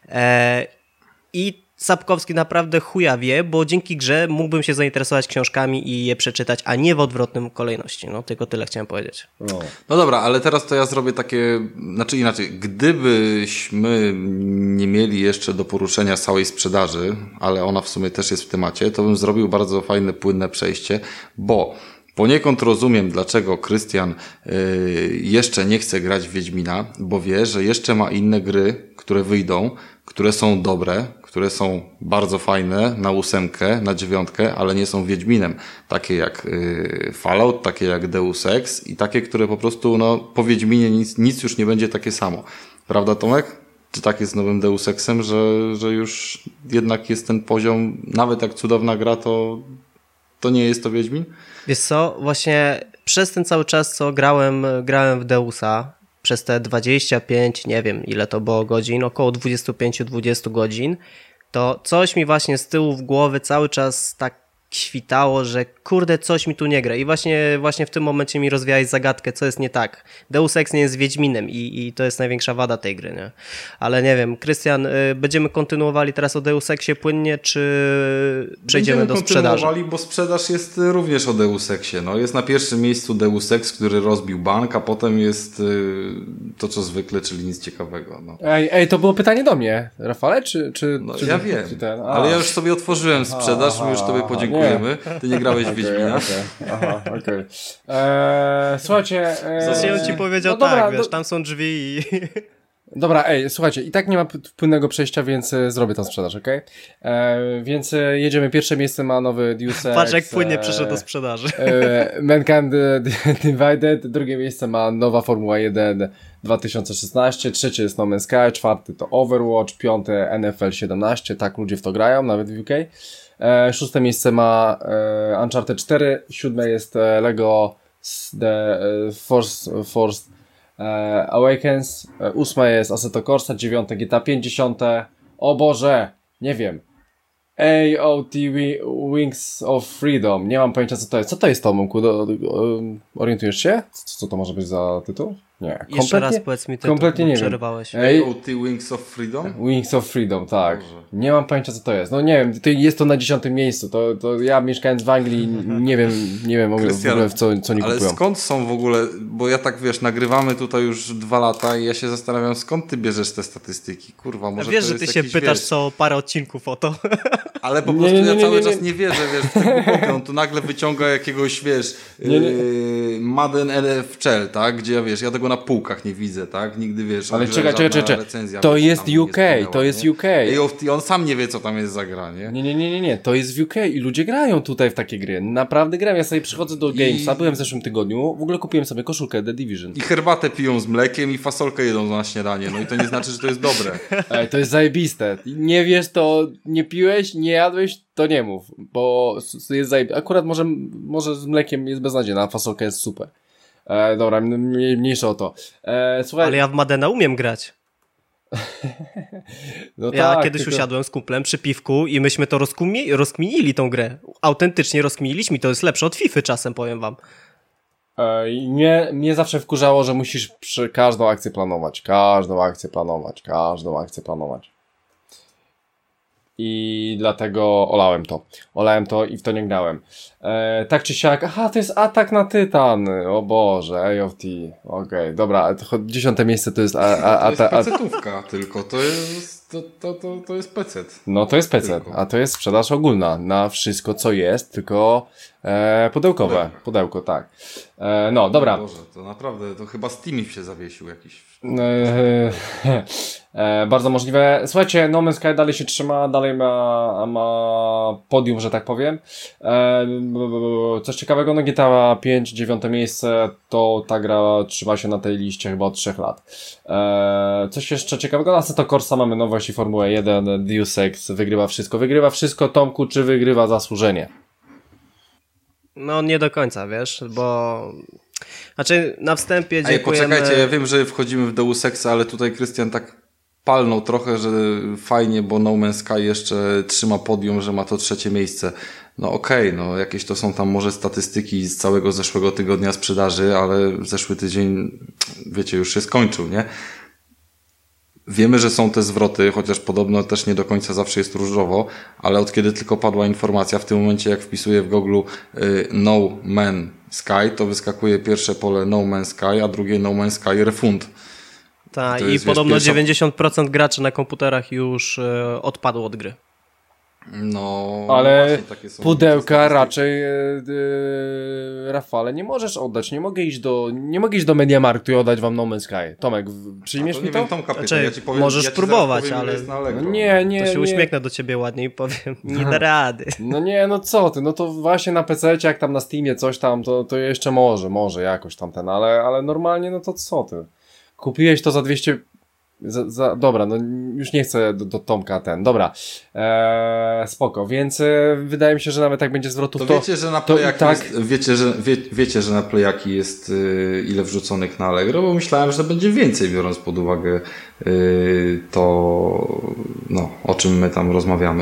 I Sapkowski naprawdę chuja wie, bo dzięki grze mógłbym się zainteresować książkami i je przeczytać, a nie w odwrotnym kolejności. No, tylko tyle chciałem powiedzieć.
No dobra, ale teraz to ja zrobię takie, znaczy inaczej, gdybyśmy nie mieli jeszcze do poruszenia całej sprzedaży, ale ona w sumie też jest w temacie, to bym zrobił bardzo fajne, płynne przejście, bo poniekąd rozumiem, dlaczego Krystian jeszcze nie chce grać w Wiedźmina, bo wie, że jeszcze ma inne gry, które wyjdą, które są dobre, które są bardzo fajne na 8, na 9, ale nie są Wiedźminem. Takie jak Fallout, takie jak Deus Ex i takie, które po prostu po Wiedźminie nic już nie będzie takie samo. Prawda, Tomek? Czy tak jest z nowym Deus Exem, że już jednak jest ten poziom, nawet jak cudowna gra, to nie jest to Wiedźmin?
Wiesz co, właśnie przez ten cały czas, co grałem w Deusa, przez te 25, nie wiem ile to było godzin, około 25-20 godzin, to coś mi właśnie z tyłu w głowy cały czas tak świtało, że kurde, coś mi tu nie gra. I właśnie w tym momencie mi rozwiałeś zagadkę, co jest nie tak. Deus Ex nie jest Wiedźminem i to jest największa wada tej gry, nie? Ale nie wiem, Krystian, będziemy kontynuowali teraz o Deus Exie płynnie, czy przejdziemy do sprzedaży? Będziemy
kontynuowali, bo sprzedaż jest również o Deus Exie. No, jest na pierwszym miejscu Deus Ex, który rozbił bank, a potem jest to, co zwykle, czyli nic ciekawego. No.
Ej, to było pytanie do mnie, Rafale, czy
ja wiem, ale ja już sobie otworzyłem sprzedaż, my już tobie podziękujemy. Ty nie grałeś w Wiedźmina.
Okej. Słuchajcie...
Zresztą ci powiedział dobra, wiesz, tam są drzwi i...
Dobra, słuchajcie, i tak nie ma płynnego przejścia, więc zrobię tą sprzedaż, okej? Więc jedziemy. Pierwsze miejsce ma nowy Deus Ex.
Patrz, jak płynnie przeszedł do sprzedaży.
Mankind Divided. Drugie miejsce ma nowa Formuła 1 2016. Trzecie jest No Man's Sky. Czwarty to Overwatch. Piąte NFL 17. Tak ludzie w to grają, nawet w UK. Szóste miejsce ma Uncharted 4. Siódme jest Lego The Force Awakens. Ósme jest Assetto Corsa. Dziewiąte GTA 5. 10. O Boże, nie wiem. AOT Wings of Freedom. Nie mam pojęcia, co to jest. Co to jest, Tomku? Orientujesz się? Co to może być za tytuł? Nie.
Jeszcze raz powiedz mi tytuł,
kompletnie nie
przerywałeś.
AOT Wings of Freedom?
Wings of Freedom, tak.
Boże.
Nie mam pojęcia, co to jest. No nie wiem, jest to na 10. miejscu. To ja mieszkając w Anglii nie wiem w ogóle w co nie
ale
kupują.
skąd są w ogóle, bo ja tak wiesz, nagrywamy tutaj już 2 lata i ja się zastanawiam, skąd ty bierzesz te statystyki? Kurwa, może
Wiesz,
to
że
jest
ty się
jakiś,
pytasz
wiesz,
co parę odcinków o to.
ale po prostu ja cały czas nie wierzę, wiesz, w tę głupotę. On tu nagle wyciąga jakiegoś, wiesz, Madden NFL, tak? Gdzie ja, wiesz, ja tego na półkach nie widzę, tak? Nigdy, wiesz,
Ale czekaj.
recenzja,
To
wiesz,
jest
tam nie
UK,
stanęła,
to jest
nie?
UK.
I on sam nie wie, co tam jest za gra, nie?
Nie, to jest w UK i ludzie grają tutaj w takie gry. Naprawdę grają. Ja sobie przychodzę do Gamesa, byłem w zeszłym tygodniu, w ogóle kupiłem sobie koszulkę The Division.
I herbatę piją z mlekiem i fasolkę jedzą na śniadanie, no i to nie znaczy, że to jest dobre.
Ej, to jest zajebiste. Nie wiesz, to nie piłeś, nie jadłeś, to nie mów, bo jest zajebiste. Akurat może z mlekiem jest beznadziejna, a fasolka jest super. Dobra, mniejsza o to. Słuchaj,
Ale ja w Maddena umiem grać.
no
Ja
tak,
kiedyś usiadłem z kumplem przy piwku i myśmy to rozkminili tą grę. Autentycznie rozkminiliśmy i to jest lepsze od FIFA czasem, powiem wam.
Mnie zawsze wkurzało, że musisz przy każdą akcję planować. I dlatego olałem to i w to nie grałem. Tak czy siak, to jest atak na Tytan. O Boże, AOT. Okej, dobra, 10. miejsce to jest
To jest pecetówka tylko, to jest pecet.
No to jest PC,
Tylko.
a to jest sprzedaż ogólna na wszystko co jest, tylko pudełkowe. Pudełko, tak. No, dobra.
Boże, to naprawdę, to chyba Steam się zawiesił jakiś.
Bardzo możliwe. Słuchajcie, No Man's Sky dalej się trzyma, dalej ma podium, że tak powiem. Coś ciekawego, no GTA 5, 9. miejsce, to ta gra trzyma się na tej liście chyba od 3 lat. Coś jeszcze ciekawego, Assetto Corsa mamy nowość i Formułę 1, Deus Ex wygrywa wszystko. Tomku, czy wygrywa zasłużenie?
No nie do końca, wiesz, bo... Znaczy na wstępie dziękujemy...
Poczekajcie, ja wiem, że wchodzimy w Deus Exa, ale tutaj Krystian tak palnął trochę, że fajnie, bo No Man's Sky jeszcze trzyma podium, że ma to 3. miejsce. No okej, no jakieś to są tam może statystyki z całego zeszłego tygodnia sprzedaży, ale zeszły tydzień, wiecie, już się skończył, nie? Wiemy, że są te zwroty, chociaż podobno też nie do końca zawsze jest różowo, ale od kiedy tylko padła informacja, w tym momencie jak wpisuję w Google No Man Sky, to wyskakuje pierwsze pole No Man's Sky, a drugie No Man's Sky Refund.
Tak,
To
i
jest,
podobno
wiesz,
90% graczy na komputerach już odpadło od gry.
No,
Ale
właśnie takie są
pudełka
statystyki.
raczej, Rafale, nie możesz oddać. Nie mogę iść do Mediamarktu i oddać wam No Man's Sky. Tomek, przyjmiesz
To
mi
nie
to?
wiem, Tomka pytam,
Znaczy,
ja ci powiem,
możesz
ja ci
spróbować,
zaraz powiem,
ale-
ile jest na Allegro.
No nie.
To się uśmiechnę do ciebie ładnie i powiem, nie da rady.
No nie, no co ty, no to właśnie na PC-cie, jak tam na Steamie coś tam, to jeszcze może jakoś tam ale normalnie, no to co ty? Kupiłeś to za 200... Dobra, no już nie chcę do Tomka dobra, spoko, więc wydaje mi się, że nawet jak będzie zwrotów,
To wiecie, że na
to
Playaki
i tak...
jest, wiecie, że na Playaki jest ile wrzuconych na Allegro, bo myślałem, że będzie więcej, biorąc pod uwagę to, no, o czym my tam rozmawiamy.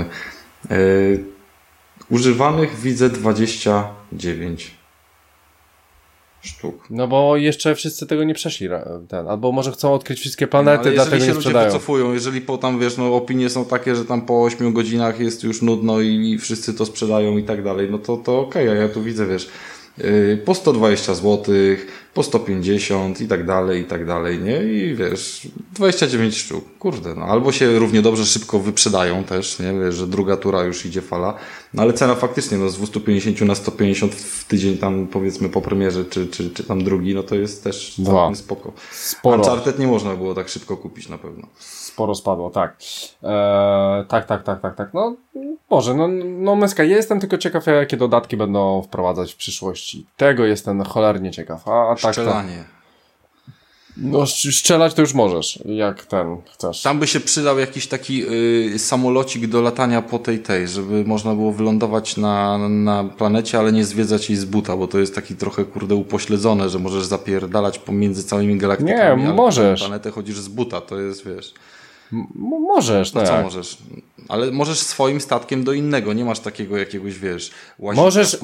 Używanych widzę 29 sztuk.
No bo jeszcze wszyscy tego nie przeszli, albo może chcą odkryć wszystkie planety,
ale
dlatego
jeżeli
nie
się ludzie
sprzedają.
wycofują, jeżeli tam, wiesz, no opinie są takie, że tam po 8 godzinach jest już nudno i wszyscy to sprzedają i tak dalej, no to okej, a ja tu widzę, wiesz, po 120 zł, po 150 i tak dalej, nie? I wiesz, 29 sztuk, kurde, no albo się równie dobrze szybko wyprzedają też, nie? Wiesz, że druga tura już idzie fala, no ale cena faktycznie, no z 250 na 150 w tydzień tam powiedzmy po premierze, czy tam drugi, no to jest też całkiem spoko.
Sporo.
Uncharted nie można było tak szybko kupić na pewno.
Sporo spadło, tak. Tak. No, może, no Man's Sky, ja jestem tylko ciekaw, jakie dodatki będą wprowadzać w przyszłości. Tego jestem cholernie ciekaw. A tak,
Strzelanie.
No, strzelać to już możesz, jak chcesz.
Tam by się przydał jakiś taki samolocik do latania po tej, żeby można było wylądować na planecie, ale nie zwiedzać jej z buta, bo to jest taki trochę, kurde, upośledzone, że możesz zapierdalać pomiędzy całymi galaktykami.
Nie,
ale
możesz.
Na planetę chodzisz z buta, to jest, wiesz...
Możesz,
No
no
co
jak?
możesz? Ale możesz swoim statkiem do innego, nie masz takiego jakiegoś, wiesz, łazika,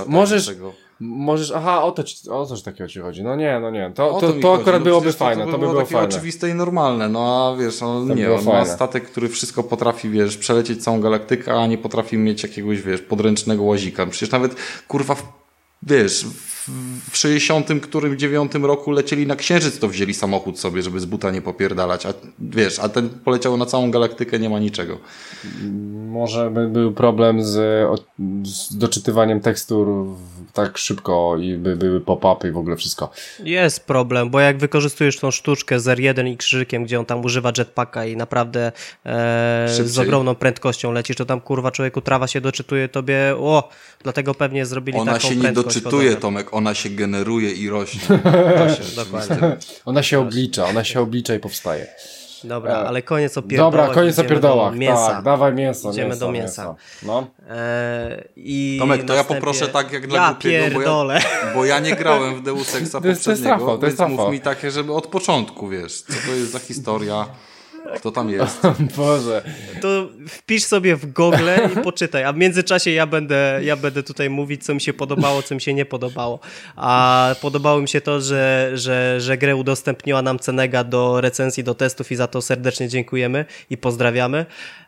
Możesz, aha, o coś takiego ci chodzi. No nie.
O mi
To
chodzi.
akurat
No
byłoby
przecież
fajne, to by było
takie
fajne.
oczywiste i normalne, no a wiesz, on ma
fajne.
statek, który wszystko potrafi, wiesz, przelecieć całą galaktykę, a nie potrafi mieć jakiegoś, wiesz, podręcznego łazika. Przecież nawet, kurwa, wiesz, w 69 roku lecieli na Księżyc, to wzięli samochód sobie, żeby z buta nie popierdalać, a wiesz, a ten poleciał na całą galaktykę, nie ma niczego.
Może by był problem z doczytywaniem tekstur tak szybko i by były pop-upy i w ogóle wszystko.
Jest problem, bo jak wykorzystujesz tą sztuczkę z R1 i krzyżykiem, gdzie on tam używa jetpacka i naprawdę z ogromną prędkością lecisz, to tam kurwa człowieku trawa się doczytuje tobie, dlatego pewnie zrobili taką prędkość.
Ona się nie doczytuje, Tomek, ona się generuje i rośnie.
Dokładnie.
Ona się oblicza i powstaje.
Dobra, ale koniec o pierdołach.
Dobra, koniec o pierdołach.
Mięsa.
Tak, dawaj mięso.
Idziemy do mięsa.
No.
Tomek, to ja poproszę tak jak dla głupiego, bo ja nie grałem w Deus Exa poprzedniego, więc mów mi takie, żeby od początku, wiesz, co to jest za historia, kto tam jest.
Boże.
To wpisz sobie w Google i poczytaj, a w międzyczasie ja będę tutaj mówić, co mi się podobało, co mi się nie podobało. A podobało mi się to, że grę udostępniła nam Cenega do recenzji, do testów i za to serdecznie dziękujemy i pozdrawiamy.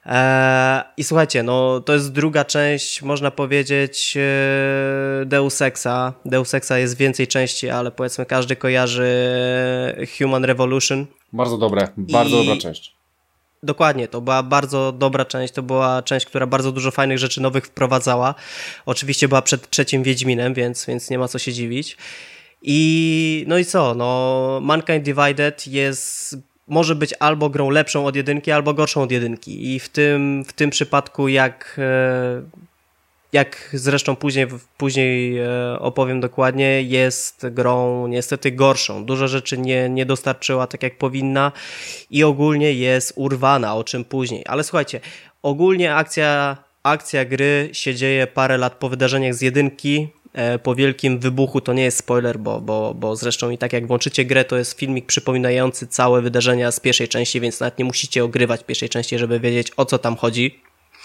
I słuchajcie, no to jest druga część, można powiedzieć, Deus Exa. Deus Exa jest więcej części, ale powiedzmy każdy kojarzy Human Revolution.
Bardzo dobra część.
Dokładnie, to była bardzo dobra część, to była część, która bardzo dużo fajnych rzeczy nowych wprowadzała. Oczywiście była przed trzecim Wiedźminem, więc nie ma co się dziwić. No i co, Mankind Divided może być albo grą lepszą od jedynki, albo gorszą od jedynki. I w tym przypadku, jak zresztą później opowiem dokładnie, jest grą niestety gorszą. Dużo rzeczy nie dostarczyła tak jak powinna i ogólnie jest urwana, o czym później. Ale słuchajcie, ogólnie akcja gry się dzieje parę lat po wydarzeniach z jedynki, po wielkim wybuchu. To nie jest spoiler, bo zresztą i tak jak włączycie grę, to jest filmik przypominający całe wydarzenia z pierwszej części, więc nawet nie musicie ogrywać pierwszej części, żeby wiedzieć, o co tam chodzi.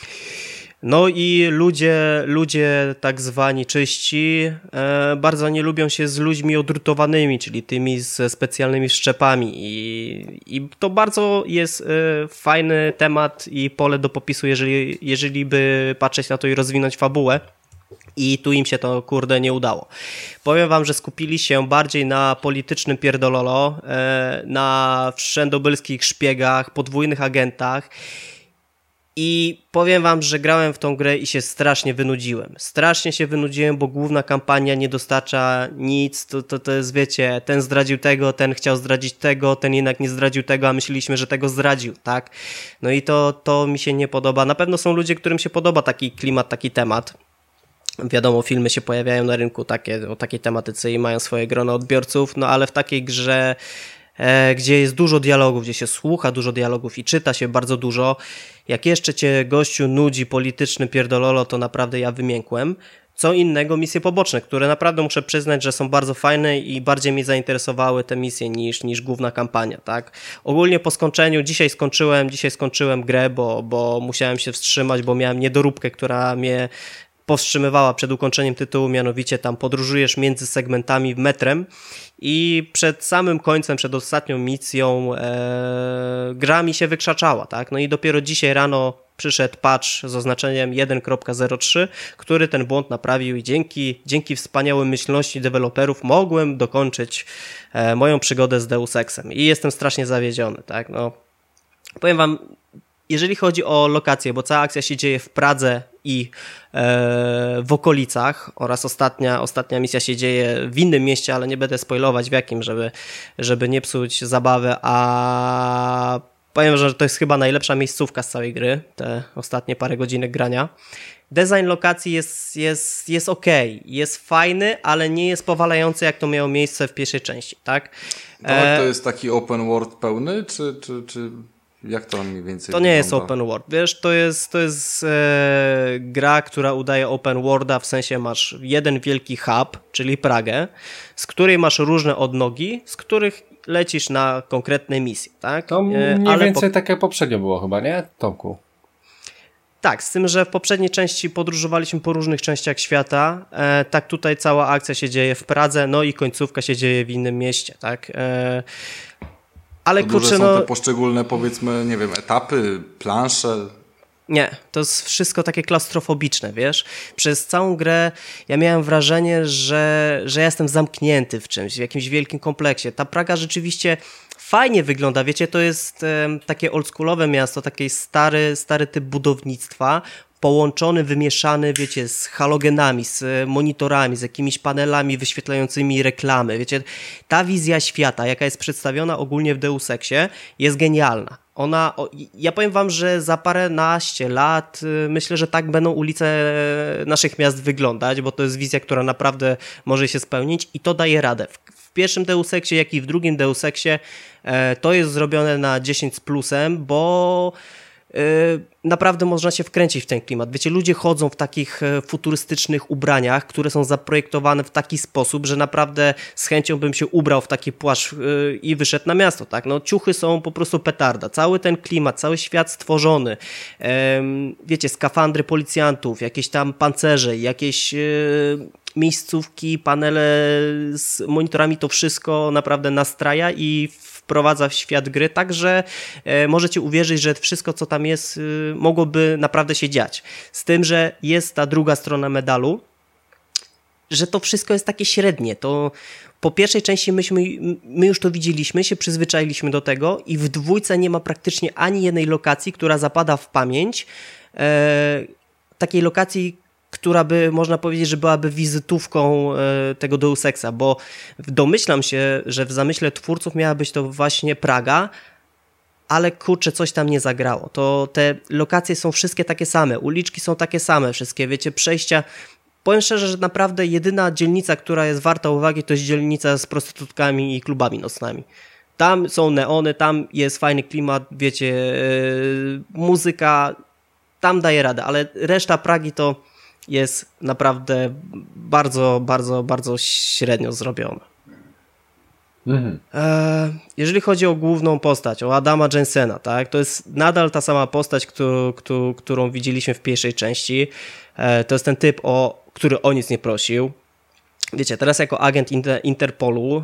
No i ludzie tak zwani czyści bardzo nie lubią się z ludźmi odrutowanymi, czyli tymi ze specjalnymi wszczepami i to bardzo jest fajny temat i pole do popisu, jeżeli by patrzeć na to i rozwinąć fabułę. I tu im się to kurde nie udało. Powiem wam, że skupili się bardziej na politycznym pierdololo, na wszędobylskich szpiegach, podwójnych agentach. I powiem wam, że grałem w tą grę i się strasznie wynudziłem. Strasznie się wynudziłem, bo główna kampania nie dostarcza nic. To jest, wiecie, ten zdradził tego, ten chciał zdradzić tego, ten jednak nie zdradził tego, a myśleliśmy, że tego zdradził, tak? No i to mi się nie podoba. Na pewno są ludzie, którym się podoba taki klimat, taki temat. Wiadomo, filmy się pojawiają na rynku o takiej tematyce i mają swoje grono odbiorców, no ale w takiej grze, gdzie jest dużo dialogów, gdzie się słucha dużo dialogów i czyta się bardzo dużo, jak jeszcze cię gościu nudzi polityczny pierdololo, to naprawdę ja wymiękłem. Co innego misje poboczne, które naprawdę muszę przyznać, że są bardzo fajne i bardziej mnie zainteresowały te misje niż główna kampania, tak? Ogólnie po skończeniu, dzisiaj skończyłem grę, bo musiałem się wstrzymać, bo miałem niedoróbkę, która mnie powstrzymywała przed ukończeniem tytułu, mianowicie tam podróżujesz między segmentami metrem i przed samym końcem, przed ostatnią misją gra mi się wykrzaczała, tak? No i dopiero dzisiaj rano przyszedł patch z oznaczeniem 1.03, który ten błąd naprawił i dzięki wspaniałej myślności deweloperów mogłem dokończyć moją przygodę z Deus Exem i jestem strasznie zawiedziony, tak? No, powiem wam, jeżeli chodzi o lokacje, bo cała akcja się dzieje w Pradze i w okolicach oraz ostatnia misja się dzieje w innym mieście, ale nie będę spoilować w jakim, żeby nie psuć zabawy, a powiem, że to jest chyba najlepsza miejscówka z całej gry, te ostatnie parę godzinek grania. Design lokacji jest okej, jest fajny, ale nie jest powalający, jak to miało miejsce w pierwszej części, tak?
To jest taki open world pełny, czy jak to mniej więcej
to
wygląda?
Nie jest open world, wiesz, to jest gra, która udaje open worlda, w sensie masz jeden wielki hub, czyli Pragę, z której masz różne odnogi, z których lecisz na konkretne misje, tak?
To mniej więcej tak jak poprzednio było chyba, nie, Tomku?
Tak, z tym, że w poprzedniej części podróżowaliśmy po różnych częściach świata, tak tutaj cała akcja się dzieje w Pradze, no i końcówka się dzieje w innym mieście, tak? Ale
kurczę, są te poszczególne, powiedzmy, nie wiem, etapy, plansze?
Nie, to jest wszystko takie klaustrofobiczne, wiesz? Przez całą grę ja miałem wrażenie, że ja jestem zamknięty w czymś, w jakimś wielkim kompleksie. Ta Praga rzeczywiście fajnie wygląda, wiecie, to jest takie oldschoolowe miasto, taki stary typ budownictwa, połączony, wymieszany, wiecie, z halogenami, z monitorami, z jakimiś panelami wyświetlającymi reklamy, wiecie, ta wizja świata, jaka jest przedstawiona ogólnie w Deus Exie, jest genialna. Ja powiem wam, że za paręnaście lat myślę, że tak będą ulice naszych miast wyglądać, bo to jest wizja, która naprawdę może się spełnić i to daje radę. W pierwszym Deus Exie, jak i w drugim Deus Exie to jest zrobione na 10 z plusem, bo naprawdę można się wkręcić w ten klimat. Wiecie, ludzie chodzą w takich futurystycznych ubraniach, które są zaprojektowane w taki sposób, że naprawdę z chęcią bym się ubrał w taki płaszcz i wyszedł na miasto, tak? No, ciuchy są po prostu petarda. Cały ten klimat, cały świat stworzony. Wiecie, skafandry policjantów, jakieś tam pancerze, jakieś miejscówki, panele z monitorami, to wszystko naprawdę nastraja i wprowadza w świat gry, tak że możecie uwierzyć, że wszystko, co tam jest, mogłoby naprawdę się dziać. Z tym, że jest ta druga strona medalu, że to wszystko jest takie średnie. To po pierwszej części my już to widzieliśmy, się przyzwyczailiśmy do tego i w dwójce nie ma praktycznie ani jednej lokacji, która zapada w pamięć. Takiej lokacji, która by, można powiedzieć, że byłaby wizytówką tego Deus Exa, bo domyślam się, że w zamyśle twórców miała być to właśnie Praga, ale kurczę, coś tam nie zagrało. To te lokacje są wszystkie takie same, uliczki są takie same, wszystkie, wiecie, przejścia. Powiem szczerze, że naprawdę jedyna dzielnica, która jest warta uwagi, to jest dzielnica z prostytutkami i klubami nocnymi. Tam są neony, tam jest fajny klimat, wiecie, muzyka, tam daje radę, ale reszta Pragi to jest naprawdę bardzo, bardzo, bardzo średnio zrobiona. Jeżeli chodzi o główną postać, o Adama Jensena, tak, to jest nadal ta sama postać, którą widzieliśmy w pierwszej części. To jest ten typ, który o nic nie prosił. Wiecie, teraz jako agent Interpolu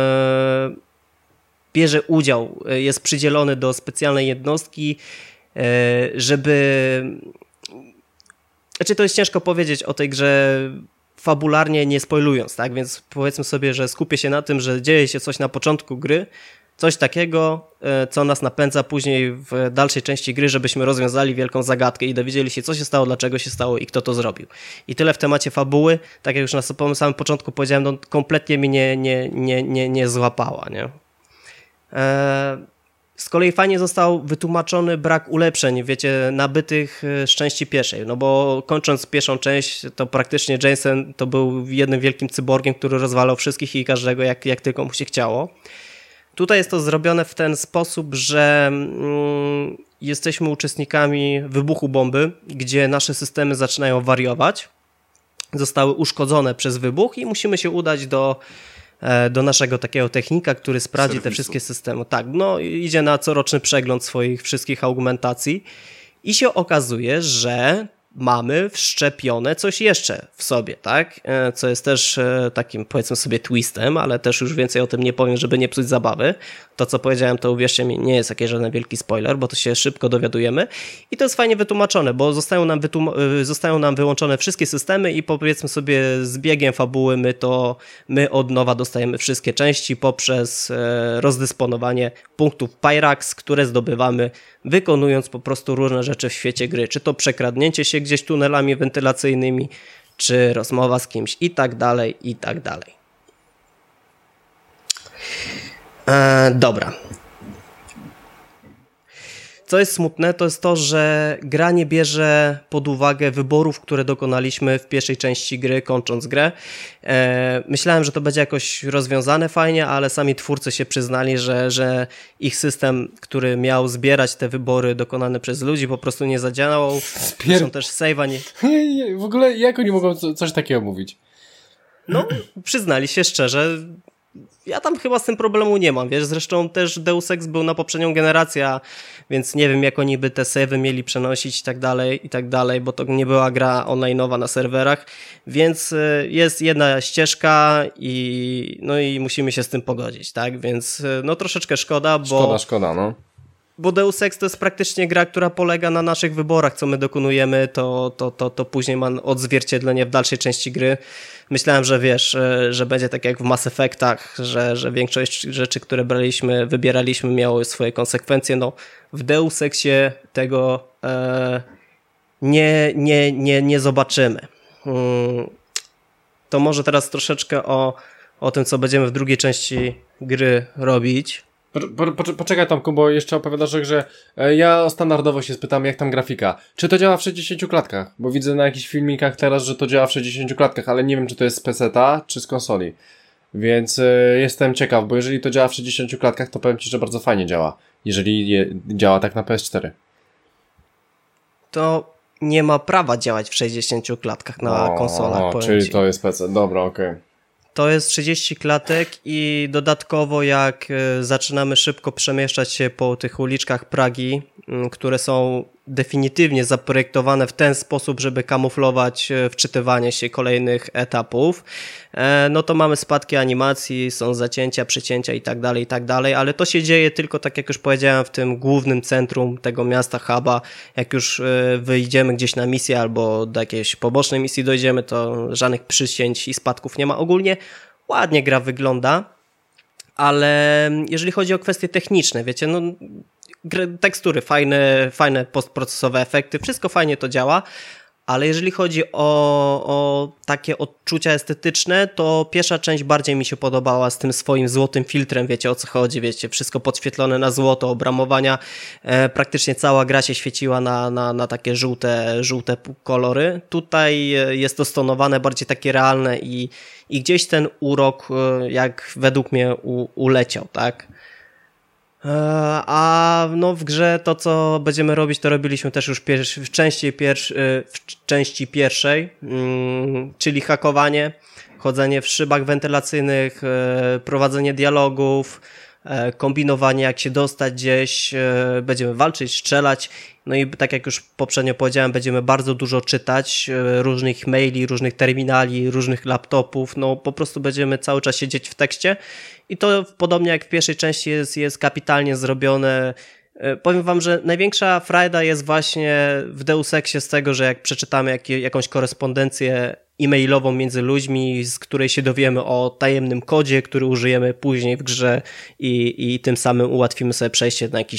bierze udział, jest przydzielony do specjalnej jednostki, żeby... Znaczy, to jest ciężko powiedzieć o tej grze fabularnie, nie spoilując, tak? Więc powiedzmy sobie, że skupię się na tym, że dzieje się coś na początku gry, coś takiego, co nas napędza później w dalszej części gry, żebyśmy rozwiązali wielką zagadkę i dowiedzieli się, co się stało, dlaczego się stało i kto to zrobił. I tyle w temacie fabuły. Tak jak już na samym początku powiedziałem, no, kompletnie mnie nie złapała, nie? Z kolei fajnie został wytłumaczony brak ulepszeń, wiecie, nabytych z części pierwszej, no bo kończąc pierwszą część, to praktycznie Jensen to był jednym wielkim cyborgiem, który rozwalał wszystkich i każdego, jak tylko mu się chciało. Tutaj jest to zrobione w ten sposób, że jesteśmy uczestnikami wybuchu bomby, gdzie nasze systemy zaczynają wariować, zostały uszkodzone przez wybuch i musimy się udać do naszego takiego technika, który sprawdzi te wszystkie systemy. Tak, no idzie na coroczny przegląd swoich wszystkich augmentacji i się okazuje, że mamy wszczepione coś jeszcze w sobie, tak? Co jest też takim, powiedzmy sobie, twistem, ale też już więcej o tym nie powiem, żeby nie psuć zabawy. To, co powiedziałem, to uwierzcie mi, nie jest jakiś żaden wielki spoiler, bo to się szybko dowiadujemy i to jest fajnie wytłumaczone, bo zostają nam wyłączone wszystkie systemy i powiedzmy sobie z biegiem fabuły my od nowa dostajemy wszystkie części poprzez rozdysponowanie punktów Pyrax, które zdobywamy wykonując po prostu różne rzeczy w świecie gry, czy to przekradnięcie się gdzieś tunelami wentylacyjnymi, czy rozmowa z kimś i tak dalej, i tak dalej. Dobra. Co jest smutne, to jest to, że gra nie bierze pod uwagę wyborów, które dokonaliśmy w pierwszej części gry, kończąc grę. Myślałem, że to będzie jakoś rozwiązane fajnie, ale sami twórcy się przyznali, że ich system, który miał zbierać te wybory dokonane przez ludzi, po prostu nie zadziałał. Zresztą też save'a nie...
W ogóle jak oni mogą coś takiego mówić?
No, przyznali się szczerze. ja tam chyba z tym problemu nie mam, wiesz, zresztą też Deus Ex był na poprzednią generację, więc nie wiem, jak oni by te save'y mieli przenosić i tak dalej, bo to nie była gra online'owa na serwerach, więc jest jedna ścieżka i musimy się z tym pogodzić, tak, więc no troszeczkę szkoda, bo...
Szkoda, no.
Bo Deus Ex to jest praktycznie gra, która polega na naszych wyborach, co my dokonujemy, to później ma odzwierciedlenie w dalszej części gry. Myślałem, że wiesz, że będzie tak jak w Mass Effectach, że większość rzeczy, które wybieraliśmy miały swoje konsekwencje. No, w Deus Exie tego nie zobaczymy. To może teraz troszeczkę o tym, co będziemy w drugiej części gry robić.
Poczekaj Tomku, bo jeszcze opowiadasz, że ja standardowo się spytam, jak tam grafika. Czy to działa w 60 klatkach? Bo widzę na jakichś filmikach teraz, że to działa w 60 klatkach, ale nie wiem, czy to jest z PC-ta, czy z konsoli. Więc jestem ciekaw, bo jeżeli to działa w 60 klatkach, to powiem Ci, że bardzo fajnie działa. Jeżeli działa tak na PS4.
To nie ma prawa działać w 60 klatkach na konsolach.
Czyli to jest PC. Dobra, okej.
To jest 30 klatek i dodatkowo jak zaczynamy szybko przemieszczać się po tych uliczkach Pragi, które są definitywnie zaprojektowane w ten sposób, żeby kamuflować wczytywanie się kolejnych etapów, no to mamy spadki animacji, są zacięcia, przycięcia i tak dalej, ale to się dzieje tylko, tak jak już powiedziałem, w tym głównym centrum tego miasta, huba. Jak już wyjdziemy gdzieś na misję albo do jakiejś pobocznej misji dojdziemy, to żadnych przycięć i spadków nie ma. Ogólnie ładnie gra wygląda, ale jeżeli chodzi o kwestie techniczne, wiecie, no tekstury fajne postprocesowe efekty, wszystko fajnie to działa, ale jeżeli chodzi o takie odczucia estetyczne, to pierwsza część bardziej mi się podobała z tym swoim złotym filtrem, wiecie o co chodzi, wiecie, wszystko podświetlone na złoto, obramowania, praktycznie cała gra się świeciła na takie żółte kolory. Tutaj jest to stonowane bardziej takie realne i gdzieś ten urok, jak według mnie uleciał, tak? A no w grze to, co będziemy robić, to robiliśmy też już w części pierwszej, czyli hakowanie, chodzenie w szybach wentylacyjnych, prowadzenie dialogów, kombinowanie, jak się dostać gdzieś, będziemy walczyć, strzelać, no i tak jak już poprzednio powiedziałem, będziemy bardzo dużo czytać różnych maili, różnych terminali, różnych laptopów, no po prostu będziemy cały czas siedzieć w tekście i to podobnie jak w pierwszej części jest kapitalnie zrobione. Powiem wam, że największa frajda jest właśnie w Deus Exie z tego, że jak przeczytamy jakąś korespondencję e-mailową między ludźmi, z której się dowiemy o tajemnym kodzie, który użyjemy później w grze i tym samym ułatwimy sobie przejście na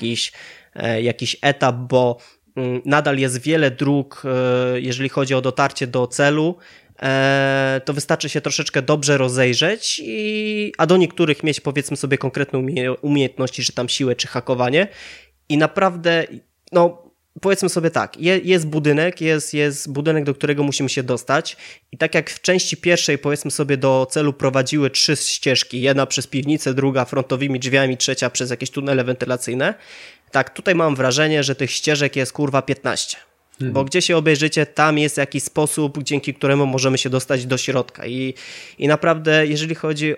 jakiś etap, bo nadal jest wiele dróg, jeżeli chodzi o dotarcie do celu, to wystarczy się troszeczkę dobrze rozejrzeć, a do niektórych mieć powiedzmy sobie konkretne umiejętności, czy tam siłę, czy hakowanie i naprawdę, no powiedzmy sobie tak, jest budynek, do którego musimy się dostać i tak jak w części pierwszej powiedzmy sobie do celu prowadziły 3 ścieżki, jedna przez piwnicę, druga frontowymi drzwiami, trzecia przez jakieś tunele wentylacyjne, tak tutaj mam wrażenie, że tych ścieżek jest 15. Bo gdzie się obejrzycie, tam jest jakiś sposób, dzięki któremu możemy się dostać do środka i naprawdę jeżeli chodzi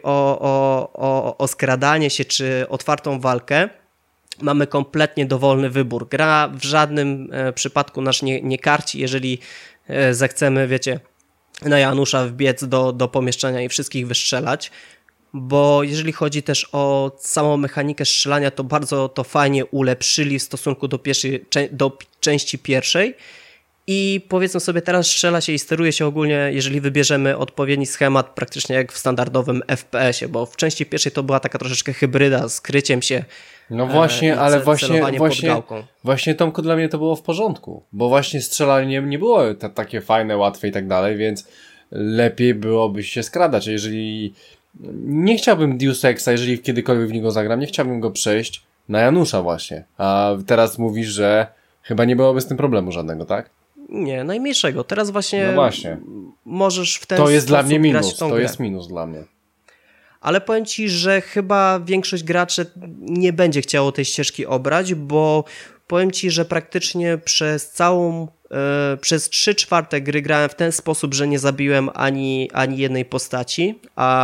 o skradanie się czy otwartą walkę, mamy kompletnie dowolny wybór. Gra w żadnym przypadku nas nie karci, jeżeli zechcemy, wiecie, na Janusza wbiec do pomieszczenia i wszystkich wystrzelać, bo jeżeli chodzi też o samą mechanikę strzelania, to bardzo to fajnie ulepszyli w stosunku do części pierwszej i powiedzmy sobie teraz strzela się i steruje się ogólnie, jeżeli wybierzemy odpowiedni schemat, praktycznie jak w standardowym FPS-ie, bo w części pierwszej to była taka troszeczkę hybryda z kryciem się.
No właśnie, ale właśnie Tomku, dla mnie to było w porządku, bo właśnie strzelanie nie było takie fajne, łatwe i tak dalej, więc lepiej byłoby się skradać, jeżeli nie chciałbym Deus Exa, jeżeli kiedykolwiek w niego zagram, nie chciałbym go przejść na Janusza właśnie, a teraz mówisz, że chyba nie byłoby z tym problemu żadnego, tak?
Nie, najmniejszego. Teraz właśnie,
no właśnie.
Możesz w ten sposób
to jest dla mnie minus,
to
jest minus dla mnie.
Ale powiem ci, że chyba większość graczy nie będzie chciało tej ścieżki obrać, bo powiem ci, że praktycznie przez całą przez 3/4 gry grałem w ten sposób, że nie zabiłem ani jednej postaci,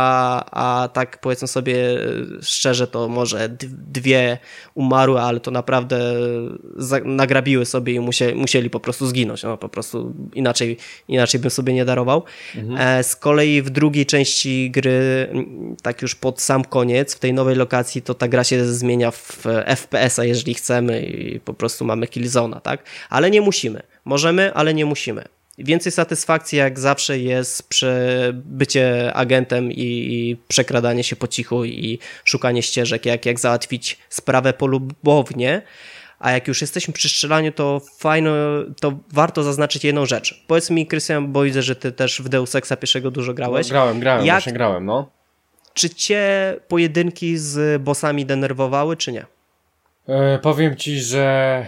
a tak powiedzmy sobie szczerze, to może 2 umarły, ale to naprawdę nagrabiły sobie i musieli po prostu zginąć. No, po prostu inaczej bym sobie nie darował. Z kolei w drugiej części gry, tak już pod sam koniec, w tej nowej lokacji, to ta gra się zmienia w FPS-a, jeżeli chcemy i po prostu mamy killzone'a, tak? Ale nie musimy. Możemy, ale nie musimy. Więcej satysfakcji jak zawsze jest bycie agentem i przekradanie się po cichu i szukanie ścieżek, jak załatwić sprawę polubownie. A jak już jesteśmy przy strzelaniu, to to warto zaznaczyć jedną rzecz. Powiedz mi, Krystian, bo widzę, że ty też w Deus Exa pierwszego dużo grałeś.
No, grałem, no.
Czy cię pojedynki z bossami denerwowały, czy nie?
Powiem ci, że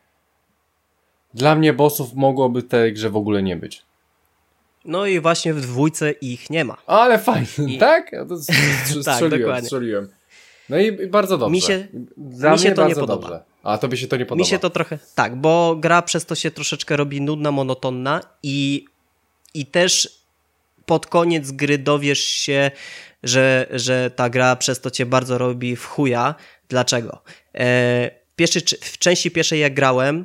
dla mnie bossów mogłoby w tej grze w ogóle nie być.
No i właśnie w 2 ich nie ma.
Ale fajnie, tak? Ja to
Tak, dokładnie.
Strzeliłem. No i bardzo dobrze.
Mi się to nie podoba.
Dobrze. A tobie się to nie podoba?
Mi się to trochę... Tak, bo gra przez to się troszeczkę robi nudna, monotonna i też pod koniec gry dowiesz się, że ta gra przez to cię bardzo robi w chuja. Dlaczego? W części pierwszej jak grałem,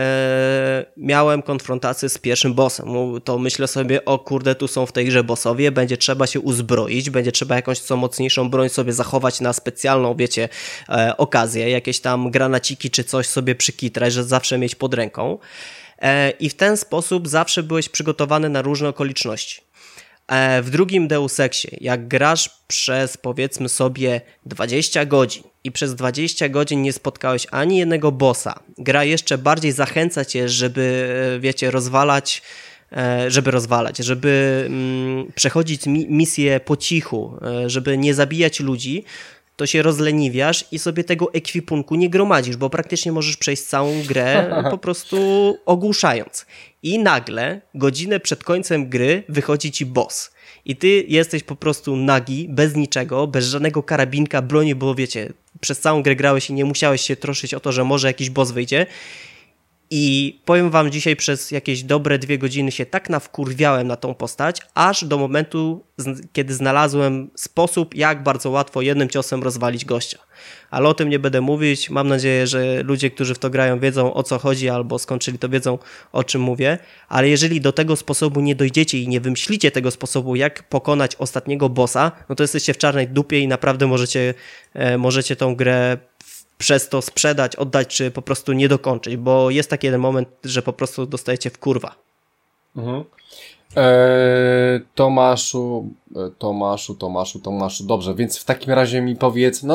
miałem konfrontację z pierwszym bossem. To myślę sobie, o kurde, tu są w tej grze bossowie, będzie trzeba się uzbroić, będzie trzeba jakąś co mocniejszą broń sobie zachować na specjalną, wiecie, okazję, jakieś tam granaciki czy coś sobie przykitrać, że zawsze mieć pod ręką. I w ten sposób zawsze byłeś przygotowany na różne okoliczności. W drugim Deus Exie, jak grasz przez powiedzmy sobie 20 godzin i przez 20 godzin nie spotkałeś ani jednego bossa, gra jeszcze bardziej zachęca cię, żeby, wiecie, żeby przechodzić misje po cichu, żeby nie zabijać ludzi, to się rozleniwiasz i sobie tego ekwipunku nie gromadzisz, bo praktycznie możesz przejść całą grę po prostu ogłuszając. I nagle, godzinę przed końcem gry wychodzi ci boss. I ty jesteś po prostu nagi, bez niczego, bez żadnego karabinka, broni, bo wiecie, przez całą grę grałeś i nie musiałeś się troszyć o to, że może jakiś boss wyjdzie. I powiem wam, dzisiaj przez jakieś dobre 2 godziny się tak nawkurwiałem na tą postać, aż do momentu, kiedy znalazłem sposób, jak bardzo łatwo jednym ciosem rozwalić gościa. Ale o tym nie będę mówić. Mam nadzieję, że ludzie, którzy w to grają, wiedzą, o co chodzi, albo skończyli to, wiedzą, o czym mówię. Ale jeżeli do tego sposobu nie dojdziecie i nie wymyślicie tego sposobu, jak pokonać ostatniego bossa, no to jesteście w czarnej dupie i naprawdę możecie tą grę przez to sprzedać, oddać, czy po prostu nie dokończyć, bo jest taki jeden moment, że po prostu dostajecie w kurwa.
Mhm. Tomaszu, dobrze, więc w takim razie mi powiedz,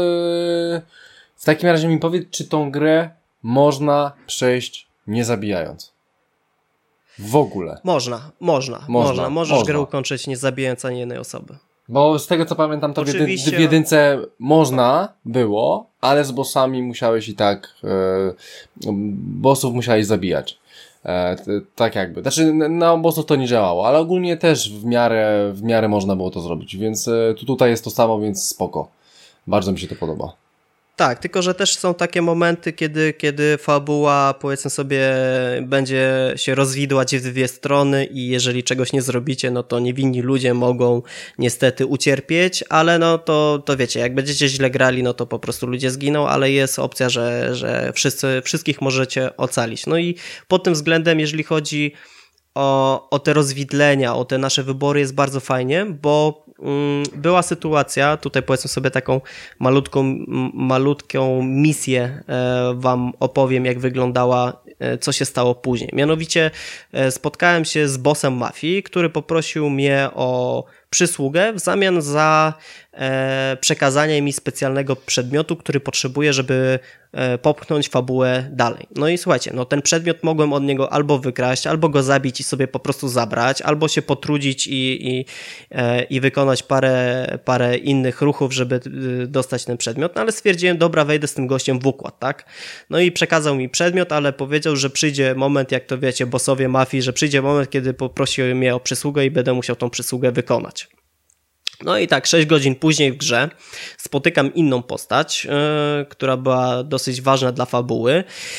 czy tą grę można przejść nie zabijając? W ogóle.
Można. Możesz grę ukończyć nie zabijając ani jednej osoby.
Bo z tego co pamiętam, to oczywiście w jedynce można było, ale z bossami musiałeś i tak bossów musiałeś zabijać. Tak jakby. Znaczy na bossów to nie działało, ale ogólnie też w miarę można było to zrobić, więc tutaj jest to samo, więc spoko. Bardzo mi się to podoba.
Tak, tylko że też są takie momenty, kiedy fabuła, powiedzmy sobie, będzie się rozwidłać w 2 strony i jeżeli czegoś nie zrobicie, no to niewinni ludzie mogą niestety ucierpieć, ale no to wiecie, jak będziecie źle grali, no to po prostu ludzie zginą, ale jest opcja, że wszystkich możecie ocalić. No i pod tym względem, jeżeli chodzi o te rozwidlenia, o te nasze wybory, jest bardzo fajnie, bo była sytuacja, tutaj powiedzmy sobie taką malutką misję wam opowiem, jak wyglądała, co się stało później. Mianowicie spotkałem się z bossem mafii, który poprosił mnie o przysługę w zamian za przekazanie mi specjalnego przedmiotu, który potrzebuję, żeby popchnąć fabułę dalej. No i słuchajcie, no ten przedmiot mogłem od niego albo wykraść, albo go zabić i sobie po prostu zabrać, albo się potrudzić i wykonać parę innych ruchów, żeby dostać ten przedmiot, no ale stwierdziłem, dobra, wejdę z tym gościem w układ, tak? No i przekazał mi przedmiot, ale powiedział, że przyjdzie moment, jak to wiecie, bossowie mafii, że przyjdzie moment, kiedy poprosił mnie o przysługę i będę musiał tą przysługę wykonać. No i tak, 6 godzin później w grze spotykam inną postać, która była dosyć ważna dla fabuły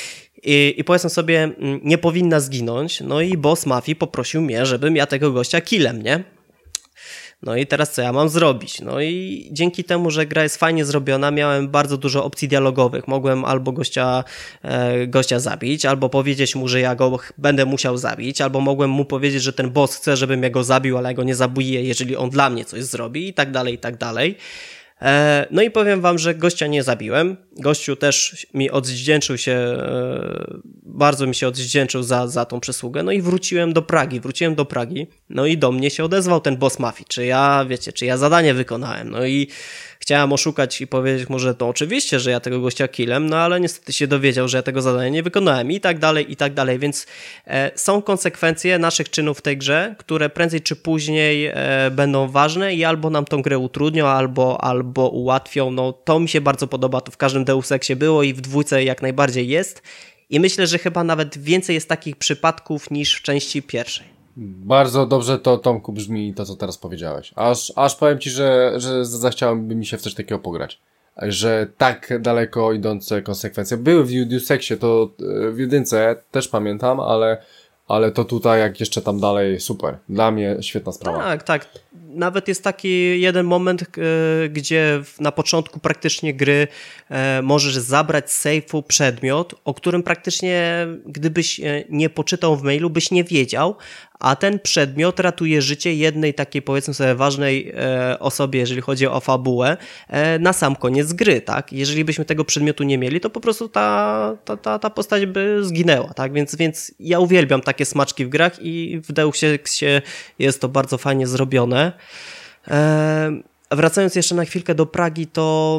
i powiedzmy sobie, nie powinna zginąć, no i boss mafii poprosił mnie, żebym ja tego gościa killem, nie? No i teraz co ja mam zrobić? No i dzięki temu, że gra jest fajnie zrobiona, miałem bardzo dużo opcji dialogowych. Mogłem albo gościa zabić, albo powiedzieć mu, że ja go będę musiał zabić, albo mogłem mu powiedzieć, że ten boss chce, żebym ja go zabił, ale ja go nie zabiję, jeżeli on dla mnie coś zrobi i tak dalej, i tak dalej. No i powiem wam, że gościa nie zabiłem. Gościu też mi odwdzięczył się, bardzo mi się odwdzięczył za tą przysługę. No i wróciłem do Pragi. No i do mnie się odezwał ten boss mafii, czy ja zadanie wykonałem. No i chciałem oszukać i powiedzieć mu, że to oczywiście, że ja tego gościa killem, no ale niestety się dowiedział, że ja tego zadania nie wykonałem i tak dalej, więc są konsekwencje naszych czynów w tej grze, które prędzej czy później będą ważne i albo nam tą grę utrudnią, albo ułatwią. No to mi się bardzo podoba, to w każdym Deus Exie było i w dwójce jak najbardziej jest i myślę, że chyba nawet więcej jest takich przypadków niż w części pierwszej.
Bardzo dobrze to, Tomku, brzmi to, co teraz powiedziałeś. Aż powiem ci, że zachciałoby mi się w coś takiego pograć. Że tak daleko idące konsekwencje były w Deus Exie, to w jedynce też pamiętam, ale to tutaj jak jeszcze tam dalej super. Dla mnie świetna sprawa.
Tak. Nawet jest taki jeden moment, gdzie na początku praktycznie gry możesz zabrać z sejfu przedmiot, o którym praktycznie gdybyś nie poczytał w mailu, byś nie wiedział, a ten przedmiot ratuje życie jednej takiej, powiedzmy sobie, ważnej osobie, jeżeli chodzi o fabułę, na sam koniec gry, tak? Jeżeli byśmy tego przedmiotu nie mieli, to po prostu ta postać by zginęła, tak? Więc ja uwielbiam takie smaczki w grach i w Deus Exie jest to bardzo fajnie zrobione. Wracając jeszcze na chwilkę do Pragi, to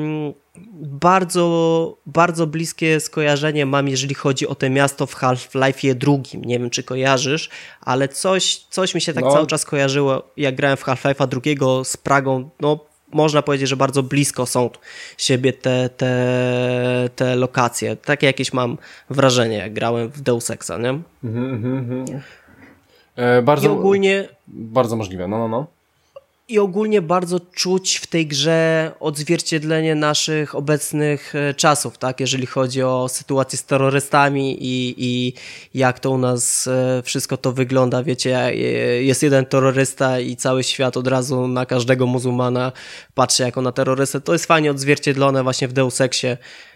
bardzo, bardzo bliskie skojarzenie mam, jeżeli chodzi o to miasto w Half-Life'ie drugim. Nie wiem, czy kojarzysz, ale coś mi się tak cały czas kojarzyło, jak grałem w Half-Life'a drugiego z Pragą. No, można powiedzieć, że bardzo blisko są siebie te lokacje. Takie jakieś mam wrażenie, jak grałem w Deus Exa, nie?
Bardzo,
i ogólnie...
Bardzo możliwe, no.
I ogólnie bardzo czuć w tej grze odzwierciedlenie naszych obecnych czasów, tak? Jeżeli chodzi o sytuację z terrorystami i jak to u nas wszystko to wygląda. Wiecie, jest jeden terrorysta i cały świat od razu na każdego muzułmana patrzy jako na terrorystę. To jest fajnie odzwierciedlone właśnie w Deus Exie.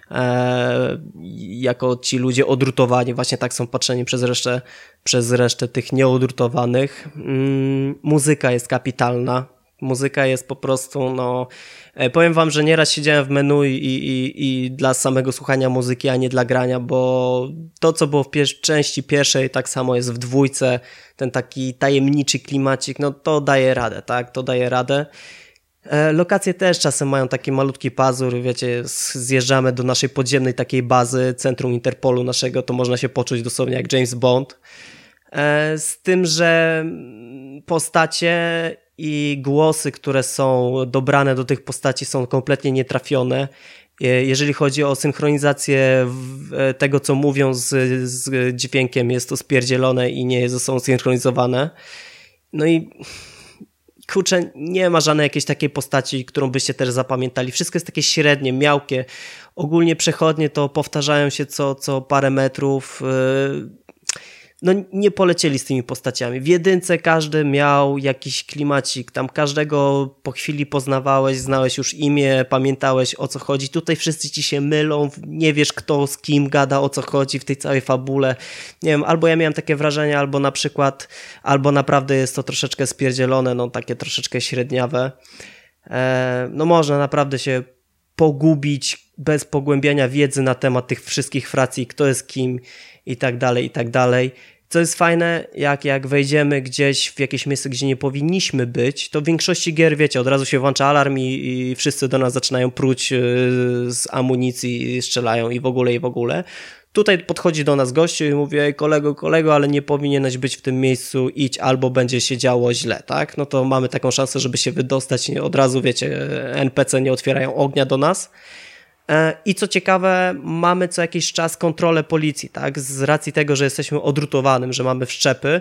Jako ci ludzie odrutowani, właśnie tak są patrzeni przez resztę tych nieodrutowanych. Muzyka jest kapitalna. Muzyka jest po prostu, powiem wam, że nieraz siedziałem w menu i dla samego słuchania muzyki, a nie dla grania, bo to, co było w części pierwszej, tak samo jest w dwójce, ten taki tajemniczy klimacik, no to daje radę, tak, to daje radę. Lokacje też czasem mają taki malutki pazur, wiecie, zjeżdżamy do naszej podziemnej takiej bazy, centrum Interpolu naszego, to można się poczuć dosłownie jak James Bond. Z tym, że postacie i głosy, które są dobrane do tych postaci, są kompletnie nietrafione. Jeżeli chodzi o synchronizację tego, co mówią z dźwiękiem, jest to spierdzielone i nie jest ze sobą synchronizowane. No i kurczę, nie ma żadnej jakiejś takiej postaci, którą byście też zapamiętali. Wszystko jest takie średnie, miałkie. Ogólnie przechodnie to powtarzają się co parę metrów. No nie polecieli z tymi postaciami. W jedynce każdy miał jakiś klimacik, tam każdego po chwili poznawałeś, znałeś już imię, pamiętałeś o co chodzi. Tutaj wszyscy ci się mylą, nie wiesz kto z kim gada, o co chodzi w tej całej fabule. Nie wiem, albo ja miałem takie wrażenie, albo naprawdę jest to troszeczkę spierdzielone, no takie troszeczkę średniawe. No można naprawdę się pogubić bez pogłębiania wiedzy na temat tych wszystkich fracji, kto jest kim i tak dalej, i tak dalej. Co jest fajne, jak wejdziemy gdzieś w jakieś miejsce, gdzie nie powinniśmy być, to w większości gier, wiecie, od razu się włącza alarm i wszyscy do nas zaczynają pruć z amunicji, strzelają i w ogóle. Tutaj podchodzi do nas gościu i mówi: ej, kolego, ale nie powinieneś być w tym miejscu, idź, albo będzie się działo źle, tak? No to mamy taką szansę, żeby się wydostać, od razu, wiecie, NPC nie otwierają ognia do nas. I co ciekawe, mamy co jakiś czas kontrolę policji, tak? Z racji tego, że jesteśmy odrutowanym, że mamy wszczepy,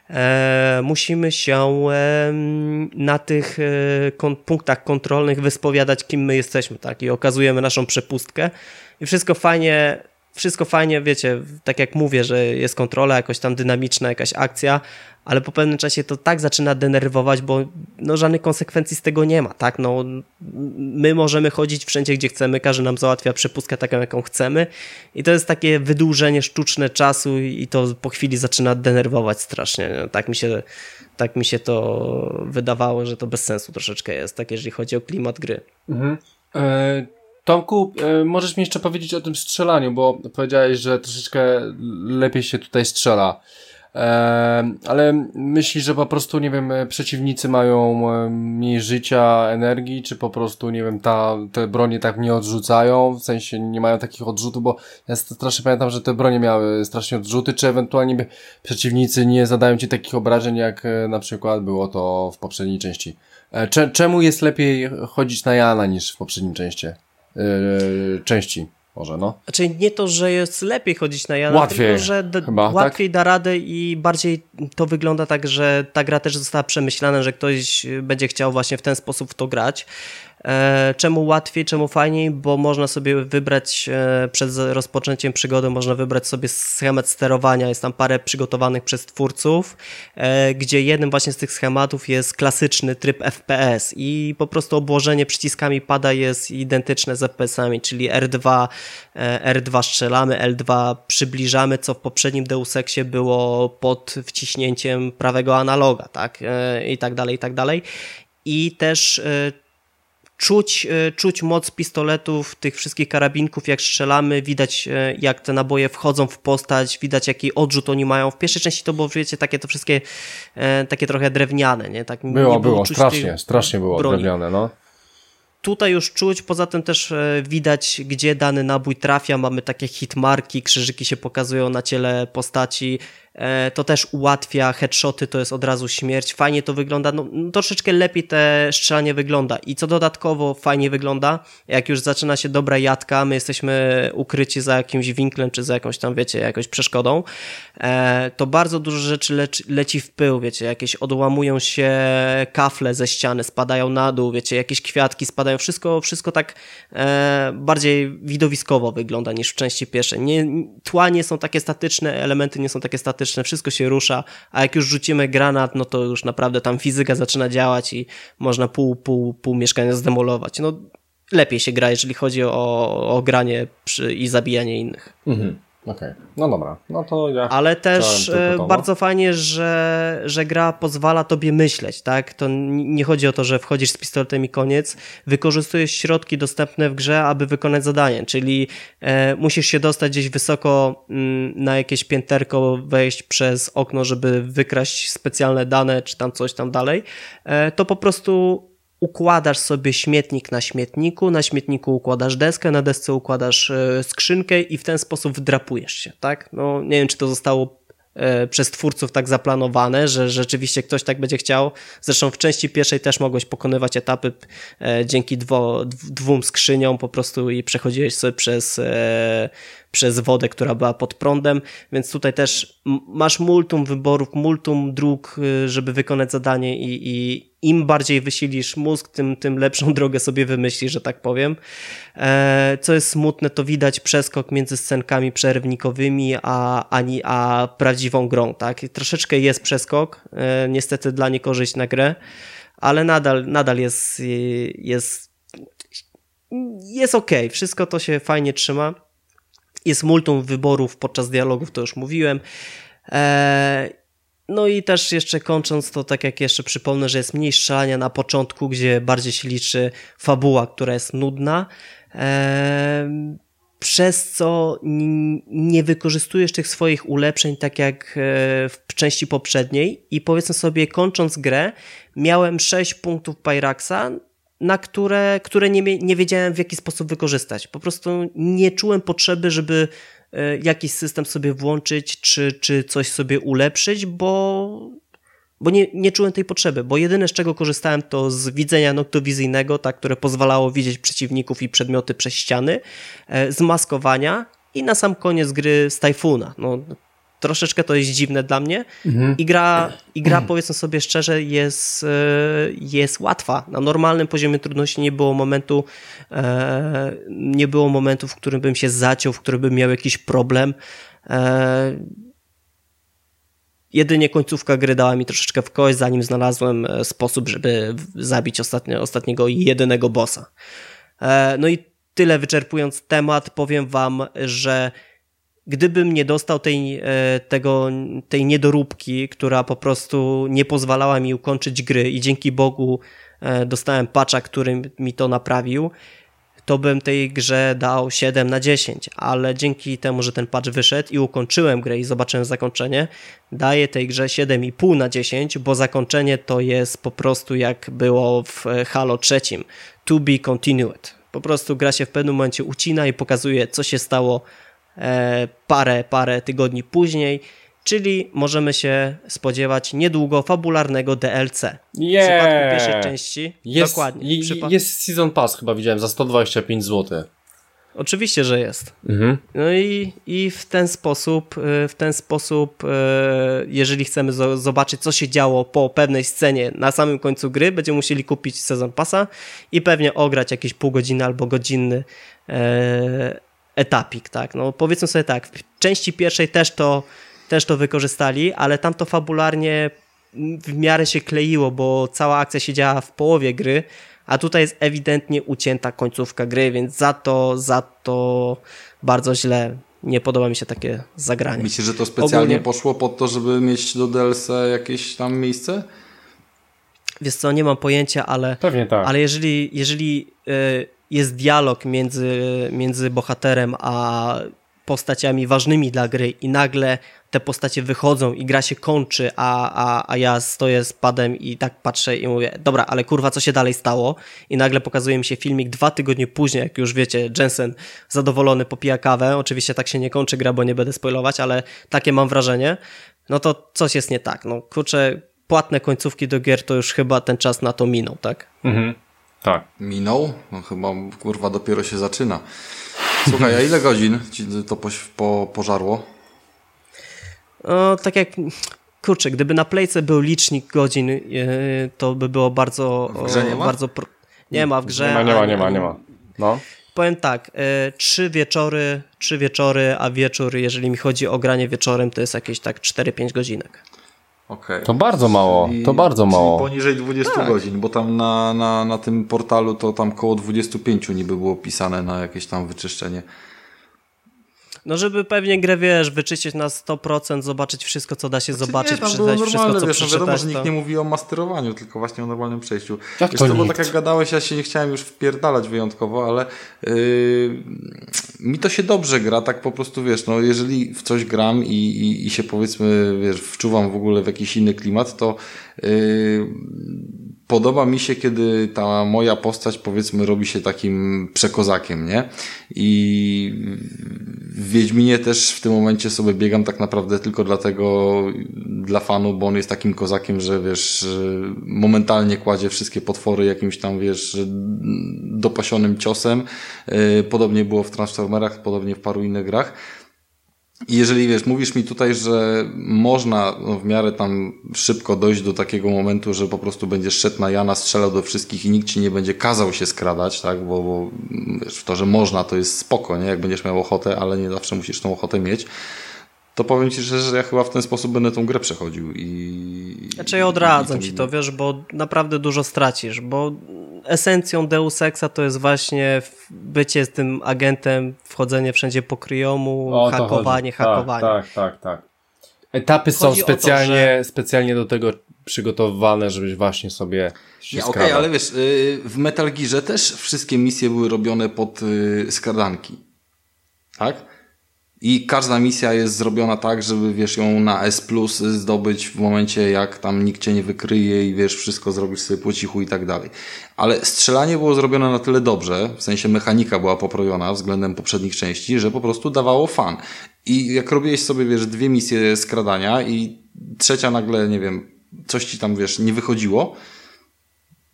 musimy się na tych punktach kontrolnych wyspowiadać, kim my jesteśmy, tak? I okazujemy naszą przepustkę i wszystko fajnie wszystko fajnie, wiecie, tak jak mówię, że jest kontrola, jakoś tam dynamiczna, jakaś akcja, ale po pewnym czasie to tak zaczyna denerwować, bo no żadnych konsekwencji z tego nie ma, tak, no my możemy chodzić wszędzie, gdzie chcemy, każdy nam załatwia przepustkę taką, jaką chcemy i to jest takie wydłużenie sztuczne czasu i to po chwili zaczyna denerwować strasznie, no, tak mi się to wydawało, że to bez sensu troszeczkę jest, tak jeżeli chodzi o klimat gry.
Mhm. Tomku, możesz mi jeszcze powiedzieć o tym strzelaniu, bo powiedziałeś, że troszeczkę lepiej się tutaj strzela. Ale myślisz, że po prostu, nie wiem, przeciwnicy mają mniej życia, energii, czy po prostu, nie wiem, te bronie tak nie odrzucają, w sensie nie mają takich odrzutów, bo ja strasznie pamiętam, że te bronie miały strasznie odrzuty, czy ewentualnie przeciwnicy nie zadają ci takich obrażeń, jak na przykład było to w poprzedniej części. Czemu jest lepiej chodzić na Jana niż w poprzednim części? Może, no.
Znaczy nie to, że jest lepiej chodzić na Jana,
łatwiej,
tylko że
chyba,
łatwiej
tak?
da radę i bardziej to wygląda tak, że ta gra też została przemyślana, że ktoś będzie chciał właśnie w ten sposób w to grać. Czemu łatwiej, czemu fajniej? Bo można sobie wybrać przed rozpoczęciem przygody, można wybrać sobie schemat sterowania, jest tam parę przygotowanych przez twórców, gdzie jednym właśnie z tych schematów jest klasyczny tryb FPS i po prostu obłożenie przyciskami pada jest identyczne z FPS-ami, czyli R2 strzelamy, L2 przybliżamy, co w poprzednim Deus Exie było pod wciśnięciem prawego analoga, tak? I tak dalej, i tak dalej. I też czuć moc pistoletów, tych wszystkich karabinków, jak strzelamy, widać jak te naboje wchodzą w postać, widać jaki odrzut oni mają. W pierwszej części to było, wiecie, takie to wszystkie takie trochę drewniane, nie? Tak,
było strasznie było broni. Drewniane, no.
Tutaj już czuć, poza tym też widać, gdzie dany nabój trafia, mamy takie hitmarki, krzyżyki się pokazują na ciele postaci, to też ułatwia, headshoty to jest od razu śmierć, fajnie to wygląda, no troszeczkę lepiej te strzelanie wygląda i co dodatkowo fajnie wygląda, jak już zaczyna się dobra jadka, my jesteśmy ukryci za jakimś winklem, czy za jakąś tam, wiecie, jakąś przeszkodą, to bardzo dużo rzeczy leci w pył, wiecie, jakieś odłamują się kafle ze ściany, spadają na dół, wiecie, jakieś kwiatki spadają, wszystko tak bardziej widowiskowo wygląda niż w części pierwszej. Tła nie są takie statyczne, elementy nie są takie statyczne, wszystko się rusza, a jak już rzucimy granat, no to już naprawdę tam fizyka zaczyna działać i można pół mieszkania zdemolować. No lepiej się gra, jeżeli chodzi o granie i zabijanie innych.
Mhm. Okej, no dobra, no to ja.
Ale też bardzo fajnie, że gra pozwala tobie myśleć, tak? To nie chodzi o to, że wchodzisz z pistoletem i koniec, wykorzystujesz środki dostępne w grze, aby wykonać zadanie, czyli musisz się dostać gdzieś wysoko na jakieś pięterko, wejść przez okno, żeby wykraść specjalne dane, czy tam coś tam dalej, to po prostu układasz sobie śmietnik na śmietniku układasz deskę, na desce układasz skrzynkę i w ten sposób wdrapujesz się, tak? No nie wiem, czy to zostało przez twórców tak zaplanowane, że rzeczywiście ktoś tak będzie chciał. Zresztą w części pierwszej też mogłeś pokonywać etapy dzięki dwóm skrzyniom po prostu i przechodziłeś sobie przez wodę, która była pod prądem, więc tutaj też masz multum wyborów, multum dróg, żeby wykonać zadanie i im bardziej wysilisz mózg, tym lepszą drogę sobie wymyślisz, że tak powiem. Co jest smutne, to widać przeskok między scenkami przerwnikowymi a prawdziwą grą, tak? I troszeczkę jest przeskok, niestety dla niekorzyść na grę, ale nadal jest okej, wszystko to się fajnie trzyma. Jest multum wyborów podczas dialogów, to już mówiłem. No i też jeszcze kończąc to, tak jak jeszcze przypomnę, że jest mniej strzelania na początku, gdzie bardziej się liczy fabuła, która jest nudna, przez co nie wykorzystujesz tych swoich ulepszeń tak jak w części poprzedniej i powiedzmy sobie, kończąc grę, miałem 6 punktów Pyraxa, na które nie wiedziałem w jaki sposób wykorzystać. Po prostu nie czułem potrzeby, żeby jakiś system sobie włączyć, czy coś sobie ulepszyć, bo nie czułem tej potrzeby, bo jedyne z czego korzystałem to z widzenia noktowizyjnego, tak, które pozwalało widzieć przeciwników i przedmioty przez ściany, z maskowania i na sam koniec gry z Tajfuna. No, troszeczkę to jest dziwne dla mnie i gra powiedzmy sobie szczerze jest łatwa. Na normalnym poziomie trudności nie było momentu, w którym bym się zaciął, w którym bym miał jakiś problem. Jedynie końcówka gry dała mi troszeczkę w kość, zanim znalazłem sposób, żeby zabić ostatniego i jedynego bossa. No i tyle wyczerpując temat, powiem wam, że gdybym nie dostał tej niedoróbki, która po prostu nie pozwalała mi ukończyć gry i dzięki Bogu dostałem patcha, który mi to naprawił, to bym tej grze dał 7/10, ale dzięki temu, że ten patch wyszedł i ukończyłem grę i zobaczyłem zakończenie, daję tej grze 7,5/10, bo zakończenie to jest po prostu jak było w Halo 3, to be continued. Po prostu gra się w pewnym momencie ucina i pokazuje, co się stało parę tygodni później, czyli możemy się spodziewać niedługo fabularnego DLC. W przypadku pierwszej części dokładnie.
Jest Season Pass, chyba widziałem, za 125 zł.
Oczywiście, że jest. No i w ten sposób, jeżeli chcemy zobaczyć, co się działo po pewnej scenie na samym końcu gry, będziemy musieli kupić Season Passa i pewnie ograć jakieś pół godziny albo godzinny etapik, tak. No powiedzmy sobie tak, w części pierwszej też to wykorzystali, ale tam to fabularnie w miarę się kleiło, bo cała akcja się działa w połowie gry, a tutaj jest ewidentnie ucięta końcówka gry, więc za to bardzo źle. Nie podoba mi się takie zagranie.
Myślisz, że to specjalnie poszło pod to, żeby mieć do DLC jakieś tam miejsce?
Wiesz co, nie mam pojęcia, ale
pewnie tak.
Ale jeżeli jest dialog między bohaterem a postaciami ważnymi dla gry i nagle te postacie wychodzą i gra się kończy, a ja stoję z padem i tak patrzę i mówię, dobra, ale kurwa, co się dalej stało? I nagle pokazuje mi się filmik 2 tygodnie później, jak już wiecie, Jensen zadowolony popija kawę, oczywiście tak się nie kończy gra, bo nie będę spoilować, ale takie mam wrażenie, no to coś jest nie tak. No kurczę, płatne końcówki do gier to już chyba ten czas na to minął, tak?
Tak.
Minął? No chyba kurwa dopiero się zaczyna. Słuchaj, a ile godzin ci to pożarło?
No, tak jak, kurczę, gdyby na Playce był licznik godzin, to by było bardzo...
W grze nie ma?
Nie ma w grze.
Nie ma. No.
Powiem tak, 3 wieczory, a wieczór, jeżeli mi chodzi o granie wieczorem, to jest jakieś tak 4-5 godzinek.
Okay.
To bardzo mało,
Czyli poniżej 20 godzin, bo tam na tym portalu to tam koło 25 niby było pisane na jakieś tam wyczyszczenie.
No żeby pewnie grę, wyczyścić na 100%, zobaczyć wszystko, co da się zobaczyć,
przeczytać
wszystko, co
przeczytać. Wiadomo, że nikt nie mówi o masterowaniu, tylko właśnie o normalnym przejściu.
Bo
tak jak gadałeś, ja się nie chciałem już wpierdalać wyjątkowo, ale mi to się dobrze gra, tak po prostu, no jeżeli w coś gram i się powiedzmy, wczuwam w ogóle w jakiś inny klimat, to podoba mi się, kiedy ta moja postać, powiedzmy, robi się takim przekozakiem, nie? I w Wiedźminie też w tym momencie sobie biegam tak naprawdę tylko dla fanu, bo on jest takim kozakiem, że momentalnie kładzie wszystkie potwory jakimś tam, dopasionym ciosem. Podobnie było w Transformerach, podobnie w paru innych grach. I jeżeli mówisz mi tutaj, że można w miarę tam szybko dojść do takiego momentu, że po prostu będziesz szedł na Jana, strzelał do wszystkich i nikt ci nie będzie kazał się skradać, tak? Bo w to, że można, to jest spoko, nie? Jak będziesz miał ochotę, ale nie zawsze musisz tą ochotę mieć, to powiem ci, że ja chyba w ten sposób będę tą grę przechodził.
Znaczy ja odradzam ci to, bo naprawdę dużo stracisz, bo esencją Deus Exa to jest właśnie bycie z tym agentem, wchodzenie wszędzie po kryjomu, hakowanie.
Tak. Etapy są specjalnie do tego przygotowane, żebyś właśnie sobie się skradał.
Okej, ale w Metal Gearze też wszystkie misje były robione pod skradanki. Tak? I każda misja jest zrobiona tak, żeby ją na S+ zdobyć w momencie, jak tam nikt cię nie wykryje i wszystko zrobisz sobie po cichu i tak dalej. Ale strzelanie było zrobione na tyle dobrze, w sensie mechanika była poprawiona względem poprzednich części, że po prostu dawało fan. I jak robiłeś sobie, 2 misje skradania i trzecia nagle, coś ci tam, nie wychodziło,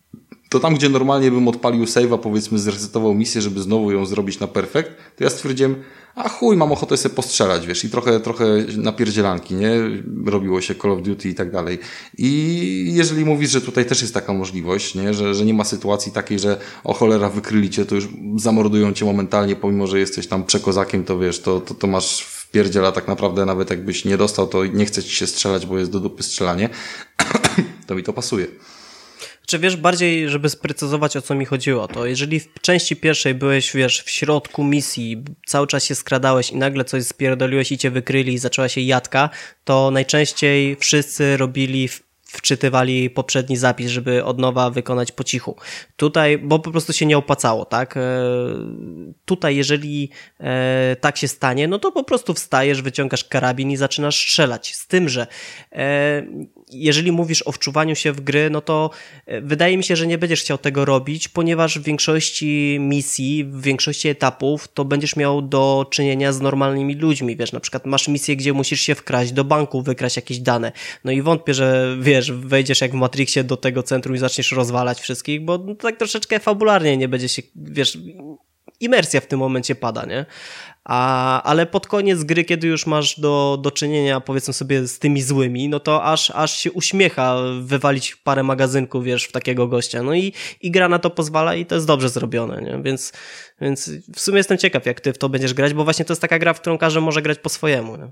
to tam, gdzie normalnie bym odpalił save'a, powiedzmy zresetował misję, żeby znowu ją zrobić na perfekt, to ja stwierdziłem, a chuj, mam ochotę sobie postrzelać, wiesz, i trochę napierdzielanki, nie? Robiło się Call of Duty i tak dalej. I jeżeli mówisz, że tutaj też jest taka możliwość, nie? Że nie ma sytuacji takiej, że o cholera wykryli cię, to już zamordują cię momentalnie, pomimo, że jesteś tam przekozakiem, to wiesz, to masz wpierdziela tak naprawdę, nawet jakbyś nie dostał, to nie chce ci się strzelać, bo jest do dupy strzelanie, to mi to pasuje.
Czy wiesz, bardziej, żeby sprecyzować, o co mi chodziło, to jeżeli w części pierwszej byłeś, wiesz, w środku misji, cały czas się skradałeś i nagle coś spierdoliłeś i cię wykryli i zaczęła się jadka, to najczęściej wszyscy wczytywali poprzedni zapis, żeby od nowa wykonać po cichu. Tutaj, bo po prostu się nie opłacało, tak? Tutaj, jeżeli tak się stanie, no to po prostu wstajesz, wyciągasz karabin i zaczynasz strzelać. Z tym, że jeżeli mówisz o wczuwaniu się w gry, no to wydaje mi się, że nie będziesz chciał tego robić, ponieważ w większości misji, w większości etapów to będziesz miał do czynienia z normalnymi ludźmi, wiesz, na przykład masz misję, gdzie musisz się wkraść do banku, wykraść jakieś dane, no i wątpię, że wiesz, wejdziesz jak w Matrixie do tego centrum i zaczniesz rozwalać wszystkich, bo no, tak troszeczkę fabularnie nie będzie się, wiesz, imersja w tym momencie pada, nie? Ale pod koniec gry, kiedy już masz do czynienia, powiedzmy sobie, z tymi złymi, no to aż się uśmiecha wywalić parę magazynków, wiesz, w takiego gościa. No i gra na to pozwala i to jest dobrze zrobione, nie? Więc w sumie jestem ciekaw, jak ty w to będziesz grać, bo właśnie to jest taka gra, w którą każdy może grać po swojemu, nie?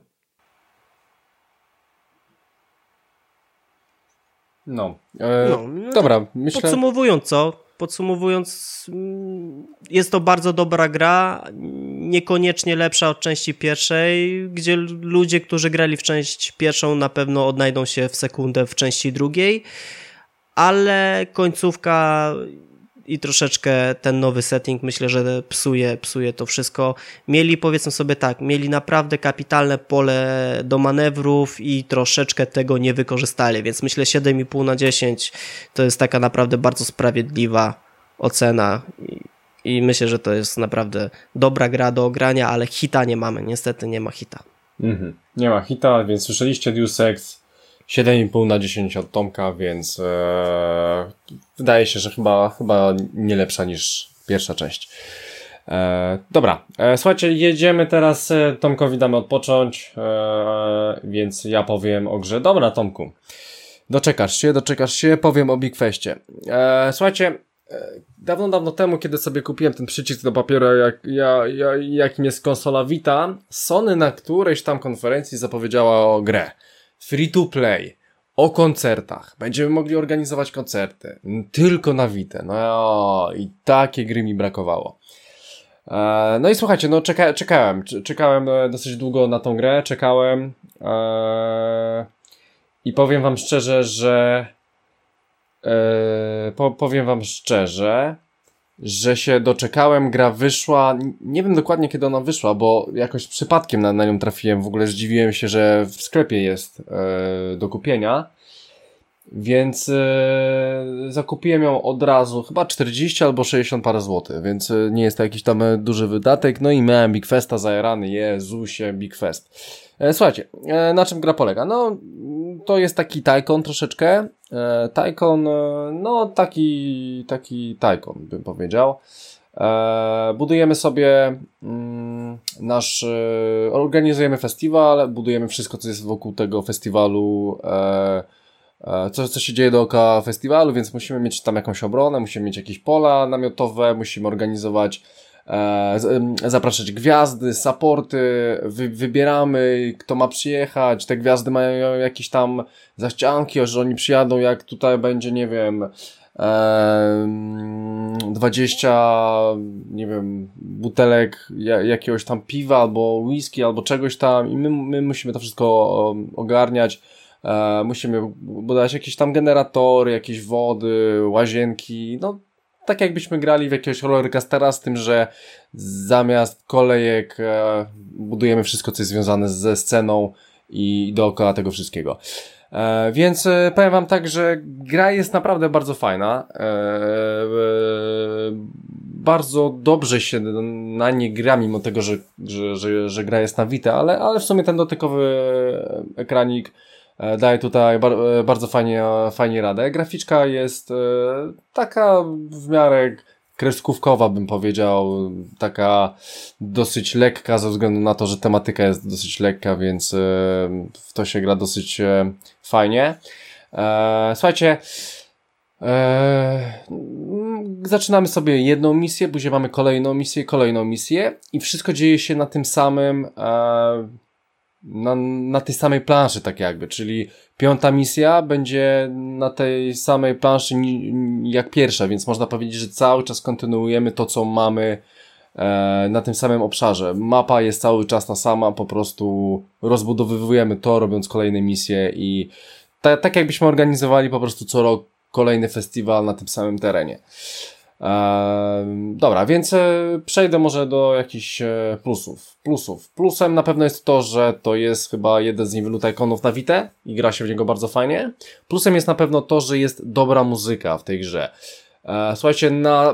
Dobra, myślę...
Podsumowując, jest to bardzo dobra gra, niekoniecznie lepsza od części pierwszej, gdzie ludzie, którzy grali w część pierwszą, na pewno odnajdą się w sekundę w części drugiej, ale końcówka i troszeczkę ten nowy setting, myślę, że psuje to wszystko. Mieli, powiedzmy sobie tak, mieli naprawdę kapitalne pole do manewrów i troszeczkę tego nie wykorzystali, więc myślę 7,5 na 10 to jest taka naprawdę bardzo sprawiedliwa ocena i myślę, że to jest naprawdę dobra gra do ogrania, ale hita nie mamy, niestety nie ma hita.
Nie ma hita, więc słyszeliście Deus Ex 7,5 na 10 od Tomka, więc wydaje się, że chyba nie lepsza niż pierwsza część. Dobra, słuchajcie, jedziemy teraz, Tomkowi damy odpocząć, więc ja powiem o grze. Dobra, Tomku, doczekasz się, powiem o Big Festie. Słuchajcie, dawno temu, kiedy sobie kupiłem ten przycisk do papieru, jakim jest konsola Vita, Sony na którejś tam konferencji zapowiedziała o grę free to play, o koncertach. Będziemy mogli organizować koncerty. Tylko na Vita. No i takie gry mi brakowało. No i słuchajcie, no czekałem dosyć długo na tą grę, i powiem wam szczerze, że się doczekałem, gra wyszła, nie wiem dokładnie kiedy ona wyszła, bo jakoś przypadkiem na nią trafiłem, w ogóle zdziwiłem się, że w sklepie jest do kupienia, więc zakupiłem ją od razu, chyba 40 albo 60 parę złotych, więc nie jest to jakiś tam duży wydatek, no i miałem Big Festa zajarany, Jezusie, Big Fest. Słuchajcie, na czym gra polega? No, to jest taki Tycoon troszeczkę. Tycoon, no taki Tycoon bym powiedział. Budujemy sobie organizujemy festiwal, budujemy wszystko, co jest wokół tego festiwalu, co się dzieje dookoła festiwalu, więc musimy mieć tam jakąś obronę, musimy mieć jakieś pola namiotowe, musimy organizować, zapraszać gwiazdy, supporty, wybieramy, kto ma przyjechać, te gwiazdy mają jakieś tam zaścianki, że oni przyjadą, jak tutaj będzie, nie wiem, 20, nie wiem, butelek jakiegoś tam piwa, albo whisky, albo czegoś tam i my musimy to wszystko ogarniać. Musimy budować jakieś tam generatory, jakieś wody, łazienki, no tak jakbyśmy grali w jakiegoś rollercoastera, z tym, że zamiast kolejek budujemy wszystko, co jest związane ze sceną i dookoła tego wszystkiego. Więc powiem wam tak, że gra jest naprawdę bardzo fajna. Bardzo dobrze się na nie gra, mimo tego, że gra jest na Vita, ale w sumie ten dotykowy ekranik daje tutaj bardzo fajnie radę. Graficzka jest taka w miarę kreskówkowa, bym powiedział, taka dosyć lekka ze względu na to, że tematyka jest dosyć lekka, więc w to się gra dosyć fajnie. Słuchajcie, zaczynamy sobie jedną misję, później mamy kolejną misję i wszystko dzieje się na tym samym na tej samej planszy, tak jakby, czyli 5. misja będzie na tej samej planszy jak pierwsza, więc można powiedzieć, że cały czas kontynuujemy to, co mamy na tym samym obszarze. Mapa jest cały czas ta sama, po prostu rozbudowywujemy to, robiąc kolejne misje i tak jakbyśmy organizowali po prostu co rok kolejny festiwal na tym samym terenie. Dobra, więc przejdę może do jakichś plusów. Plusem na pewno jest to, że to jest chyba jeden z niewielu tajkonów na Vita i gra się w niego bardzo fajnie. Plusem jest na pewno to, że jest dobra muzyka w tej grze. Słuchajcie,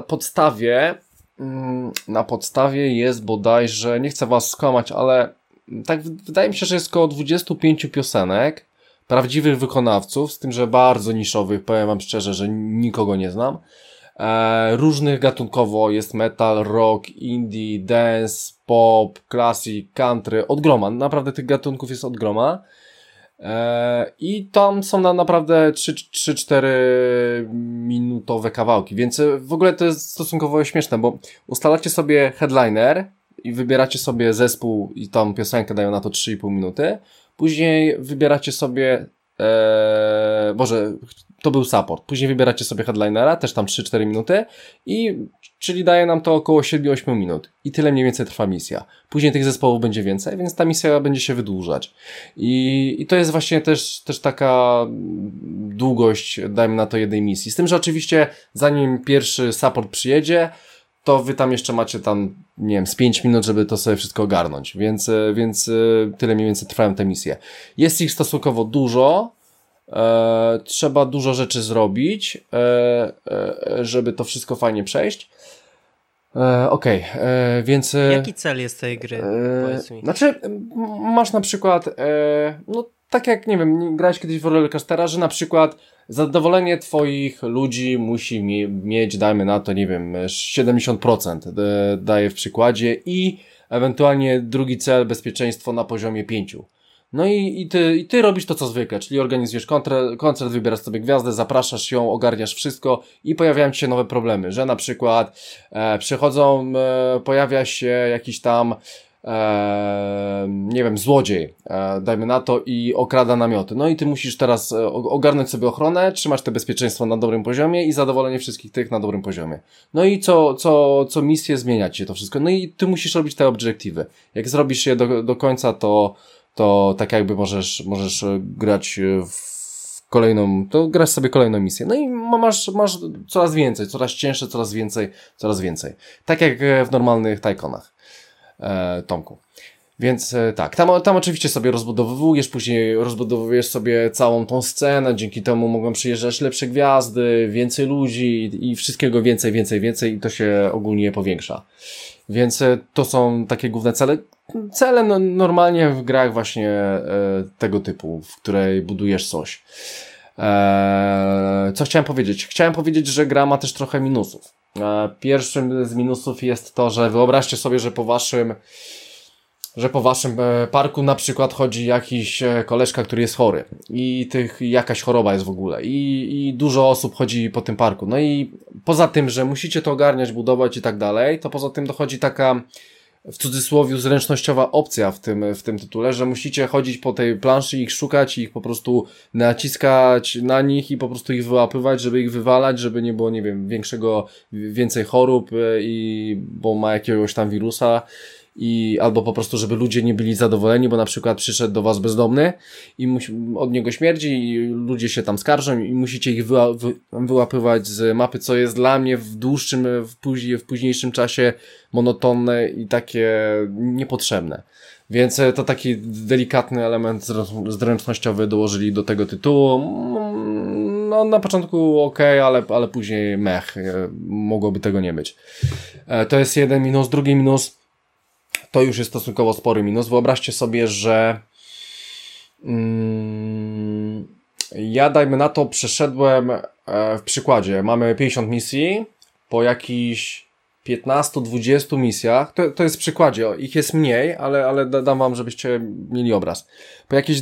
na podstawie jest bodajże, nie chcę was skłamać, ale tak wydaje mi się, że jest około 25 piosenek prawdziwych wykonawców, z tym, że bardzo niszowych, powiem wam szczerze, że nikogo nie znam. Różnych gatunkowo jest metal, rock, indie, dance, pop, classic, country, od groma, naprawdę tych gatunków jest od groma. I tam są naprawdę 3-4 minutowe kawałki, więc w ogóle to jest stosunkowo śmieszne, bo ustalacie sobie headliner i wybieracie sobie zespół i tam piosenkę dają na to 3,5 minuty, później wybieracie sobie to był support. Później wybieracie sobie headlinera, też tam 3-4 minuty czyli daje nam to około 7-8 minut. I tyle mniej więcej trwa misja. Później tych zespołów będzie więcej, więc ta misja będzie się wydłużać. I to jest właśnie też taka długość, dajmy na to, jednej misji. Z tym, że oczywiście zanim pierwszy support przyjedzie, to wy tam jeszcze macie nie wiem, z 5 minut, żeby to sobie wszystko ogarnąć. Więc tyle mniej więcej trwają te misje. Jest ich stosunkowo dużo. Trzeba dużo rzeczy zrobić, żeby to wszystko fajnie przejść. Okej, więc...
Jaki cel jest tej gry? Powiedz mi.
Znaczy, masz na przykład, no tak jak, nie wiem, grałeś kiedyś w Rollercoastera, że na przykład zadowolenie twoich ludzi musi mieć, dajmy na to, nie wiem, 70% daje w przykładzie i ewentualnie drugi cel, bezpieczeństwo na poziomie 5%. No i ty robisz to co zwykle, czyli organizujesz koncert, wybierasz sobie gwiazdę, zapraszasz ją, ogarniasz wszystko i pojawiają ci się nowe problemy, że na przykład pojawia się jakiś tam nie wiem, złodziej, dajmy na to, i okrada namioty. No i ty musisz teraz ogarnąć sobie ochronę, trzymać to bezpieczeństwo na dobrym poziomie i zadowolenie wszystkich tych na dobrym poziomie. No i co misję zmieniać się to wszystko. No i ty musisz robić te obiektywy. Jak zrobisz je do końca, to tak jakby możesz grać w kolejną, to grasz sobie kolejną misję. No i masz coraz więcej, coraz cięższe, coraz więcej. Tak jak w normalnych tajkonach, Tomku. Więc tak, tam oczywiście sobie później rozbudowujesz sobie całą tą scenę, dzięki temu mogą przyjeżdżać lepsze gwiazdy, więcej ludzi i wszystkiego więcej i to się ogólnie powiększa. Więc to są takie główne cele. Cele normalnie w grach właśnie tego typu, w której budujesz coś. Co chciałem powiedzieć? Chciałem powiedzieć, że gra ma też trochę minusów. Pierwszym z minusów jest to, że wyobraźcie sobie, że po waszym parku na przykład chodzi jakiś koleżka, który jest chory i jakaś choroba jest w ogóle i dużo osób chodzi po tym parku. No i poza tym, że musicie to ogarniać, budować i tak dalej, to poza tym dochodzi taka, w cudzysłowie, zręcznościowa opcja w tym tytule, że musicie chodzić po tej planszy, ich szukać, ich po prostu naciskać na nich i po prostu ich wyłapywać, żeby ich wywalać, żeby nie było, nie wiem, więcej chorób bo ma jakiegoś tam wirusa albo po prostu, żeby ludzie nie byli zadowoleni, bo na przykład przyszedł do was bezdomny i od niego śmierdzi i ludzie się tam skarżą i musicie ich wyłapywać z mapy, co jest dla mnie w późniejszym czasie monotonne i takie niepotrzebne. Więc to taki delikatny element zręcznościowy dołożyli do tego tytułu. No na początku okej, ale później mogłoby tego nie być. To jest jeden minus. Drugi minus to już jest stosunkowo spory minus. Wyobraźcie sobie, że Ja, dajmy na to, przeszedłem w przykładzie. Mamy 50 misji, po jakichś 15-20 misjach, to jest w przykładzie, ich jest mniej, ale dam wam, żebyście mieli obraz. Po jakiejś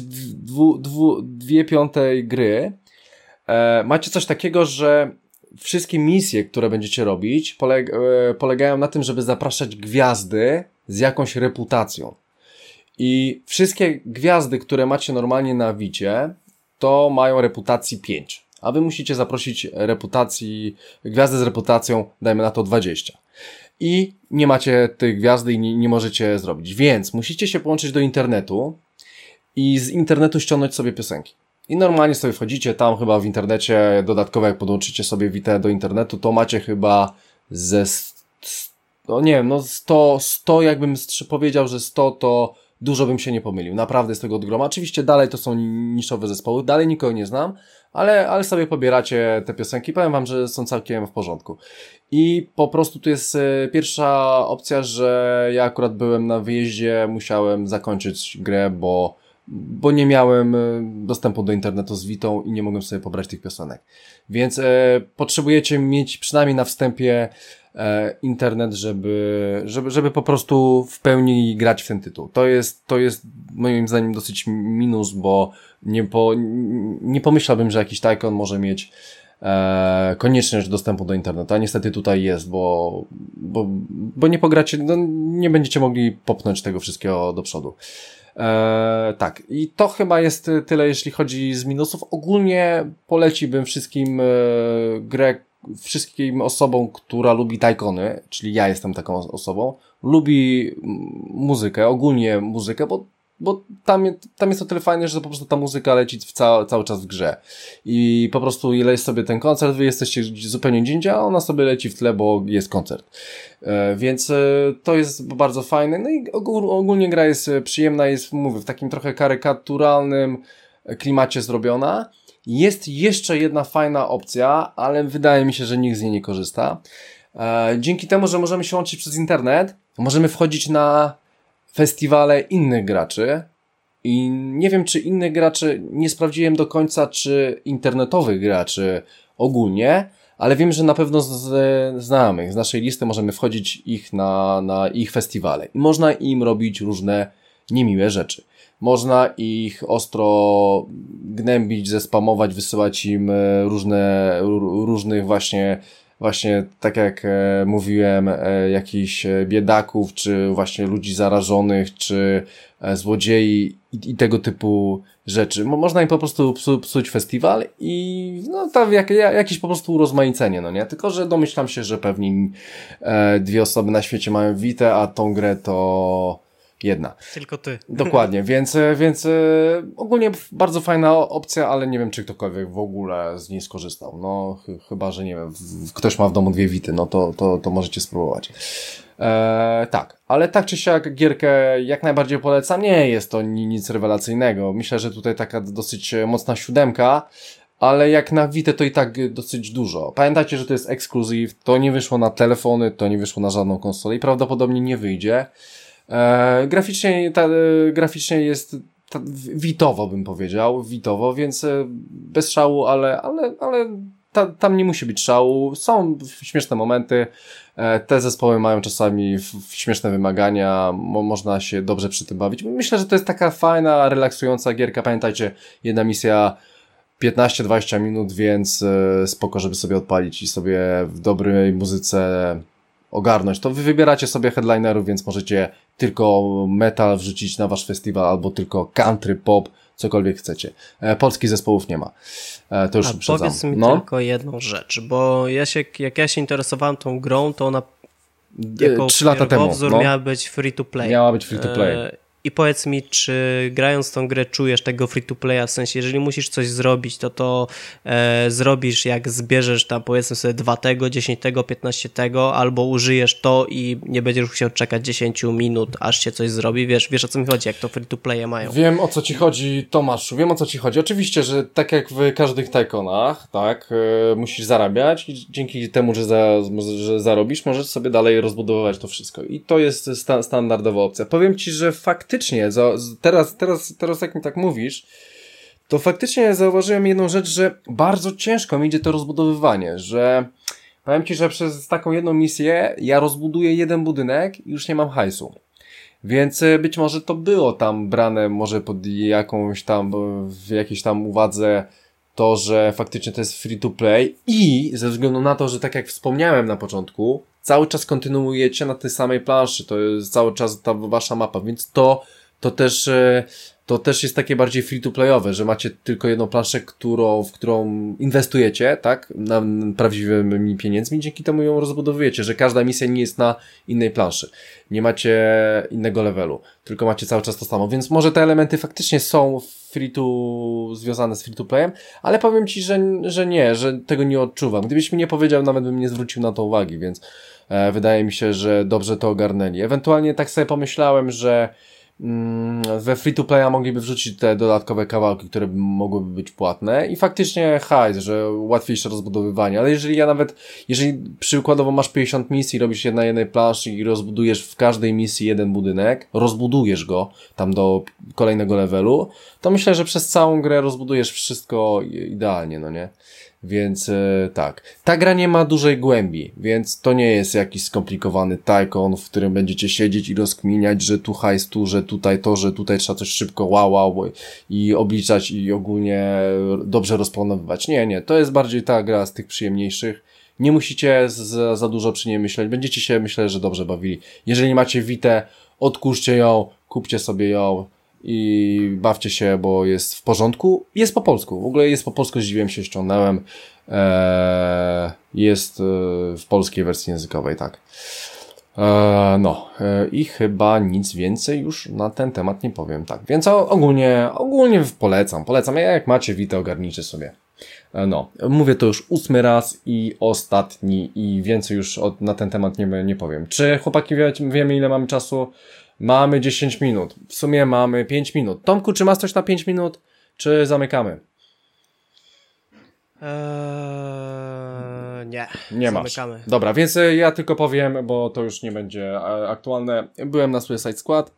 2/5 gry macie coś takiego, że wszystkie misje, które będziecie robić, polegają na tym, żeby zapraszać gwiazdy z jakąś reputacją. I wszystkie gwiazdy, które macie normalnie na Vicie, to mają reputacji 5. A wy musicie zaprosić gwiazdy z reputacją, dajmy na to 20. I nie macie tych gwiazdy i nie możecie zrobić. Więc musicie się połączyć do internetu i z internetu ściągnąć sobie piosenki. I normalnie sobie wchodzicie tam chyba w internecie, dodatkowo jak podłączycie sobie Vita do internetu, to macie chyba ze 100 jakbym powiedział, że 100 to dużo bym się nie pomylił. Naprawdę z tego od groma. Oczywiście dalej to są niszowe zespoły, dalej nikogo nie znam, ale sobie pobieracie te piosenki. Powiem wam, że są całkiem w porządku. I po prostu tu jest pierwsza opcja, że ja akurat byłem na wyjeździe, musiałem zakończyć grę, bo nie miałem dostępu do internetu z Vitą i nie mogłem sobie pobrać tych piosenek. Więc potrzebujecie mieć przynajmniej na wstępie internet, żeby po prostu w pełni grać w ten tytuł. To jest moim zdaniem dosyć minus, bo nie pomyślałbym, że jakiś Tycoon może mieć konieczność dostępu do internetu, a niestety tutaj jest, bo nie pogracie, nie będziecie mogli popchnąć tego wszystkiego do przodu. Tak, i to chyba jest tyle, jeśli chodzi z minusów. Ogólnie poleciłbym wszystkim osobom, która lubi Tycoony, czyli ja jestem taką osobą, lubi muzykę, ogólnie muzykę, bo tam jest o tyle fajne, że po prostu ta muzyka leci cały czas w grze. I po prostu ile jest sobie ten koncert, wy jesteście zupełnie gdzie indziej, a ona sobie leci w tle, bo jest koncert. Więc to jest bardzo fajne. No i ogólnie gra jest przyjemna, jest, mówię, w takim trochę karykaturalnym klimacie zrobiona. Jest jeszcze jedna fajna opcja, ale wydaje mi się, że nikt z niej nie korzysta. Dzięki temu, że możemy się łączyć przez internet, możemy wchodzić na festiwale innych graczy i nie wiem, czy innych graczy, nie sprawdziłem do końca, czy internetowych graczy ogólnie, ale wiem, że na pewno z znajomych, z naszej listy możemy wchodzić na ich festiwale i można im robić różne niemiłe rzeczy. Można ich ostro gnębić, zespamować, wysyłać im różnych właśnie tak jak mówiłem, jakichś biedaków, czy właśnie ludzi zarażonych, czy złodziei i tego typu rzeczy. Można im po prostu psuć festiwal i no tam jakieś po prostu urozmaicenie, no nie? Tylko, że domyślam się, że pewnie 2 osoby na świecie mają Vitę, a tą grę to jedna.
Tylko ty.
Dokładnie, więc ogólnie bardzo fajna opcja, ale nie wiem, czy ktokolwiek w ogóle z niej skorzystał. No, chyba, że nie wiem, ktoś ma w domu 2 Vity, no to możecie spróbować. Tak, ale tak czy siak gierkę jak najbardziej polecam. Nie jest to nic rewelacyjnego. Myślę, że tutaj taka dosyć mocna 7, ale jak na Vitę to i tak dosyć dużo. Pamiętajcie, że to jest ekskluzyw, to nie wyszło na telefony, to nie wyszło na żadną konsolę i prawdopodobnie nie wyjdzie. Graficznie jest witowo, bym powiedział, więc bez szału, ale tam nie musi być szału, są śmieszne momenty, te zespoły mają czasami śmieszne wymagania, można się dobrze przy tym bawić. Myślę, że to jest taka fajna, relaksująca gierka, pamiętajcie, jedna misja 15-20 minut, więc spoko, żeby sobie odpalić i sobie w dobrej muzyce ogarnąć. To wy wybieracie sobie headlinerów, więc możecie tylko metal wrzucić na wasz festiwal, albo tylko country, pop, cokolwiek chcecie. Polskich zespołów nie ma. To już uprzedzam.
Powiedz mi tylko jedną rzecz, bo jak ja się interesowałem tą grą, to ona jako
3 lata temu
miała być free to play.
Miała być free to play.
I powiedz mi, czy grając tą grę czujesz tego free to playa, w sensie, jeżeli musisz coś zrobić, to zrobisz, jak zbierzesz tam, powiedzmy sobie 2 tego, 10 tego, 15 tego, albo użyjesz to i nie będziesz musiał czekać 10 minut, aż się coś zrobi. Wiesz o co mi chodzi, jak to free to playe mają.
Wiem, o co ci chodzi, Tomaszu, wiem, o co ci chodzi. Oczywiście, że tak jak w każdych Tycoonach, tak, musisz zarabiać i dzięki temu, że zarobisz, możesz sobie dalej rozbudowywać to wszystko. I to jest standardowa opcja. Powiem ci, że faktycznie faktycznie, teraz jak mi tak mówisz, to faktycznie zauważyłem jedną rzecz, że bardzo ciężko mi idzie to rozbudowywanie, że powiem Ci, że przez taką jedną misję ja rozbuduję jeden budynek i już nie mam hajsu. Więc być może to było tam brane może pod jakąś tam, w jakiejś tam uwadze to, że faktycznie to jest free to play i ze względu na to, że tak jak wspomniałem na początku, cały czas kontynuujecie na tej samej planszy, to jest cały czas ta wasza mapa, więc to też jest takie bardziej free to playowe, że macie tylko jedną planszę, w którą inwestujecie, tak, prawdziwymi pieniędzmi, dzięki temu ją rozbudowujecie, że każda misja nie jest na innej planszy. Nie macie innego levelu, tylko macie cały czas to samo, więc może te elementy faktycznie są związane z free to playem, ale powiem Ci, że nie, że tego nie odczuwam. Gdybyś mi nie powiedział, nawet bym nie zwrócił na to uwagi, więc wydaje mi się, że dobrze to ogarnęli. Ewentualnie tak sobie pomyślałem, że we free to playa mogliby wrzucić te dodatkowe kawałki, które mogłyby być płatne i faktycznie hajs, że łatwiejsze rozbudowywanie, ale jeżeli przykładowo masz 50 misji, robisz jedna jednej planszy i rozbudujesz w każdej misji jeden budynek, rozbudujesz go tam do kolejnego levelu, to myślę, że przez całą grę rozbudujesz wszystko idealnie, no nie? Więc tak. Ta gra nie ma dużej głębi, więc to nie jest jakiś skomplikowany Tycoon, w którym będziecie siedzieć i rozkminiać, że tu hajs, tu, że tutaj to, że tutaj trzeba coś szybko wow i obliczać i ogólnie dobrze rozplanowywać. Nie. To jest bardziej ta gra z tych przyjemniejszych. Nie musicie za dużo przy niej myśleć. Będziecie się, myślę, że dobrze bawili. Jeżeli macie Vitę, odkurzcie ją, kupcie sobie ją i bawcie się, bo jest w porządku. Jest po polsku. W ogóle jest po polsku, zdziwiłem się, ściągnąłem. Jest w polskiej wersji językowej, tak. I chyba nic więcej już na ten temat nie powiem, tak. Więc ogólnie polecam. Jak macie Vitę, ogarnijcie sobie. Mówię to już 8 raz i ostatni i więcej już na ten temat nie powiem. Czy chłopaki wiemy ile mamy czasu? Mamy 10 minut. W sumie mamy 5 minut. Tomku, czy masz coś na 5 minut? Czy zamykamy?
Nie.
Nie
zamykamy.
Masz. Dobra, więc ja tylko powiem, bo to już nie będzie aktualne. Byłem na Suicide Squad.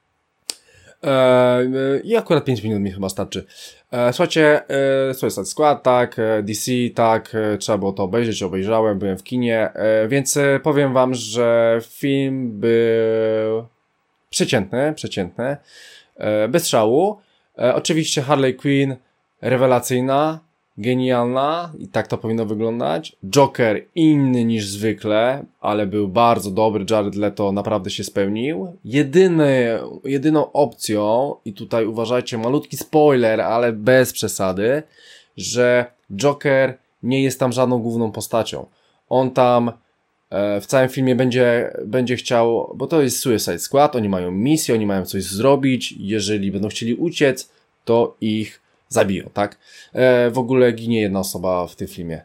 I akurat 5 minut mi chyba starczy. Słuchajcie, Suicide Squad, tak, DC, tak, trzeba było to obejrzeć, obejrzałem, byłem w kinie, więc powiem wam, że film był przeciętny, bez szału. Oczywiście Harley Quinn rewelacyjna, genialna i tak to powinno wyglądać. Joker inny niż zwykle, ale był bardzo dobry. Jared Leto naprawdę się spełnił. Jedyną opcją, i tutaj uważajcie, malutki spoiler, ale bez przesady, że Joker nie jest tam żadną główną postacią. On tam w całym filmie będzie chciał, bo to jest Suicide Squad, oni mają misję, oni mają coś zrobić, jeżeli będą chcieli uciec, to ich zabiją, tak? W ogóle ginie jedna osoba w tym filmie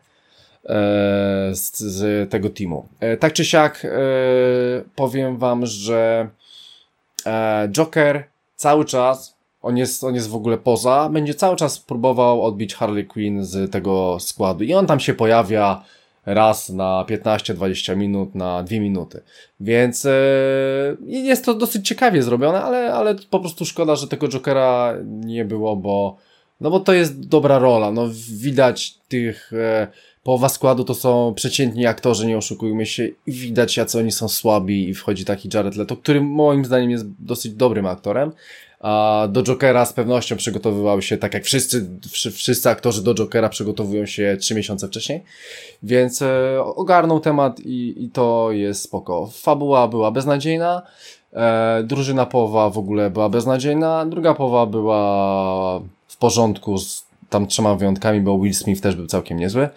z tego teamu. Tak czy siak powiem wam, że Joker cały czas, on jest w ogóle poza, będzie cały czas próbował odbić Harley Quinn z tego składu i on tam się pojawia raz na 15-20 minut, na 2 minuty. Więc jest to dosyć ciekawie zrobione, ale po prostu szkoda, że tego Jokera nie było, bo to jest dobra rola. Widać tych połowa składu to są przeciętni aktorzy, nie oszukujmy się, i widać jacy oni są słabi i wchodzi taki Jared Leto, który moim zdaniem jest dosyć dobrym aktorem. A do Jokera z pewnością przygotowywały się tak jak wszyscy aktorzy do Jokera przygotowują się 3 miesiące wcześniej, więc ogarnął temat i to jest spoko. Fabuła była beznadziejna, drużyna połowa w ogóle była beznadziejna, druga połowa była w porządku z tam 3 wyjątkami, bo Will Smith też był całkiem niezły.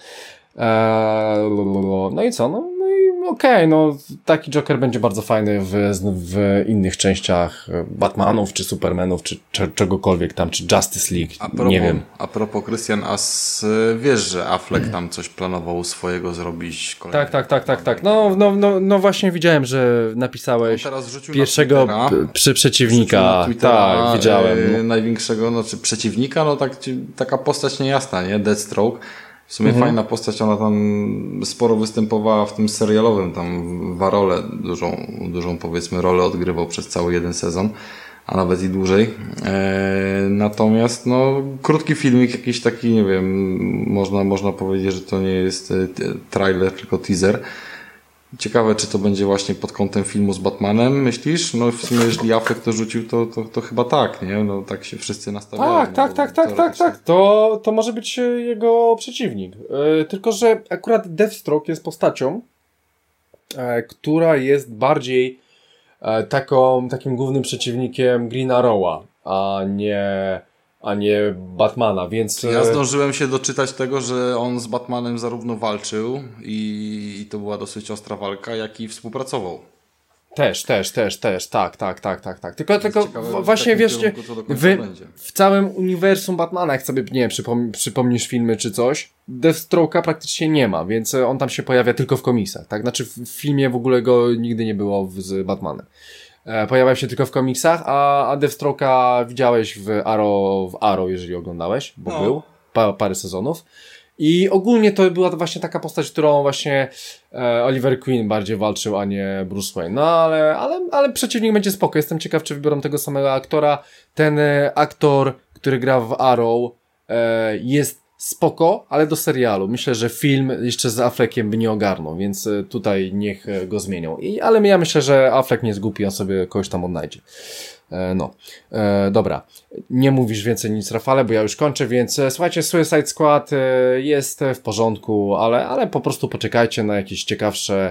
No i co? Okej, taki Joker będzie bardzo fajny w innych częściach Batmanów, czy Supermanów, czy czegokolwiek tam, czy Justice League, nie wiem.
A propos, Krystian, wiesz, że Affleck tam coś planował swojego zrobić?
Tak. No właśnie widziałem, że napisałeś pierwszego przeciwnika. Tak, widziałem.
Największego, przeciwnika, taka postać niejasna, nie? Deathstroke. W sumie fajna postać, ona tam sporo występowała w tym serialowym, tam Warole dużą powiedzmy rolę odgrywał przez cały jeden sezon, a nawet i dłużej. Natomiast no, krótki filmik, jakiś taki, nie wiem, można powiedzieć, że to nie jest trailer, tylko teaser. Ciekawe, czy to będzie właśnie pod kątem filmu z Batmanem, myślisz? No w sumie, jeżeli Affleck to rzucił, to chyba tak, nie? No tak się wszyscy nastawiają.
Tak. To może być jego przeciwnik. Tylko, że akurat Deathstroke jest postacią, która jest bardziej takim głównym przeciwnikiem Green Arrowa, a nie Batmana, więc...
Ja zdążyłem się doczytać tego, że on z Batmanem zarówno walczył i to była dosyć ostra walka, jak i współpracował.
Też, tak. Tylko
ciekawe,
właśnie
w
wiesz, w całym uniwersum Batmana, jak sobie, nie wiem, przypomnisz filmy czy coś, Deathstroke'a praktycznie nie ma, więc on tam się pojawia tylko w komiksach, tak? Znaczy w filmie w ogóle go nigdy nie było z Batmanem. Pojawiał się tylko w komiksach, a Deathstroke'a widziałeś w Arrow, jeżeli oglądałeś, bo był parę sezonów. I ogólnie to była właśnie taka postać, którą właśnie Oliver Queen bardziej walczył, a nie Bruce Wayne. No ale przeciwnik będzie spoko. Jestem ciekaw, czy wybiorą tego samego aktora. Ten aktor, który gra w Arrow, jest spoko, ale do serialu. Myślę, że film jeszcze z Affleckiem by nie ogarnął, więc tutaj niech go zmienią. Ale ja myślę, że Affleck nie jest głupi, on sobie kogoś tam odnajdzie. Dobra. Nie mówisz więcej nic, Rafale, bo ja już kończę, więc słuchajcie, Suicide Squad jest w porządku, ale po prostu poczekajcie na jakieś ciekawsze,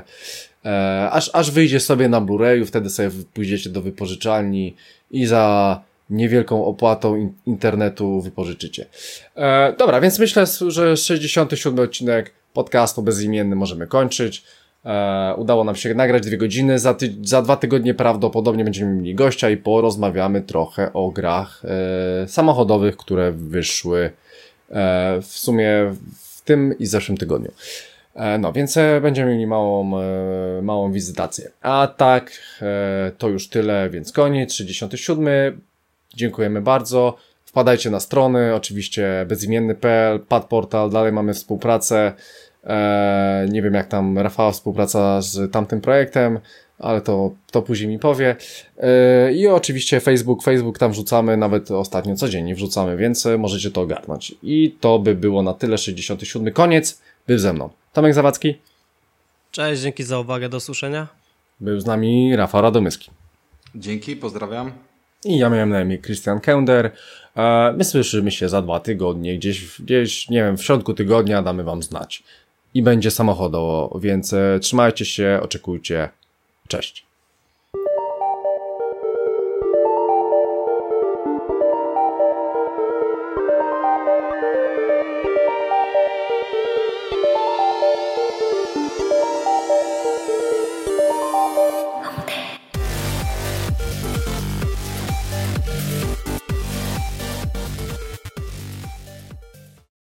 aż wyjdzie sobie na Blu-rayu, wtedy sobie pójdziecie do wypożyczalni i za niewielką opłatą internetu wypożyczycie. Dobra, więc myślę, że 67 odcinek podcastu bezimienny możemy kończyć. Udało nam się nagrać 2 godziny. Za 2 tygodnie prawdopodobnie będziemy mieli gościa i porozmawiamy trochę o grach samochodowych, które wyszły w sumie w tym i zeszłym tygodniu. No, więc będziemy mieli małą wizytację. A tak, to już tyle, więc koniec, 37. Dziękujemy bardzo. Wpadajcie na strony, oczywiście bezimienny.pl, Padportal, dalej mamy współpracę. Nie wiem, jak tam Rafała współpraca z tamtym projektem, ale to później mi powie. I oczywiście Facebook tam wrzucamy, nawet ostatnio codziennie wrzucamy, więc możecie to ogarnąć. I to by było na tyle, 67. Koniec, był ze mną Tomek Zawadzki.
Cześć, dzięki za uwagę, do usłyszenia.
Był z nami Rafał Radomyski.
Dzięki, pozdrawiam.
I ja miałem na imię Christian Kender. My słyszymy się za 2 tygodnie, gdzieś, nie wiem, w środku tygodnia damy wam znać. I będzie samochodowo, więc trzymajcie się, oczekujcie. Cześć.